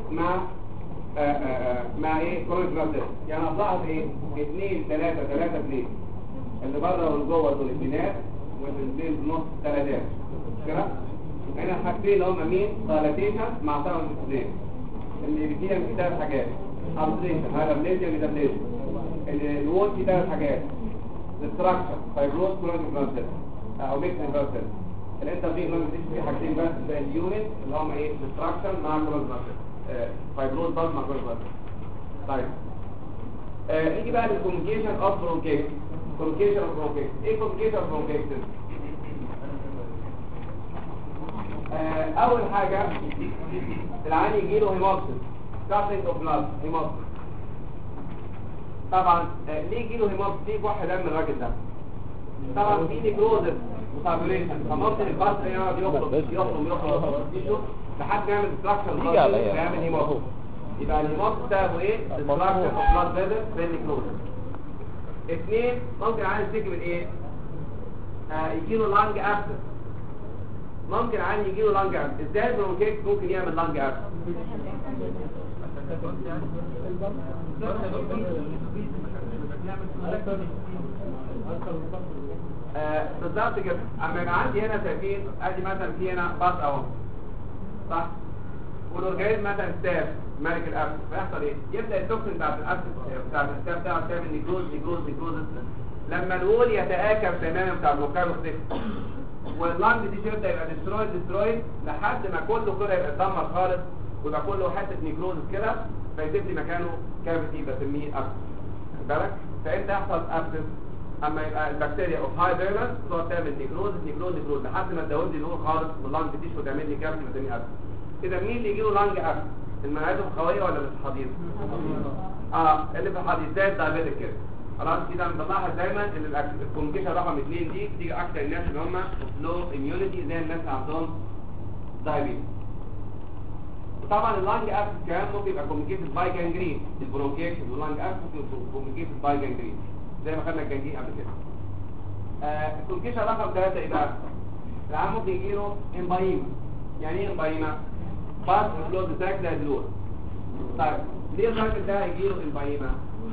Speaker 1: مع ايه؟ كرونيك فايبروزس. يعني هتلاحظ ايه؟ 2 3 3 2 اللي بره واللي جوه دول اثنينات والاثنين في النص 3 كده. هنا الحاجتين اللي هم مين؟ دايلاتيشن مع ساوند ديسبلاي. اللي فيها في 3 حاجات انسيشن هايبرليزيا ميتابليزيا. الوول في 3 حاجات ديستراكشن فايبروز كرونيك فايبروز او ميكس انفيرتيز. اللي انت فيه لما تيجي في حاجتين بس زي اليونت اللي هم ايه؟ ديستراكشن مع كرونيك فايبروز برضه مع كرونيك فايبروز. طيب نيجي بقى للكوميونيكيشن اوف برونكيتس. كوميونيكيشن اوف برونكيتس. ايه كوميونيكيشن اوف برونكيتس؟ اول حاجه العيان يجي له هيموبسيس كاتنج اوف بلاد هيموبسيس. طبعا ليه يجي له هيموبسيس؟ في كح دم الراجل ده. طبعا في نيكروزس وسابوريشن فممكن البطن يقعد يخرج لحد ما يعمل ديستراكشن يعمل هيموبسيس. يبقى الهيموبسيس ده ايه؟ ديستراكشن اوف بلاد فيزل بالنيكروزس. 2 ممكن العيان يشتكي من ايه؟ يجي له لانج ابسس. ممكن عين يجي له لانج ابس. ازاي البرونكيتس ممكن يعمل لانج ابس؟ بالظبط كده. اما يبقى عندي هنا شايفين ادي مثلا في هنا باص اهو صح، والاورجانيزم مثلا ستاف ملك الابس، فيحصل ايه؟ يبدا التوكسين بتاعت الابس بتاعت الستاف بتاعه تعمل نيكروز. لما الوول يتآكل تماما بتاع البرونكاي مختلف واللانج دي يبدا يبقى ديسترويد لحد ما كله كده يبقى اتدمر خالص ويبقى كله حته نيكروزس كده، فيسيب لي مكانه كافيتي بسميه ابسس. خد بالك؟ فامتى يحصل ابسس؟ اما يبقى البكتيريا اوف هاي فيرنس تقعد تعمل نيكروز لحد ما تزود لي نور خالص واللانج تيشو تعمل لي كافيتي بسميه ابسس. اذا مين اللي يجي له لانج ابسس؟ المناعات القويه ولا اللي في الحضيض؟ اللي في الحضيض زي الدايابيتك كده. خلاص كده بنلاحظ دايما ان الكوميونيكيشن رقم 2 دي بتيجي اكتر الناس اللي هم لو اميونيتي زي الناس اللي عندهم دايابيتس. وطبعا اللانج ابس كمان ممكن يبقى كوميونيكيتد باي جانجرين. البرونكيشن واللانج ابس ممكن يبقوا كوميونيكيتد باي جانجرين زي ما خدنا الجانجرين قبل كده. الكوميونيكيشن رقم 3 ايه بقى؟ العام ممكن يجي له امبايما. يعني ايه امبايما؟ باس فلو ديتاك ده دلوقتي. طيب ليه الراجل ده هيجي له امبايما؟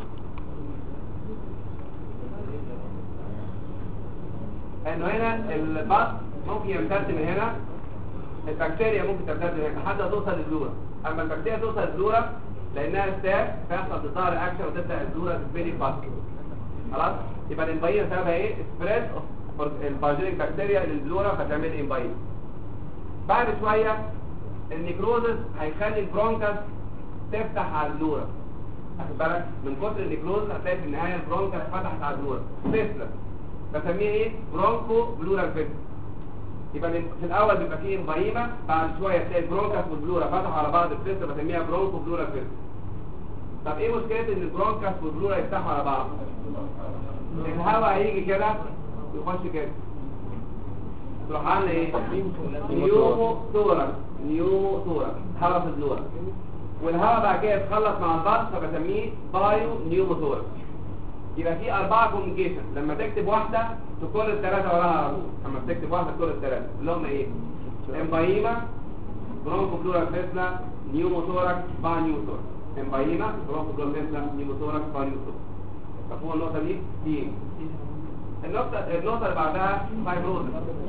Speaker 1: انه هنا الباص ممكن يمتد من هنا، البكتيريا ممكن تمتد من هنا لحد ما توصل للبلورا. اما البكتيريا توصل للبلورا لانها ستاف فيحصل ضغط اكشن وتبدا البلورا تسبيلي باس. خلاص يبقى الامبايما سببها ايه؟ سبريد اوف الباجينيك بكتيريا للبلورا فتعمل امبايما. بعد شويه النيكروزس هيخلي البرونكاس تفتح على البلورا. واخد بالك؟ من كتر النيكروز هتلاقي في النهايه البرونكاس فتحت على البلورا فيسلا بسميه ايه؟ برونكو بلورال فيسلا. يبقى في الاول بيبقى فيه امبايما، بعد شويه تلاقي البرونكاس والبلورا فتحوا على بعض الفيسلا بسميها برونكو بلورال فيسلا. طب ايه مشكله ان البرونكاس والبلورا يفتحوا على بعض؟ الهواء هيجي كده ويخش كده تروح عامله ايه؟ نيومو ثوركس هواء في البلورا، والهواء بعد كده يتخلص مع البطن فبسميه بايو نيومو ثوركس. يبقى في 4 كوميونيكيشن. لما تكتب واحده تكون الثلاثه وراها على طول. لما تكتب واحده تكون الثلاثه اللي هم ايه؟ امبايما، برونكو بلورال فيسلا، نيومو ثوركس، با نيو ثوركس. امبايما، برونكو بلورال فيسلا، نيومو ثوركس، با نيو ثوركس. مفهوم النقطه دي؟ دي النقطه اللي بعدها فايبروزس.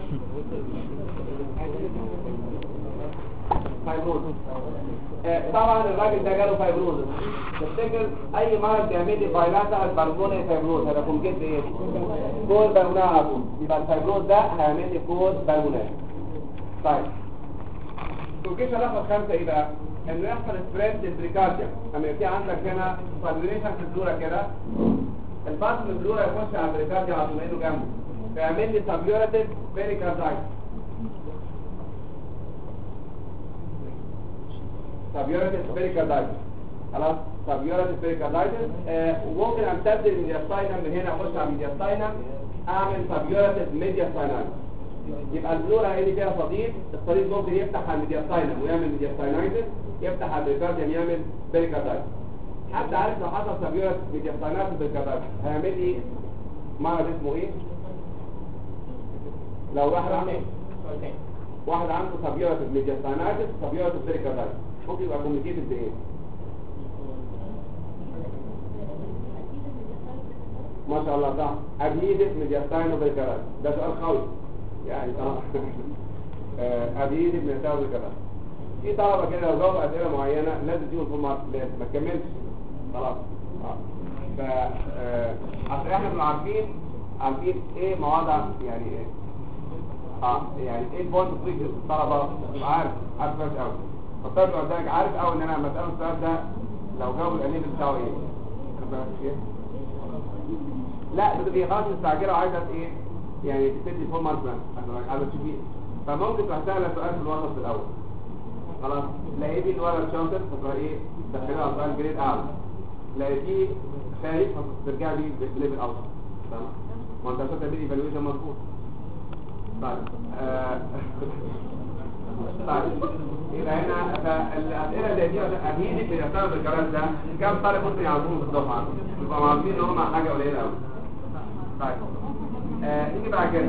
Speaker 1: طبعا الراجل ده جاله فايبروزس. تفتكر اي مرض بيعمل لي بايلاترال بالمونري فايبروز هيبقى كونجكت ايه؟ كول بالمونري على طول. يبقى الفايبروز ده هيعمل لي كول بالمونري. طيب الكونجكشن رقم 5 ايه بقى؟ انه يحصل سبريد للبريكارديا. اما يبقى عندك هنا فابريشن في البلورا كده الباس من البلورا يخش على البريكارديا على طول انه جنبه فيعمل لي سابيوراتيف بيريكاردايتس. سابيوراتيف بيريكاردايتس. خلاص سابيوراتيف بيريكاردايتس. وممكن امتد الميدياستاينم من هنا اخش على الميدياستاينم اعمل سابيوراتيف ميدياستاينايتس. يبقى البلورا اللي فيها صديد، الصديد ممكن يفتح على الميدياستاينم ويعمل ميدياستاينايتس، يفتح على البريكارديوم يعمل بريكاردايتس. حد عارف لو حصل سبيورس ميدياستاينايتس بالبريكاردايتس هيعمل ايه؟ مرض اسمه ايه؟ لو واحد عنده سبيورس ميدياستاينايتس سبيورس بريكاردايتس ممكن يبقى كوميونيكيتد بايه؟ ما شاء الله صح، ادهيدف ميدياستاينو بريكاردايتس. ده سؤال قوي يعني طبعا. ادهيدف ميدياستاينو بريكاردايتس. في طلبه كده لو جاوبوا اسئله معينه لازم تجيبوا فول مارك، لازم ما تكملش خلاص. ف اصل احنا بنبقى عارفين ايه مواضع يعني ايه يعني ايه البوينت اوف فيكس الطلبه تبقى عارف كويس قوي. فالطالب اللي قدامك عارف قوي ان انا لما اساله السؤال ده لو جاوب الانيب بتاعه ايه؟ لا بتبقى خلاص مستعجله وعايزه ايه يعني تدي فول مارك عايزه تشوفيه. فممكن تروح سهله سؤال في الوسط في الاول خلاص، لقيتي الولد شاطر فتروح ايه تدخليه على سؤال جريد اعلى، لقيتيه خايف فترجع لي بالليفل اوسط. تمام، ما انت عشان تعمل ايفالويشن مظبوط. طيب طيب يبقى هنا الاسئله زي دي اكيد بنعتبر بالكلام ده كام طالب ممكن يعرفوهم في الدفعه، يبقى عارفين ان هم حاجه قليله قوي. طيب نيجي بعد كده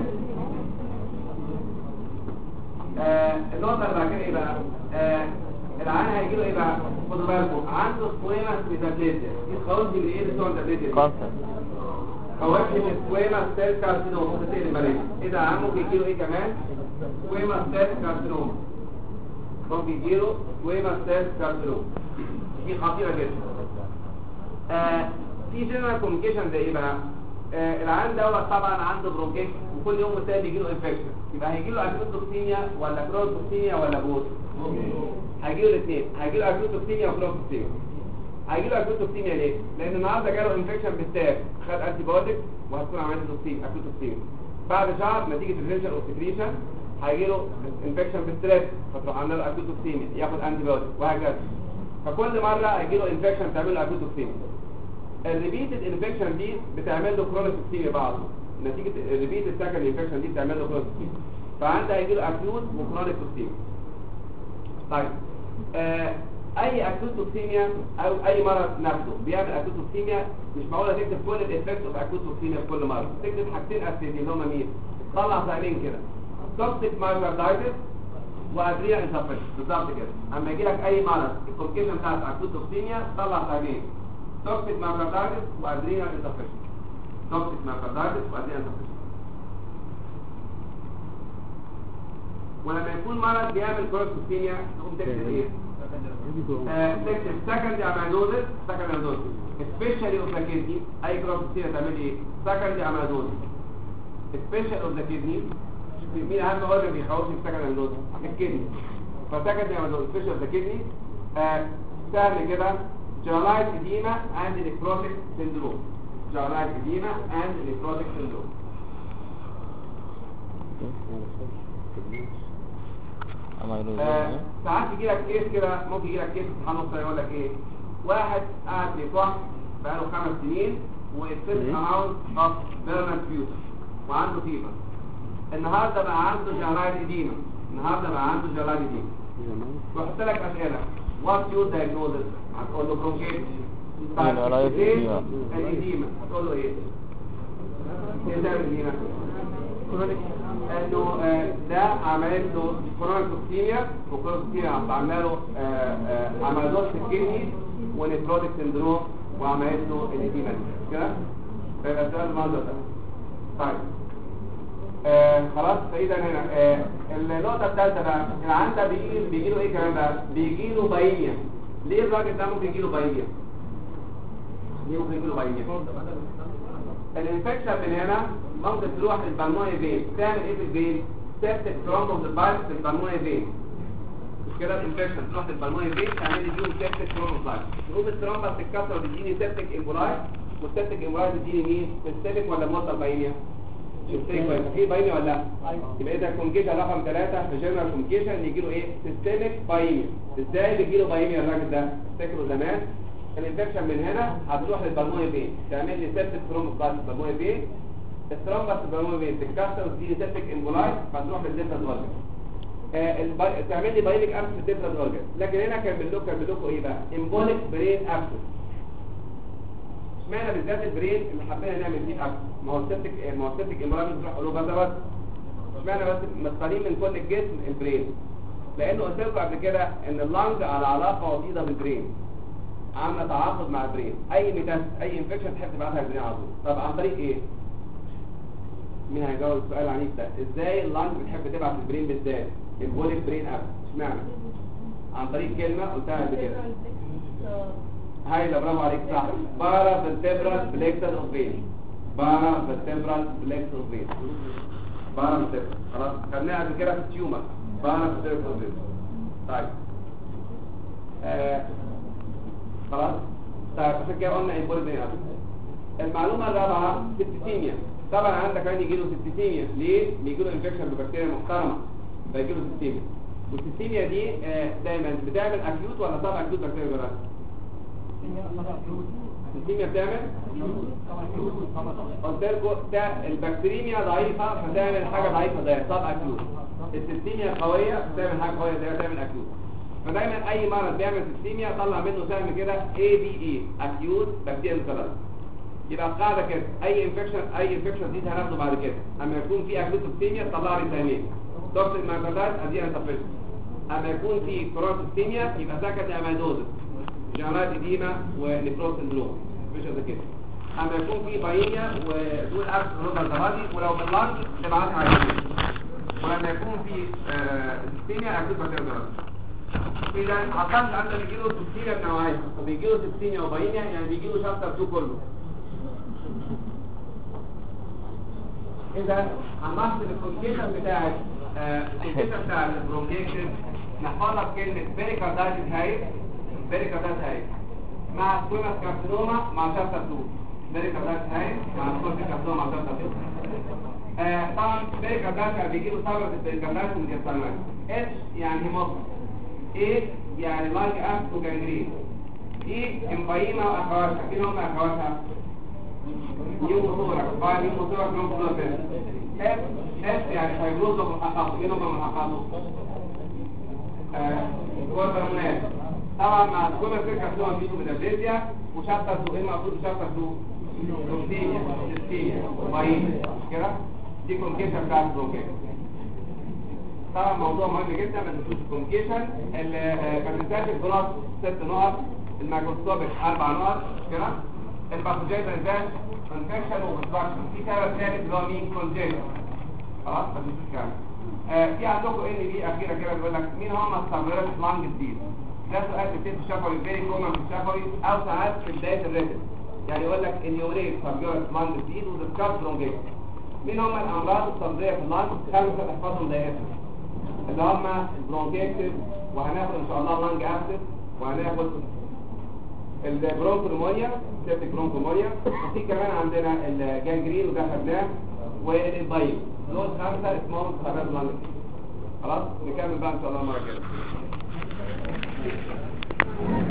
Speaker 1: النقطه اللي بعد كده ايه بقى؟ العيان هيجي له ايه بقى؟ خدوا بالكم عنده سكويماس ميتابليزيا. الخواص دي من ايه اللي بتوع الميتابليزيا؟
Speaker 2: كانسر.
Speaker 1: خواص من سكويماس سيل كارسينوما ممكن تقلب عليه. ايه ده عم ممكن يجي له ايه كمان؟ سكويماس سيل كارسينوما. ممكن يجي له سكويماس سيل كارسينوما. دي خطيره جدا. في جنرال كوميونيكيشن ده ايه بقى؟ العيان دوت طبعا عنده برونكيت وكل يوم والتاني بيجي له انفكشن، يبقى هيجي له اكيوتوكسيميا ولا كرونوتوكسيميا ولا بوت؟ هيجي له الاثنين، هيجي له اكيوتوكسيميا وكرونوتوكسيميا. هيجي له اكيوتوكسيميا ليه؟ لان النهارده جاله انفكشن بالتاب، خد انتي بايوتيك وهتكون عمليه اكيوتوكسيميا. بعد شهر نتيجه الريجن او سكريشن هيجي له انفكشن بالستريس فتروح عامله له اكيوتوكسيميا ياخد انتي بايوتيك وهكذا. فكل مره هيجي له انفكشن تعمل له اكيوتوكسيميا. الريبيتد انفكشن دي بتعمل له كرونوتوكسيميا بعضه، نتيجه الريبيتد سكند انفكشن دي بتعمل له كرونوتوكسيميا، فعندها هيجي له اكيوت وكرونيك توكسيميا. طيب اي اكيوت توكسيميا او اي مرض نفسه بيعمل اكيوت توكسيميا، مش معقوله تكتب كل الايفكت اوف اكيوت توكسيميا في كل مره، تكتب حاجتين اساسيين اللي هم مين؟ طلع سؤالين كده، توكسيك مايوكاردايتس وادرينال انسفشنسي بالظبط كده. اما يجي لك اي مرض الكومبليكيشن بتاعت اكيوت توكسيميا طلع سؤالين، توكسيك مايوكاردايتس وادرينال انسفشنسي. توكسيك مايوكاردايتس وادرينال انسفشنسي. ولما يكون مرض بيعمل كرونوتوكسيميا تقوم تكتب ايه؟ تكتب سكندري اميلودوزيس، سكندري اميلودوزيس سبيشالي اوف ذا كيدني. اي كرونوتوكسيميا تعمل ايه؟ سكندري اميلودوزيس سبيشال اوف ذا كيدني. مين اهم اورجن بيخوفني في سكندري اميلودوزيس؟ الكدني. فسكندري اميلودوزيس سبيشال اوف ذا كيدني. سهل كده، جنرالايز اديما اند نيكروتيك سيندروم. جنرالايز اديما اند نيكروتيك سيندروم. ساعات يجي لك كيس كده، ممكن يجي لك كيس امتحان نص يقول لك ايه؟ واحد قاعد في فحص بقاله 5 سنين وفيل اماونت اوف بيرمنت فيوتر وعنده فيبر. النهارده بقى عنده جنرالايز اديما، وحط لك اسئله وات يور دايجنوزس، هتقول له برونكيتس. الاديما هتقول له ايه؟ ايه ده الاديما؟ انه ده عمل له كرونوتوكسيميا، وكرونوتوكسيميا عمل له عمليات في الكدني ونيكروتيك سندروم وعمل له الاديما كده. فيبقى ده المنظر ده. طيب خلاص. فاذا هنا النقطه الثالثه بقى العيان ده بيجي له ايه كمان بقى؟ بيجي له باينيا. ليه الراجل ده ممكن يجي له باينيا؟ الانفكشن من هنا ممكن تروح للبلمونري فين، تعمل ايه في الفين؟ سيبتك ثرومبوس الفيروس في البلمونري فين. مش كده الانفكشن تروح للبلمونري فين تعمل لي فيهم سيبتك ثرومبوس فيروس، تقوم الثرومبا تتكسر وتديني سيبتك امبولاي، والسيبتك امبولاي تديني مين؟ سيستميك ولا موتال باينيا؟ سيستميك. في باينيا ولا لا؟ يبقى اذا الكوميونيكيشن رقم 3 في جنرال كوميونيكيشن يجي له ايه؟ سيستميك باينيا. ازاي بيجي له باينيا الراجل ده؟ افتكروا زمان الانفكشن من هنا هتروح للبلمونري فين، تعمل لي سيبتك ثرومبوس فيروس في البلمونري فين، الثرومبس البلمونري تتكسر وتديني سيبتيك امبولايز فتروح للديفرنت اورجن. تعمل لي بايليك ابس في الديفرنت اورجن. لكن هنا كان لكم ايه بقى؟ امبوليك برين ابس. اشمعنى بالذات البرين اللي حبينا نعمل فيه ابس؟ ما هو السيبتيك امبولايز بتروح قلوب بس. اشمعنى بس مختارين من كل الجسم البرين؟ لانه قلت لكم قبل كده ان اللنج على علاقه وطيده بالبرين، عامله تعاقد مع البرين. اي ميتاس اي انفكشن تحب تبعتها للبرين على طول. طب عن طريق ايه؟ مين هيجاوب السؤال العنيف ده؟ ازاي اللنج بتحب تبعت البرين بالذات البوليك برين اب؟ اشمعنى؟ عن طريق كلمه قلتها قبل كده. هايله برافو عليك صح. بارا فيرتبرال بليكسس اوف فين. بارا فيرتبرال بليكسس اوف فين. بارا فيرتبرال خلاص خدناها قبل كده في التيومر. بارا فيرتبرال اوف فين. طيب خلاص. طيب عشان كده قلنا البوليك برين اب. المعلومه الرابعه سيبتيميا. طبعا عندك كمان يجي له سيبتيميا. ليه؟ بيجي له انفكشن ببكتيريا محترمه فيجي له سيبتيميا. والسيبتيميا دي دايما بتعمل اكيوت ولا سب اكيوت بكتيريا جرام؟ السيبتيميا بتعمل قلت لكم ده البكتيريميا ضعيفه فتعمل حاجه ضعيفه زي سب اكيوت. السيبتيميا قويه بتعمل حاجه قويه زي تعمل اكيوت. فدايما اي مرض بيعمل سيبتيميا طلع منه سهم كده ABE اكيوت بكتيريا جرام. يبقى القاعده كده اي انفكشن دي هناخده بعد كده. اما يكون في اكيوت سيبتيميا طلع لي ثانيين توكسيك مايكروبات ادي انتفيشن. اما يكون في كورونيك سيبتيميا يبقى سكت اميلوزس جامات اديما ونيفروز سندروم مش زي كده. اما يكون في باينيا ودول ابس روبر دبادي ولو من اللانج تبعتها على الجسم. ولما يكون في سيبتيميا اكيوت بكتيريا. اذا عشان عندنا بيجي له سيبتيميا بنوعين فبيجي له سيبتيميا وباينيا يعني بيجي له شابتر 2 كله. إذا هنلاحظ الكونكيشن بتاع البرونكيشن نحفظها بكلمة بيريكاردايتس هاي مع سكويمس كارسينوما مع شابتر 2. بيريكاردايتس هاي مع سكويمس كارسينوما مع شابتر 2. طبعا بيريكاردايتس بيجيله ثغرة البيريكاردايتس والجستانويد. اتش يعني هيموبس. ايه يعني لايك ابس وجانجرين. ايه امبايما واخواتها. مين هم اخواتها؟ نيوموثورك نيوموثورك اف يعني فيبروز ومحققه. مين هم محققه؟ كوربرمونات. طبعا مع كل فكره فيهم فيتو ميتافيزيا وشابتر 2 المفروض شابتر 2 كومبينيا باين كده. دي كومبينيشن بتاعت البرونكيشن. طبعا موضوع مهم جدا ما تنسوش الكومبينيشن. ما تنساش البلاس 6 نقط، الميكروسكوبيك 4 نقط كده. الباثوجينيك انفكشن انفكشن وبستراكشن. في سبب ثالث اللي هو مين؟ كونجيشن. خلاص ما تنسوش كده. في عندكم ان دي اخيره كده بيقول لك مين هم السبريت لانج ديزيز. ده سؤال بيتم في الشفوي فيري كومن في الشفوي او ساعات في بدايه الريتم. يعني يقول لك انيوريت سبريت لانج ديزيز وديسكاس برونكيشن. مين هم الامراض الصدريه في اللانج؟ 5 تحفظهم دايما اللي هم البرونكيتس، وهناخد ان شاء الله لانج ابسس، وهناخد البرونكولومونيا سيبتيك برونكولومونيا، وفي كمان عندنا الجانجرين وده خدناه والبايو. دول 5 اسمهم سبب لانج. خلاص نكمل بقى ان شاء الله المره الجايه.